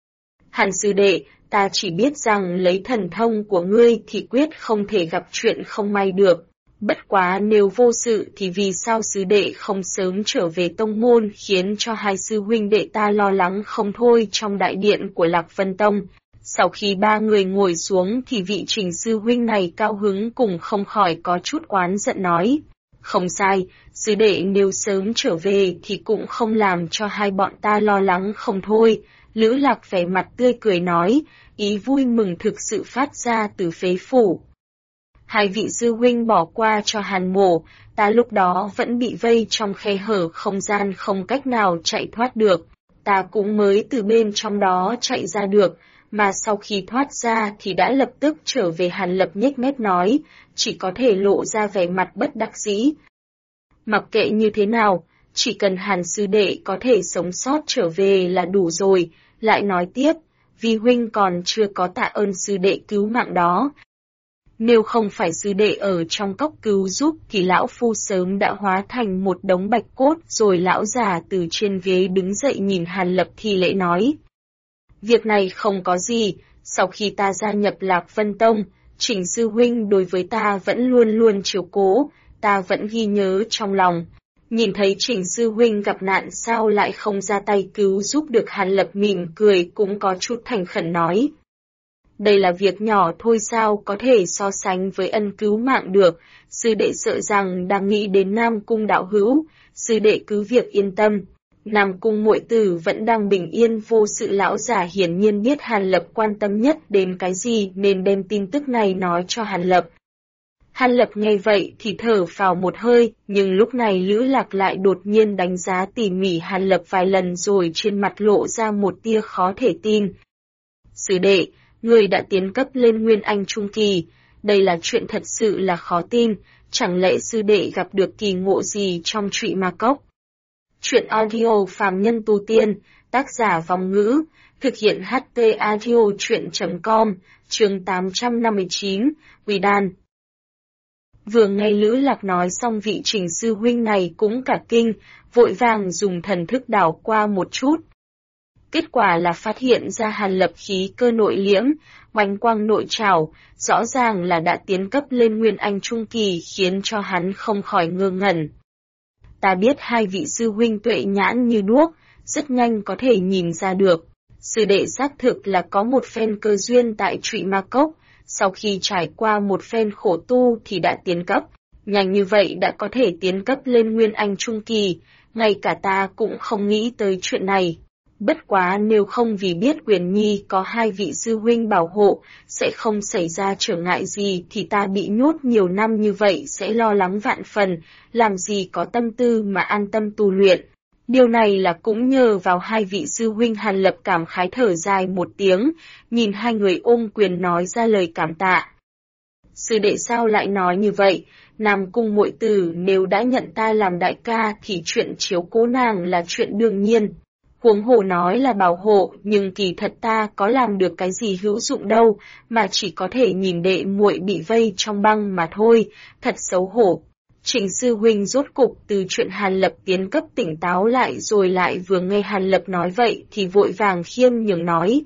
A: Hàn sư đệ, ta chỉ biết rằng lấy thần thông của ngươi thì quyết không thể gặp chuyện không may được. Bất quá nếu vô sự thì vì sao sư đệ không sớm trở về tông môn, khiến cho 2 sư huynh đệ ta lo lắng không thôi. Trong đại điện của Lạc Vân Tông, sau khi 3 người ngồi xuống thì vị Trình sư huynh này cao hứng cùng không khỏi có chút oán giận nói. Không sai, sư đệ nếu sớm trở về thì cũng không làm cho hai bọn ta lo lắng không thôi. Lữ Lạc vẻ mặt tươi cười nói, ý vui mừng thực sự phát ra từ phế phủ. 2 vị sư huynh bỏ qua cho Hàn Mộ, ta lúc đó vẫn bị vây trong khe hở không gian không cách nào chạy thoát được, ta cũng mới từ bên trong đó chạy ra được, mà sau khi thoát ra thì đã lập tức trở về. Hàn Lập nhếch mép nói, chỉ có thể lộ ra vẻ mặt bất đắc dĩ. Mặc kệ như thế nào, chỉ cần Hàn sư đệ có thể sống sót trở về là đủ rồi, lại nói tiếp, vì huynh còn chưa có tạ ơn sư đệ cứu mạng đó. Nếu không phải sư đệ ở trong cốc cứu giúp thì lão phu sớm đã hóa thành một đống bạch cốt. Rồi lão già từ trên ghế đứng dậy nhìn Hàn Lập thi lễ nói. Việc này không có gì, sau khi ta gia nhập Lạc Vân Tông, Trình sư huynh đối với ta vẫn luôn luôn chiếu cố, ta vẫn ghi nhớ trong lòng. Nhìn thấy Trình sư huynh gặp nạn sao lại không ra tay cứu giúp được. Hàn Lập mỉm cười cũng có chút thành khẩn nói. Đây là việc nhỏ thôi sao có thể so sánh với ân cứu mạng được, sư đệ sợ rằng đang nghĩ đến Nam Cung đạo hữu, sư đệ cứ việc yên tâm. Nam Cung muội tử vẫn đang bình yên vô sự. Lão giả hiển nhiên biết Hàn Lập quan tâm nhất đến cái gì nên đem tin tức này nói cho Hàn Lập. Hàn Lập nghe vậy thì thở phào một hơi, nhưng lúc này Lữ Lạc lại đột nhiên đánh giá tỉ mỉ Hàn Lập vài lần rồi trên mặt lộ ra một tia khó thể tin. Sư đệ, người đã tiến cấp lên Nguyên Anh Trung Kỳ, đây là chuyện thật sự là khó tin, chẳng lẽ sư đệ gặp được kỳ ngộ gì trong trụy ma cốc? Chuyện audio phàm nhân tu tiên, tác giả Vong Ngữ, thực hiện HT audio chuyện.com, chương 859, Quỷ Đan. Vừa nghe Lữ Lạc nói xong vị Trình sư huynh này cũng cả kinh, vội vàng dùng thần thức đảo qua một chút. Kết quả là phát hiện ra Hàn Lập khí cơ nội liễm, oanh quang nội trảo, rõ ràng là đã tiến cấp lên Nguyên Anh Trung Kỳ, khiến cho hắn không khỏi ngơ ngẩn. Ta biết 2 vị sư huynh tuệ nhãn như đuốc, rất nhanh có thể nhìn ra được. Sư đệ xác thực là có một phen cơ duyên tại trụy ma cốc, sau khi trải qua một phen khổ tu thì đã tiến cấp, nhanh như vậy đã có thể tiến cấp lên Nguyên Anh Trung Kỳ, ngay cả ta cũng không nghĩ tới chuyện này. Bất quá nếu không vì biết Quyền Nhi có 2 vị sư huynh bảo hộ, sẽ không xảy ra trở ngại gì thì ta bị nhốt nhiều năm như vậy sẽ lo lắng vạn phần, làm gì có tâm tư mà an tâm tu luyện. Điều này là cũng nhờ vào 2 vị sư huynh. Hàn Lập cảm khái thở dài một tiếng, nhìn 2 người ôm quyền nói ra lời cảm tạ. Sư đệ sao lại nói như vậy? Nam Cung muội tử nếu đã nhận ta làm đại ca thì chuyện chiếu cố nàng là chuyện đương nhiên. Huống hồ nói là bảo hộ, nhưng kỳ thật ta có làm được cái gì hữu dụng đâu, mà chỉ có thể nhìn đệ muội bị vây trong băng mà thôi, thật xấu hổ. Trịnh sư huynh rốt cục từ chuyện Hàn Lập tiến cấp tỉnh táo lại rồi lại vừa nghe Hàn Lập nói vậy thì vội vàng khiêm nhường nói.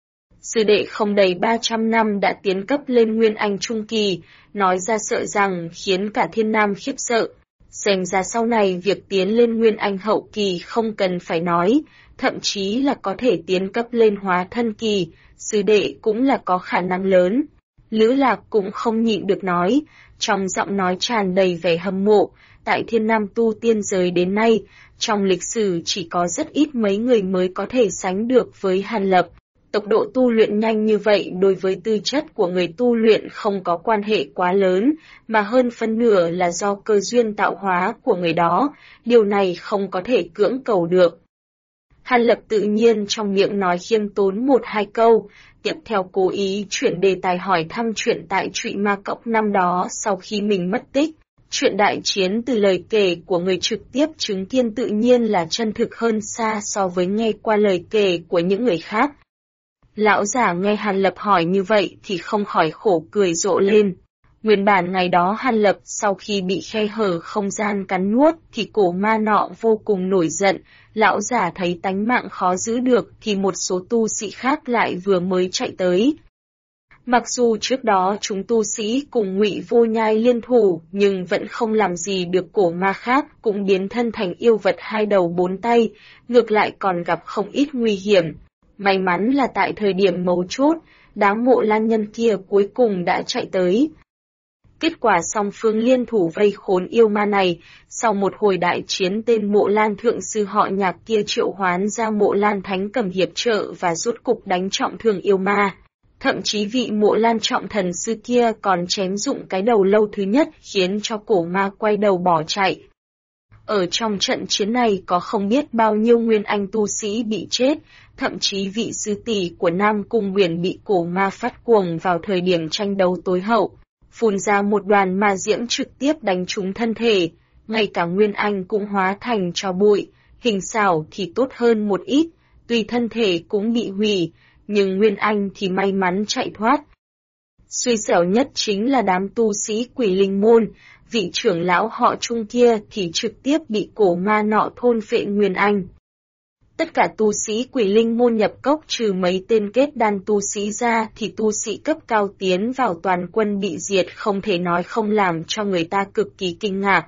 A: Sư đệ không đầy 300 năm đã tiến cấp lên Nguyên Anh Trung Kỳ, nói ra sợ rằng khiến cả thiên nam khiếp sợ. Xem ra sau này việc tiến lên Nguyên Anh Hậu Kỳ không cần phải nói, thậm chí là có thể tiến cấp lên Hóa Thân Kỳ, sư đệ cũng là có khả năng lớn. Lữ Lạc cũng không nhịn được nói, trong giọng nói tràn đầy vẻ hâm mộ, tại thiên nam tu tiên giới đến nay, trong lịch sử chỉ có rất ít mấy người mới có thể sánh được với Hàn Lập. Tốc độ tu luyện nhanh như vậy đối với tư chất của người tu luyện không có quan hệ quá lớn, mà hơn phân nửa là do cơ duyên tạo hóa của người đó, điều này không có thể cưỡng cầu được. Hàn Lập tự nhiên trong miệng nói khiêm tốn một hai câu, tiếp theo cố ý chuyển đề tài hỏi thăm chuyện tại Trụy Ma Cốc năm đó sau khi mình mất tích. Chuyện đại chiến từ lời kể của người trực tiếp chứng kiến tự nhiên là chân thực hơn xa so với nghe qua lời kể của những người khác. Lão giả nghe Hàn Lập hỏi như vậy thì không khỏi khổ cười rộ lên. Nguyên bản ngày đó Hàn Lập sau khi bị khe hở không gian cắn nuốt thì cổ ma nọ vô cùng nổi giận, lão giả thấy tánh mạng khó giữ được thì một số tu sĩ khác lại vừa mới chạy tới. Mặc dù trước đó chúng tu sĩ cùng Ngụy Vô Nhai liên thủ nhưng vẫn không làm gì được cổ ma khác cũng biến thân thành yêu vật hai đầu bốn tay, ngược lại còn gặp không ít nguy hiểm. May mắn là tại thời điểm mấu chốt, đám Mộ Lan nhân kia cuối cùng đã chạy tới. Kết quả song phương liên thủ vây khốn yêu ma này, sau một hồi đại chiến tên Mộ Lan thượng sư họ Nhạc kia triệu hoán ra Mộ Lan thánh cầm hiệp trợ và rốt cục đánh trọng thương yêu ma. Thậm chí vị Mộ Lan trọng thần sư kia còn chém dụng cái đầu lâu thứ nhất khiến cho cổ ma quay đầu bỏ chạy. Ở trong trận chiến này có không biết bao nhiêu nguyên anh tu sĩ bị chết, thậm chí vị sư tỷ của Nam Cung Huyền bị cổ ma phát cuồng vào thời điểm tranh đấu tối hậu, phun ra một đoàn ma diễm trực tiếp đánh trúng thân thể, ngay cả nguyên anh cũng hóa thành tro bụi, hình xảo thì tốt hơn một ít, tuy thân thể cũng bị hủy, nhưng nguyên anh thì may mắn chạy thoát. Xui xẻo nhất chính là đám tu sĩ Quỷ Linh môn, vị trưởng lão họ Trung kia thì trực tiếp bị cổ ma nọ thôn phệ nguyên anh. Tất cả tu sĩ Quỷ Linh môn nhập cốc trừ mấy tên kết đan tu sĩ ra thì tu sĩ cấp cao tiến vào toàn quân bị diệt không thể nói không làm cho người ta cực kỳ kinh ngạc.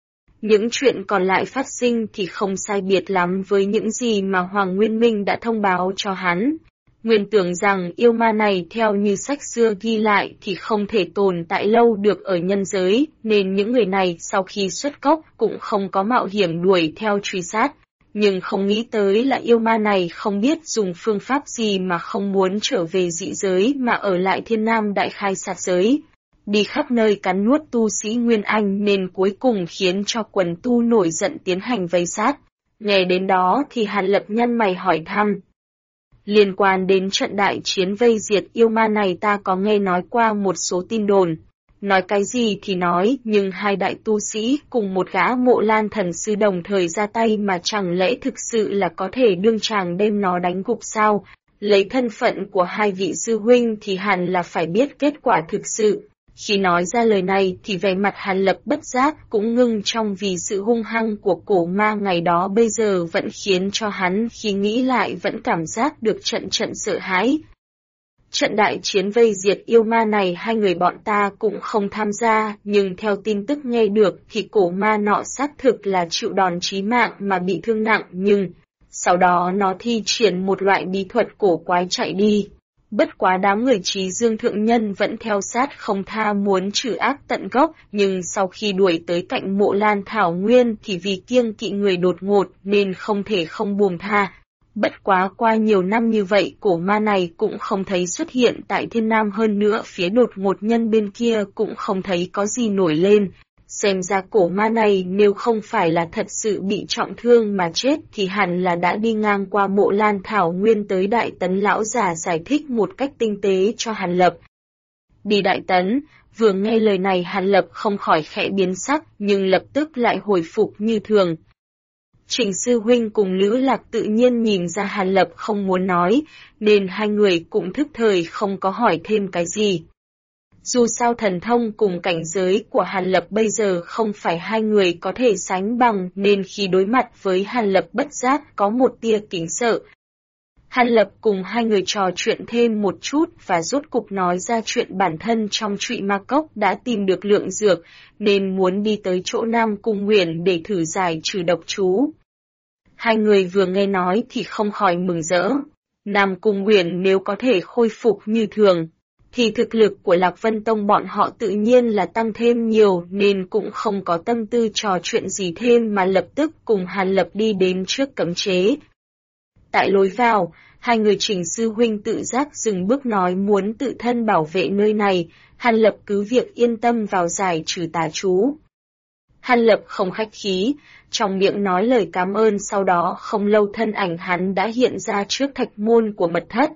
A: Những chuyện còn lại phát sinh thì không sai biệt lắm với những gì mà Hoàng Nguyên Minh đã thông báo cho hắn. Nguyên tưởng rằng yêu ma này theo như sách xưa ghi lại thì không thể tồn tại lâu được ở nhân giới, nên những người này sau khi xuất cốc cũng không có mạo hiểm đuổi theo truy sát. Nhưng không nghĩ tới là yêu ma này không biết dùng phương pháp gì mà không muốn trở về dị giới mà ở lại thiên nam đại khai sát giới. Đi khắp nơi cắn nuốt tu sĩ Nguyên Anh nên cuối cùng khiến cho quần tu nổi giận tiến hành vây sát. Nghe đến đó thì Hàn Lập nhăn mày hỏi thăm. Liên quan đến trận đại chiến vây diệt yêu ma này ta có nghe nói qua một số tin đồn. Nói cái gì thì nói, nhưng hai đại tu sĩ cùng một gã Mộ Lan thần sư đồng thời ra tay mà chẳng lẽ thực sự là có thể đương tràng đem nó đánh gục sao? Lấy thân phận của hai vị sư huynh thì hẳn là phải biết kết quả thực sự. Khi nói ra lời này thì vẻ mặt Hàn Lập bất giác cũng ngưng trong vì sự hung hăng của cổ ma ngày đó bây giờ vẫn khiến cho hắn khi nghĩ lại vẫn cảm giác được trận sợ hãi. Trận đại chiến vây diệt yêu ma này hai người bọn ta cũng không tham gia, nhưng theo tin tức nghe được thì cổ ma nọ xác thực là chịu đòn chí mạng mà bị thương nặng, nhưng sau đó nó thi triển một loại bí thuật cổ quái chạy đi. Bất quá đám người Trí Dương thượng nhân vẫn theo sát không tha muốn trừ ác tận gốc, nhưng sau khi đuổi tới cạnh Mộ Lan thảo nguyên thì vì kiêng kỵ người đột ngột nên không thể không buông tha. Bất quá qua nhiều năm như vậy cổ ma này cũng không thấy xuất hiện tại thiên nam, hơn nữa phía đột ngột nhân bên kia cũng không thấy có gì nổi lên. Xem ra cổ ma này nếu không phải là thật sự bị trọng thương mà chết thì hẳn là đã đi ngang qua Mộ Lan thảo nguyên tới Đại Tấn. Lão già giải thích một cách tinh tế cho Hàn Lập. Đi Đại Tấn, vừa nghe lời này Hàn Lập không khỏi khẽ biến sắc nhưng lập tức lại hồi phục như thường. Trịnh sư huynh cùng Lữ Lạc tự nhiên nhìn ra Hàn Lập không muốn nói, nên hai người cũng thức thời không có hỏi thêm cái gì. Dù sao thần thông cùng cảnh giới của Hàn Lập bây giờ không phải hai người có thể sánh bằng nên khi đối mặt với Hàn Lập bất giác có một tia kính sợ. Hàn Lập cùng hai người trò chuyện thêm một chút và rốt cục nói ra chuyện bản thân trong Trụy Ma Cốc đã tìm được lượng dược nên muốn đi tới chỗ Nam Cung Uyển để thử giải trừ độc chú. Hai người vừa nghe nói thì không khỏi mừng rỡ. Nam Cung Uyển nếu có thể khôi phục như thường, thì thực lực của Lạc Vân Tông bọn họ tự nhiên là tăng thêm nhiều nên cũng không có tâm tư trò chuyện gì thêm mà lập tức cùng Hàn Lập đi đến trước cấm chế. Tại lối vào, hai người Trình sư huynh tự giác dừng bước nói muốn tự thân bảo vệ nơi này, Hàn Lập cứ việc yên tâm vào giải trừ tà chú. Hàn Lập không khách khí, trong miệng nói lời cảm ơn sau đó không lâu thân ảnh hắn đã hiện ra trước thạch môn của mật thất.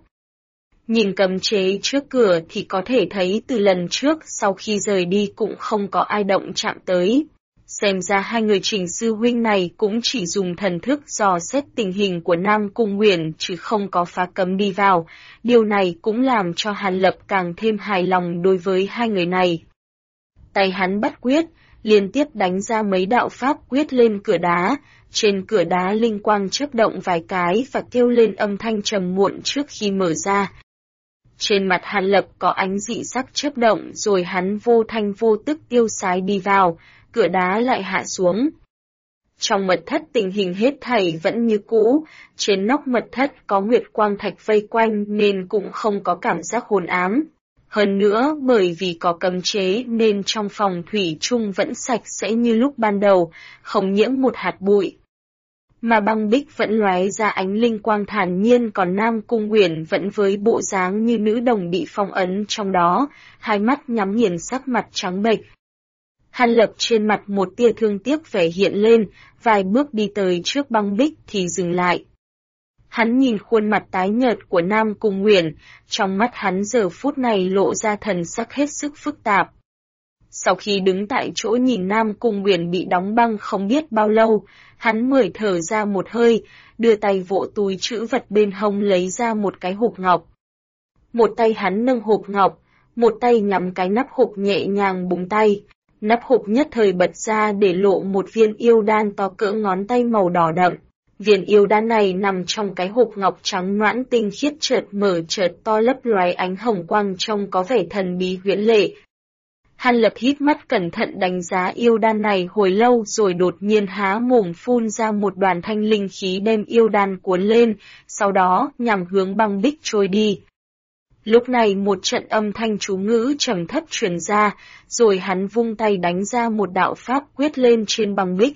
A: Nhìn cấm chế trước cửa thì có thể thấy từ lần trước sau khi rời đi cũng không có ai động chạm tới. Xem ra hai người Trình sư huynh này cũng chỉ dùng thần thức dò xét tình hình của Nam Cung Uyển chứ không có phá cấm đi vào, điều này cũng làm cho Hàn Lập càng thêm hài lòng đối với hai người này. Tay hắn bắt quyết, liên tiếp đánh ra mấy đạo pháp quyết lên cửa đá, trên cửa đá linh quang chớp động vài cái và kêu lên âm thanh trầm muộn trước khi mở ra. Trên mặt Hàn Lập có ánh dị sắc chớp động rồi hắn vô thanh vô tức tiêu sái đi vào, cửa đá lại hạ xuống. Trong mật thất tình hình hết thảy vẫn như cũ, trên nóc mật thất có nguyệt quang thạch vây quanh nên cũng không có cảm giác hồn ám. Hơn nữa bởi vì có cấm chế nên trong phòng thủy chung vẫn sạch sẽ như lúc ban đầu, không nhiễm một hạt bụi. Mà băng bích vẫn lóe ra ánh linh quang thản nhiên còn Nam Cung Uyển vẫn với bộ dáng như nữ đồng bị phong ấn trong đó, hai mắt nhắm nghiền sắc mặt trắng bệch. Hàn Lập trên mặt một tia thương tiếc vẻ hiện lên, vài bước đi tới trước băng bích thì dừng lại. Hắn nhìn khuôn mặt tái nhợt của Nam Cung Uyển, trong mắt hắn giờ phút này lộ ra thần sắc hết sức phức tạp. Sau khi đứng tại chỗ nhìn Nam Cung Uyển bị đóng băng không biết bao lâu, hắn mới thở ra một hơi, đưa tay vỗ túi trữ vật bên hông lấy ra một cái hộp ngọc. Một tay hắn nâng hộp ngọc, một tay nhắm cái nắp hộp nhẹ nhàng búng tay. Nắp hộp nhất thời bật ra để lộ một viên yêu đan to cỡ ngón tay màu đỏ đậm. Viên yêu đan này nằm trong cái hộp ngọc trắng nõn tinh khiết chợt mở chợt to lấp lóe ánh hồng quang trông có vẻ thần bí huyễn lệ. Hàn Lập hít mắt cẩn thận đánh giá yêu đan này hồi lâu rồi đột nhiên há mồm phun ra một đoàn thanh linh khí đem yêu đan cuốn lên, sau đó nhằm hướng băng bích trôi đi. Lúc này một trận âm thanh chú ngữ trầm thấp truyền ra, rồi hắn vung tay đánh ra một đạo pháp quyết lên trên băng bích.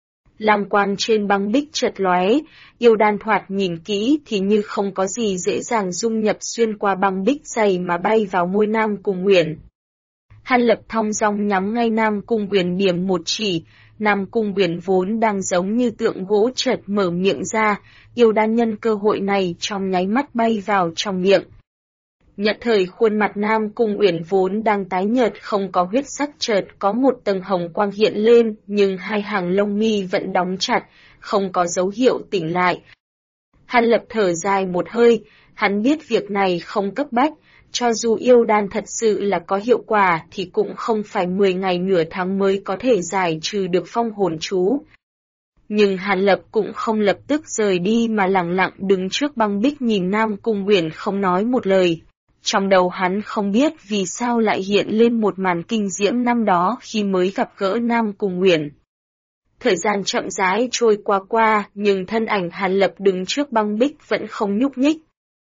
A: Lam quang trên băng bích chợt lóe, yêu đan thoạt nhìn kỹ thì như không có gì dễ dàng dung nhập xuyên qua băng bích dày mà bay vào môi Nam Cung Uyển. Hàn Lập thong dong nhắm ngay Nam Cung Uyển điểm một chỉ, Nam Cung Uyển vốn đang giống như tượng gỗ chợt mở miệng ra, yêu đan nhân cơ hội này trong nháy mắt bay vào trong miệng. Nhận thời khuôn mặt Nam Cung Uyển vốn đang tái nhợt không có huyết sắc chợt có một tầng hồng quang hiện lên nhưng hai hàng lông mi vẫn đóng chặt, không có dấu hiệu tỉnh lại. Hàn Lập thở dài một hơi, hắn biết việc này không cấp bách, cho dù yêu đan thật sự là có hiệu quả thì cũng không phải 10 ngày nửa tháng mới có thể giải trừ được phong hồn chú. Nhưng Hàn Lập cũng không lập tức rời đi mà lặng lặng đứng trước băng bích nhìn Nam Cung Uyển không nói một lời. Trong đầu hắn không biết vì sao lại hiện lên một màn kinh diễm năm đó khi mới gặp gỡ Nam Cung Uyển. Thời gian chậm rãi trôi qua nhưng thân ảnh Hàn Lập đứng trước băng bích vẫn không nhúc nhích.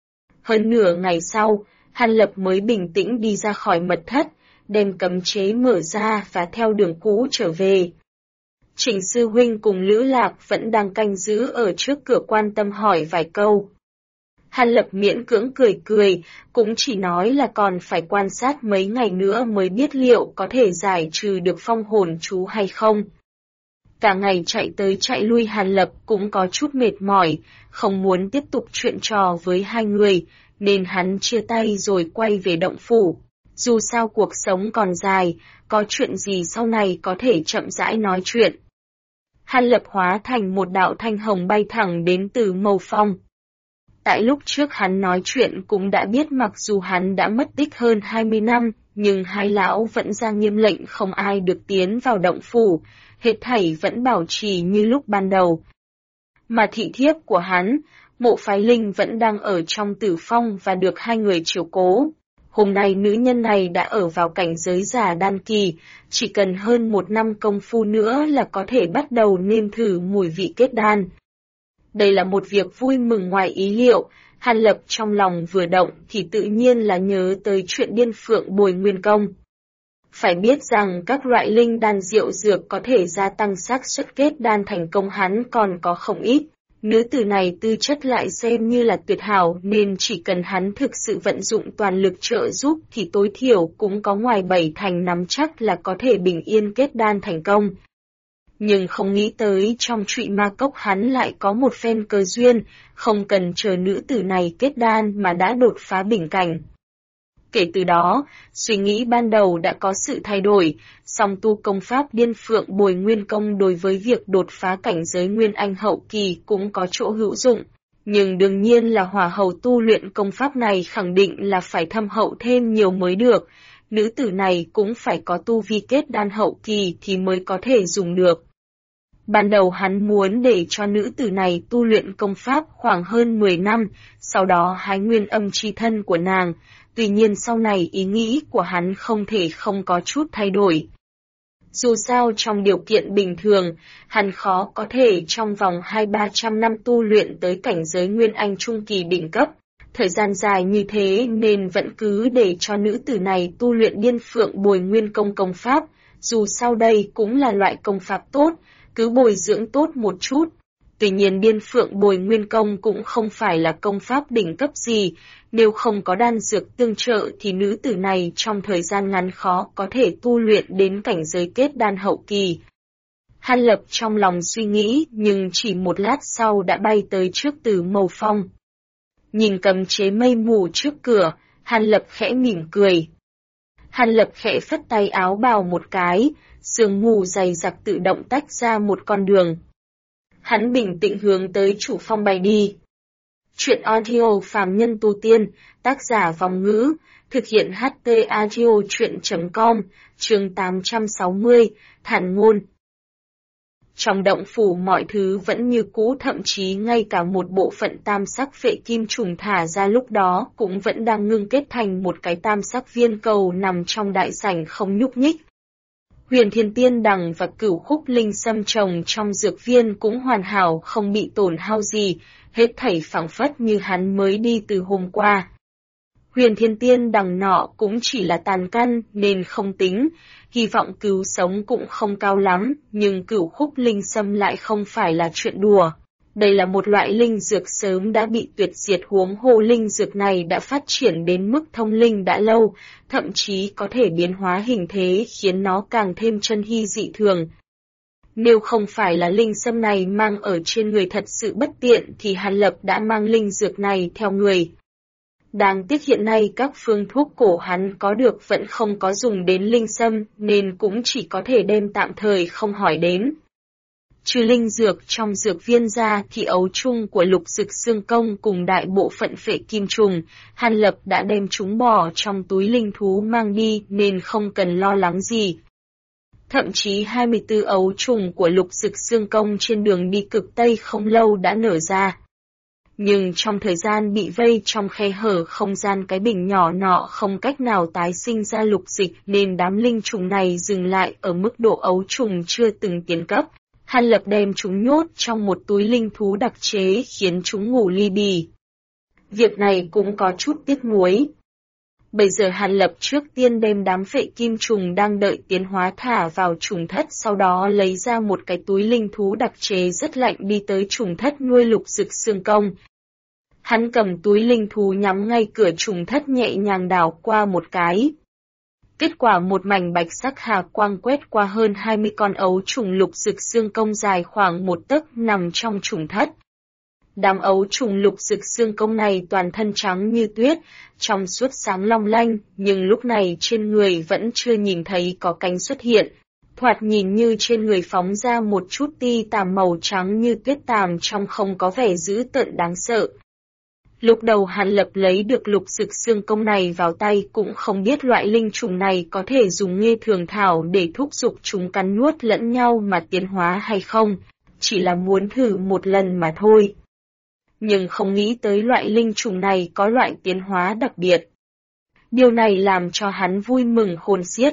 A: Hơn nửa ngày sau, Hàn Lập mới bình tĩnh đi ra khỏi mật thất, đem cấm chế mở ra và theo đường cũ trở về. Trình sư huynh cùng Lữ Lạc vẫn đang canh giữ ở trước cửa quan tâm hỏi vài câu. Hàn Lập miễn cưỡng cười, cũng chỉ nói là còn phải quan sát mấy ngày nữa mới biết liệu có thể giải trừ được phong hồn chú hay không. Cả ngày chạy tới chạy lui Hàn Lập cũng có chút mệt mỏi, không muốn tiếp tục chuyện trò với hai người, nên hắn chia tay rồi quay về động phủ. Dù sao cuộc sống còn dài, có chuyện gì sau này có thể chậm rãi nói chuyện. Hàn Lập hóa thành một đạo thanh hồng bay thẳng đến từ Mâu Phong. Tại lúc trước hắn nói chuyện cũng đã biết mặc dù hắn đã mất tích hơn 20 năm, nhưng hai lão vẫn ra nghiêm lệnh không ai được tiến vào động phủ, hết thảy vẫn bảo trì như lúc ban đầu. Mà thị thiếp của hắn, Mộ Phái Linh vẫn đang ở trong Tử Phong và được hai người chiếu cố. Hôm nay nữ nhân này đã ở vào cảnh giới giả đan kỳ, chỉ cần hơn 1 năm công phu nữa là có thể bắt đầu nếm thử mùi vị kết đan. Đây là một việc vui mừng ngoài ý liệu, Hàn Lập trong lòng vừa động thì tự nhiên là nhớ tới chuyện điên phượng bồi nguyên công. Phải biết rằng các loại linh đan diệu dược có thể gia tăng xác suất kết đan thành công hắn còn có không ít. Nữ tử này tư chất lại xem như là tuyệt hảo nên chỉ cần hắn thực sự vận dụng toàn lực trợ giúp thì tối thiểu cũng có ngoài 7 thành nắm chắc là có thể bình yên kết đan thành công. Nhưng không nghĩ tới trong trụy ma cốc hắn lại có một phen cơ duyên, không cần chờ nữ tử này kết đan mà đã đột phá bình cảnh. Kể từ đó, suy nghĩ ban đầu đã có sự thay đổi, song tu công pháp điên phượng bồi nguyên công đối với việc đột phá cảnh giới nguyên anh hậu kỳ cũng có chỗ hữu dụng. Nhưng đương nhiên là hỏa hầu tu luyện công pháp này khẳng định là phải thâm hậu thêm nhiều mới được, nữ tử này cũng phải có tu vi kết đan hậu kỳ thì mới có thể dùng được. Ban đầu hắn muốn để cho nữ tử này tu luyện công pháp khoảng hơn 10 năm, sau đó hái nguyên âm chi thân của nàng. Tuy nhiên sau này ý nghĩ của hắn không thể không có chút thay đổi. Dù sao trong điều kiện bình thường, hắn khó có thể trong vòng 200-300 năm tu luyện tới cảnh giới nguyên anh trung kỳ đỉnh cấp. Thời gian dài như thế nên vẫn cứ để cho nữ tử này tu luyện điên phượng bồi nguyên công pháp, dù sau đây cũng là loại công pháp tốt, cứ bồi dưỡng tốt một chút. Tuy nhiên điên phượng bồi nguyên công cũng không phải là công pháp đỉnh cấp gì, nếu không có đan dược tương trợ thì nữ tử này trong thời gian ngắn khó có thể tu luyện đến cảnh giới kết đan hậu kỳ. Hàn Lập trong lòng suy nghĩ nhưng chỉ một lát sau đã bay tới trước Từ Mâu Phong. Nhìn cấm chế mây mù trước cửa, Hàn Lập khẽ mỉm cười. Hàn Lập khẽ phất tay áo bào một cái, sương mù dày đặc tự động tách ra một con đường. Hắn bình tĩnh hướng tới chủ phong bay đi. Chuyện audio phàm nhân tu tiên, tác giả Vòng Ngữ, thực hiện HT audio chuyện.com, chương 860, Thản Ngôn. Trong động phủ mọi thứ vẫn như cũ, thậm chí ngay cả một bộ phận tam sắc phệ kim trùng thả ra lúc đó cũng vẫn đang ngưng kết thành một cái tam sắc viên cầu nằm trong đại sảnh không nhúc nhích. Huyền Thiên Tiên Đằng và Cửu Khúc Linh Sâm trồng trong dược viên cũng hoàn hảo không bị tổn hao gì, hết thảy phảng phất như hắn mới đi từ hôm qua. Huyền Thiên Tiên Đằng nọ cũng chỉ là tàn căn nên không tính, hy vọng cứu sống cũng không cao lắm, nhưng Cửu Khúc Linh Sâm lại không phải là chuyện đùa. Đây là một loại linh dược sớm đã bị tuyệt diệt, huống hồ linh dược này đã phát triển đến mức thông linh đã lâu, thậm chí có thể biến hóa hình thế khiến nó càng thêm chân hy dị thường. Nếu không phải là linh sâm này mang ở trên người thật sự bất tiện thì Hàn Lập đã mang linh dược này theo người. Đáng tiếc hiện nay các phương thuốc cổ hắn có được vẫn không có dùng đến linh sâm nên cũng chỉ có thể đem tạm thời không hỏi đến. Trừ linh dược trong dược viên ra thì ấu chung của Lục Dực Xương Công cùng đại bộ phận phệ kim trùng, Hàn Lập đã đem chúng bỏ trong túi linh thú mang đi nên không cần lo lắng gì. Thậm chí 24 ấu trùng của Lục Dực Xương Công trên đường đi Cực Tây không lâu đã nở ra. Nhưng trong thời gian bị vây trong khe hở không gian cái bình nhỏ nọ không cách nào tái sinh ra lục dịch nên đám linh trùng này dừng lại ở mức độ ấu trùng chưa từng tiến cấp. Hàn Lập đem chúng nhốt trong một túi linh thú đặc chế khiến chúng ngủ li bì. Việc này cũng có chút tiếc nuối. Bây giờ Hàn Lập trước tiên đem đám phệ kim trùng đang đợi tiến hóa thả vào trùng thất, sau đó lấy ra một cái túi linh thú đặc chế rất lạnh đi tới trùng thất nuôi Lục Dực Xương Công. Hắn cầm túi linh thú nhắm ngay cửa trùng thất nhẹ nhàng đảo qua một cái. Kết quả một mảnh bạch sắc hà quang quét qua hơn 20 con ấu trùng Lục Dực Xương Công dài khoảng 1 tấc nằm trong trùng thất. Đám ấu trùng Lục Dực Xương Công này toàn thân trắng như tuyết, trong suốt sáng long lanh, nhưng lúc này trên người vẫn chưa nhìn thấy có cánh xuất hiện. Thoạt nhìn như trên người phóng ra một chút ti tàm màu trắng như tuyết tàm, trong không có vẻ dữ tợn đáng sợ. Lúc đầu Hàn Lập lấy được lục dực xương công này vào tay cũng không biết loại linh trùng này có thể dùng nghê thường thảo để thúc giục chúng cắn nuốt lẫn nhau mà tiến hóa hay không, chỉ là muốn thử một lần mà thôi. Nhưng không nghĩ tới loại linh trùng này có loại tiến hóa đặc biệt. Điều này làm cho hắn vui mừng khôn xiết.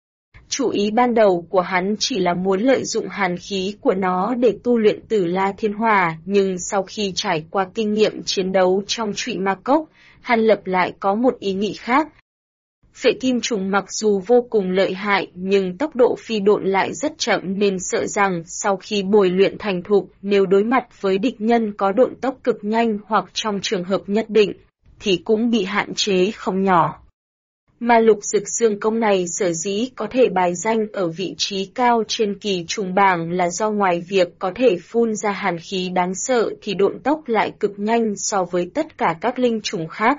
A: Chủ ý ban đầu của hắn chỉ là muốn lợi dụng hàn khí của nó để tu luyện Tử La Thiên Hỏa, nhưng sau khi trải qua kinh nghiệm chiến đấu trong Trụy Ma Cốc, Hàn Lập lại có một ý nghĩ khác. Phệ kim trùng mặc dù vô cùng lợi hại nhưng tốc độ phi độn lại rất chậm nên sợ rằng sau khi bồi luyện thành thục, nếu đối mặt với địch nhân có độn tốc cực nhanh hoặc trong trường hợp nhất định, thì cũng bị hạn chế không nhỏ. Mà lục dực xương công này sở dĩ có thể bài danh ở vị trí cao trên kỳ trùng bảng là do ngoài việc có thể phun ra hàn khí đáng sợ thì độn tốc lại cực nhanh so với tất cả các linh trùng khác.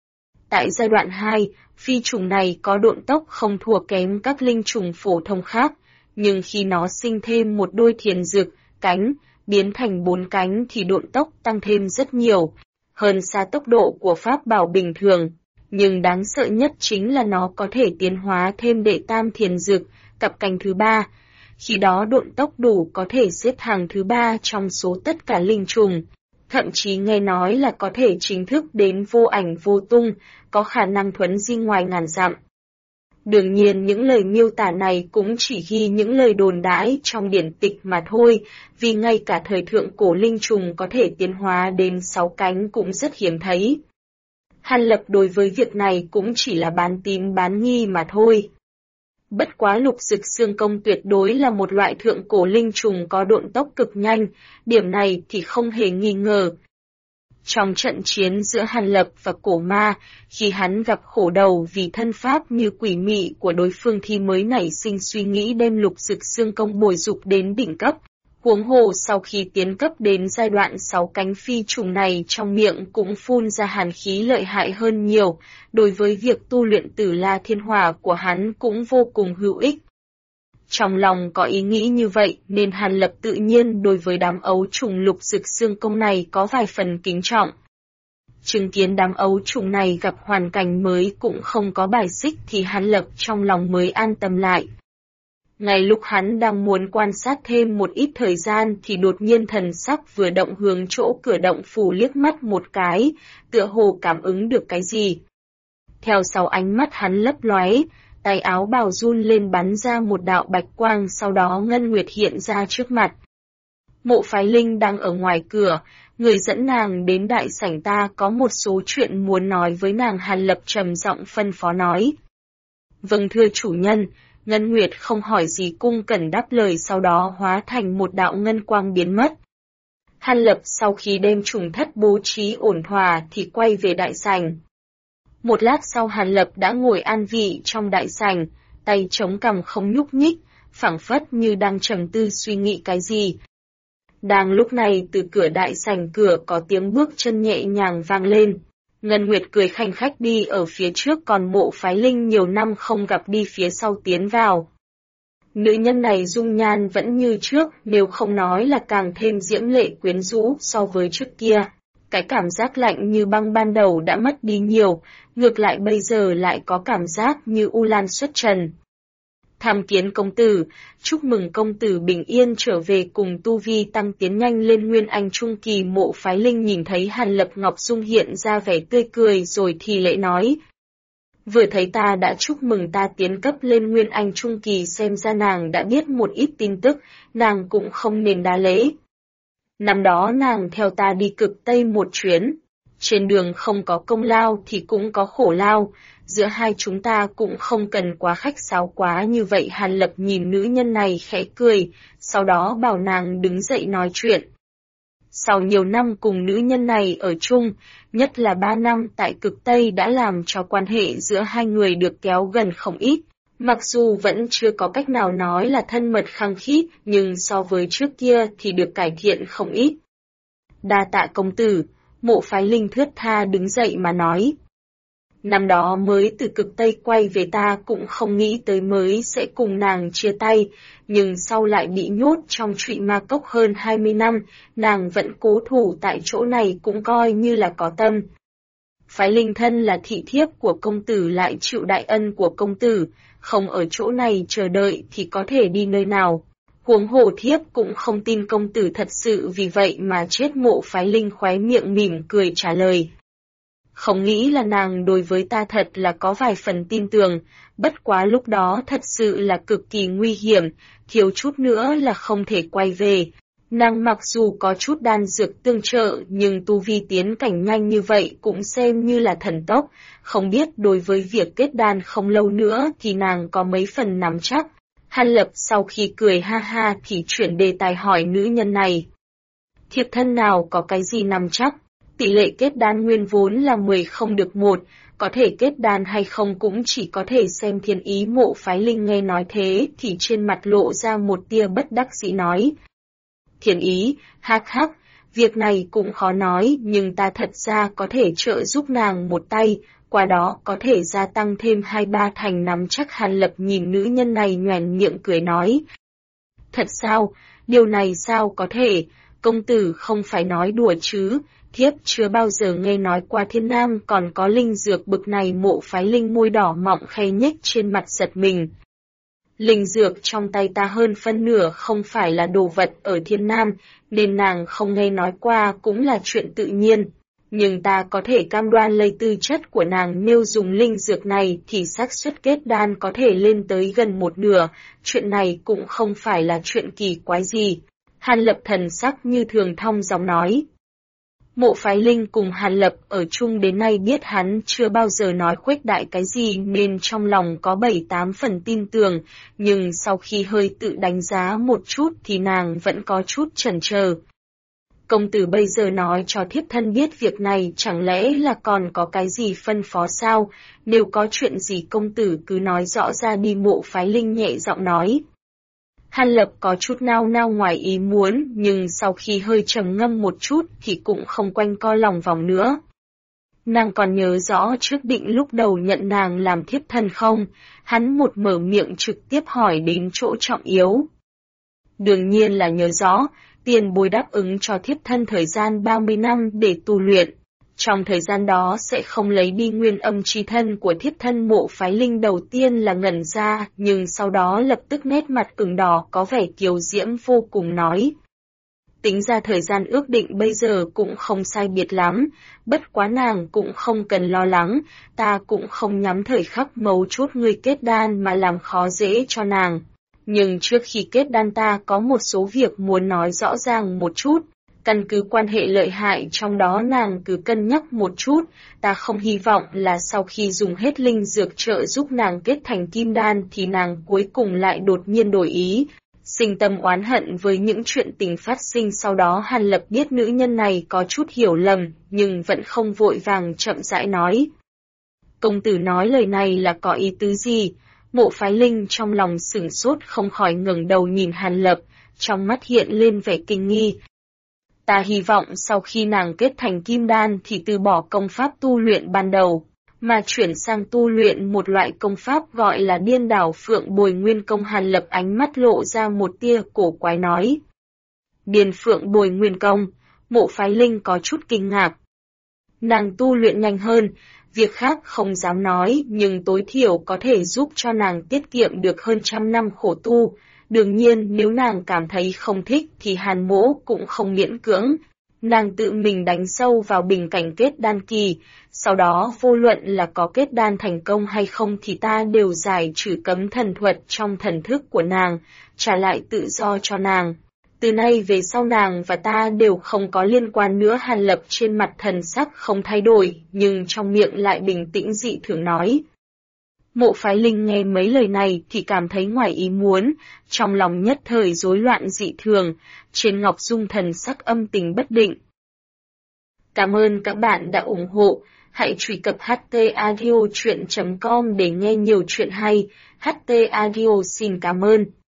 A: Tại giai đoạn 2, phi trùng này có độn tốc không thua kém các linh trùng phổ thông khác, nhưng khi nó sinh thêm một đôi thiền dược, cánh, biến thành 4 cánh thì độn tốc tăng thêm rất nhiều, hơn xa tốc độ của pháp bảo bình thường. Nhưng đáng sợ nhất chính là nó có thể tiến hóa thêm đệ tam thiền dược, cặp cánh thứ 3. Khi đó độn tốc đủ có thể xếp hàng thứ 3 trong số tất cả linh trùng. Thậm chí nghe nói là có thể chính thức đến vô ảnh vô tung, có khả năng thuấn di ngoài ngàn dặm. Đương nhiên những lời miêu tả này cũng chỉ ghi những lời đồn đãi trong điển tịch mà thôi, vì ngay cả thời thượng cổ linh trùng có thể tiến hóa đến 6 cánh cũng rất hiếm thấy. Hàn Lập đối với việc này cũng chỉ là bán tín bán nghi mà thôi. Bất quá lục dực xương công tuyệt đối là một loại thượng cổ linh trùng có độn tốc cực nhanh, điểm này thì không hề nghi ngờ. Trong trận chiến giữa Hàn Lập và cổ ma, khi hắn gặp khổ đầu vì thân pháp như quỷ mị của đối phương thì mới nảy sinh suy nghĩ đem lục dực xương công bồi dục đến đỉnh cấp. Huống hồ sau khi tiến cấp đến giai đoạn 6 cánh phi trùng này trong miệng cũng phun ra hàn khí lợi hại hơn nhiều, đối với việc tu luyện Tử La Thiên Hỏa của hắn cũng vô cùng hữu ích. Trong lòng có ý nghĩ như vậy nên Hàn Lập tự nhiên đối với đám ấu trùng lục dực xương công này có vài phần kính trọng. Chứng kiến đám ấu trùng này gặp hoàn cảnh mới cũng không có bài xích thì Hàn Lập trong lòng mới an tâm lại. Ngay lúc hắn đang muốn quan sát thêm một ít thời gian thì đột nhiên thần sắc vừa động hướng chỗ cửa động phủ liếc mắt một cái, tựa hồ cảm ứng được cái gì. Theo sau ánh mắt hắn lấp lóe, tay áo bào run lên bắn ra một đạo bạch quang, sau đó Ngân Nguyệt hiện ra trước mặt. Mộ Phái Linh đang ở ngoài cửa, người dẫn nàng đến đại sảnh, ta có một số chuyện muốn nói với nàng. Hàn Lập trầm giọng phân phó nói. Vâng thưa chủ nhân. Ngân Nguyệt không hỏi gì cung cẩn đáp lời, sau đó hóa thành một đạo ngân quang biến mất. Hàn Lập sau khi đem trùng thất bố trí ổn thỏa thì quay về đại sảnh. Một lát sau Hàn Lập đã ngồi an vị trong đại sảnh, tay chống cằm không nhúc nhích, phảng phất như đang trầm tư suy nghĩ cái gì. Đang lúc này từ cửa đại sảnh cửa có tiếng bước chân nhẹ nhàng vang lên. Ngân Nguyệt cười khanh khách đi ở phía trước, còn Mộ Phái Linh nhiều năm không gặp đi phía sau tiến vào. Nữ nhân này dung nhan vẫn như trước, nếu không nói là càng thêm diễm lệ quyến rũ so với trước kia. Cái cảm giác lạnh như băng ban đầu đã mất đi nhiều, ngược lại bây giờ lại có cảm giác như u lan xuất trần. Tham kiến công tử, chúc mừng công tử bình yên trở về cùng tu vi tăng tiến nhanh lên Nguyên Anh Trung Kỳ. Mộ Phái Linh nhìn thấy Hàn Lập Ngọc Dung hiện ra vẻ tươi cười rồi thì lễ nói. Vừa thấy ta đã chúc mừng ta tiến cấp lên Nguyên Anh Trung Kỳ, xem ra nàng đã biết một ít tin tức, nàng cũng không nên đa lễ. Năm đó nàng theo ta đi Cực Tây một chuyến, trên đường không có công lao thì cũng có khổ lao, giữa hai chúng ta cũng không cần quá khách sáo quá như vậy. Hàn Lập nhìn nữ nhân này khẽ cười, sau đó bảo nàng đứng dậy nói chuyện. Sau nhiều năm cùng nữ nhân này ở chung, nhất là 3 năm tại Cực Tây đã làm cho quan hệ giữa hai người được kéo gần không ít. Mặc dù vẫn chưa có cách nào nói là thân mật khăng khít, nhưng so với trước kia thì được cải thiện không ít. Đa tạ công tử, Mộ Phái Linh thướt tha đứng dậy mà nói. Năm đó mới từ cực Tây quay về ta cũng không nghĩ tới mới sẽ cùng nàng chia tay, nhưng sau lại bị nhốt trong trụy ma cốc hơn 20 năm, nàng vẫn cố thủ tại chỗ này cũng coi như là có tâm. Phái Linh thân là thị thiếp của công tử lại chịu đại ân của công tử, không ở chỗ này chờ đợi thì có thể đi nơi nào. Huống hồ thiếp cũng không tin công tử thật sự vì vậy mà chết. Mộ Phái Linh khóe miệng mỉm cười trả lời. Không nghĩ là nàng đối với ta thật là có vài phần tin tưởng, bất quá lúc đó thật sự là cực kỳ nguy hiểm, thiếu chút nữa là không thể quay về. Nàng mặc dù có chút đan dược tương trợ nhưng tu vi tiến cảnh nhanh như vậy cũng xem như là thần tốc, không biết đối với việc kết đan không lâu nữa thì nàng có mấy phần nắm chắc. Hàn Lập sau khi cười ha ha thì chuyển đề tài hỏi nữ nhân này. Thiếp thân nào có cái gì nắm chắc? Tỷ lệ kết đan nguyên vốn là 10 không được 1, có thể kết đan hay không cũng chỉ có thể xem thiên ý. Mộ Phái Linh nghe nói thế thì trên mặt lộ ra một tia bất đắc dĩ nói. Thiên ý, hắc hắc, việc này cũng khó nói nhưng ta thật ra có thể trợ giúp nàng một tay, qua đó có thể gia tăng thêm 2-3 thành nắm chắc. Hàn Lập nhìn nữ nhân này nhoẻn miệng cười nói. Thật sao, điều này sao có thể, công tử không phải nói đùa chứ, thiếp chưa bao giờ nghe nói qua thiên nam còn có linh dược bực này. Mộ Phái Linh môi đỏ mọng khẽ nhếch trên mặt giật mình. Linh dược trong tay ta hơn phân nửa không phải là đồ vật ở thiên nam, nên nàng không nghe nói qua cũng là chuyện tự nhiên. Nhưng ta có thể cam đoan lấy tư chất của nàng nếu dùng linh dược này thì xác suất kết đan có thể lên tới gần 1/2, chuyện này cũng không phải là chuyện kỳ quái gì. Hàn Lập thần sắc như thường thong dong nói. Mộ Phái Linh cùng Hàn Lập ở chung đến nay biết hắn chưa bao giờ nói khuếch đại cái gì nên trong lòng có 7-8 phần tin tưởng, nhưng sau khi hơi tự đánh giá một chút thì nàng vẫn có chút chần chờ. Công tử bây giờ nói cho thiếp thân biết việc này chẳng lẽ là còn có cái gì phân phó sao, nếu có chuyện gì công tử cứ nói rõ ra đi. Mộ Phái Linh nhẹ giọng nói. Hàn Lập có chút nao nao ngoài ý muốn, nhưng sau khi hơi trầm ngâm một chút thì cũng không quanh co lòng vòng nữa. Nàng còn nhớ rõ trước định lúc đầu nhận nàng làm thiếp thân không? Hắn một mở miệng trực tiếp hỏi đến chỗ trọng yếu. Đương nhiên là nhớ rõ, tiền bối đáp ứng cho thiếp thân thời gian 30 năm để tu luyện. Trong thời gian đó sẽ không lấy đi nguyên âm chi thân của thiếp thân. Mộ Phái Linh đầu tiên là ngẩn ra, nhưng sau đó lập tức nét mặt ửng đỏ có vẻ kiều diễm vô cùng nói. Tính ra thời gian ước định bây giờ cũng không sai biệt lắm, bất quá nàng cũng không cần lo lắng, ta cũng không nhắm thời khắc mấu chốt ngươi kết đan mà làm khó dễ cho nàng. Nhưng trước khi kết đan ta có một số việc muốn nói rõ ràng một chút. Căn cứ quan hệ lợi hại trong đó nàng cứ cân nhắc một chút, ta không hy vọng là sau khi dùng hết linh dược trợ giúp nàng kết thành kim đan thì nàng cuối cùng lại đột nhiên đổi ý, sinh tâm oán hận với những chuyện tình phát sinh sau đó. Hàn Lập biết nữ nhân này có chút hiểu lầm, nhưng vẫn không vội vàng chậm rãi nói. Công tử nói lời này là có ý tứ gì? Mộ Phái Linh trong lòng sửng sốt không khỏi ngẩng đầu nhìn Hàn Lập, trong mắt hiện lên vẻ kinh nghi. Ta hy vọng sau khi nàng kết thành kim đan thì từ bỏ công pháp tu luyện ban đầu, mà chuyển sang tu luyện một loại công pháp gọi là điên đảo phượng bồi nguyên công. Hàn Lập ánh mắt lộ ra một tia cổ quái nói. Điên phượng bồi nguyên công, Mộ Phái Linh có chút kinh ngạc. Nàng tu luyện nhanh hơn, việc khác không dám nói nhưng tối thiểu có thể giúp cho nàng tiết kiệm được hơn 100 năm khổ tu. Đương nhiên nếu nàng cảm thấy không thích thì Hàn Mỗ cũng không miễn cưỡng. Nàng tự mình đánh sâu vào bình cảnh kết đan kỳ, sau đó vô luận là có kết đan thành công hay không thì ta đều giải trừ cấm thần thuật trong thần thức của nàng, trả lại tự do cho nàng. Từ nay về sau nàng và ta đều không có liên quan nữa. Hàn Lập trên mặt thần sắc không thay đổi, nhưng trong miệng lại bình tĩnh dị thường nói. Mộ Phái Linh nghe mấy lời này thì cảm thấy ngoài ý muốn, trong lòng nhất thời rối loạn dị thường, trên ngọc dung thần sắc âm tình bất định. Cảm ơn các bạn đã ủng hộ, hãy truy cập htaudio.com để nghe nhiều chuyện hay. HT Audio xin cảm ơn.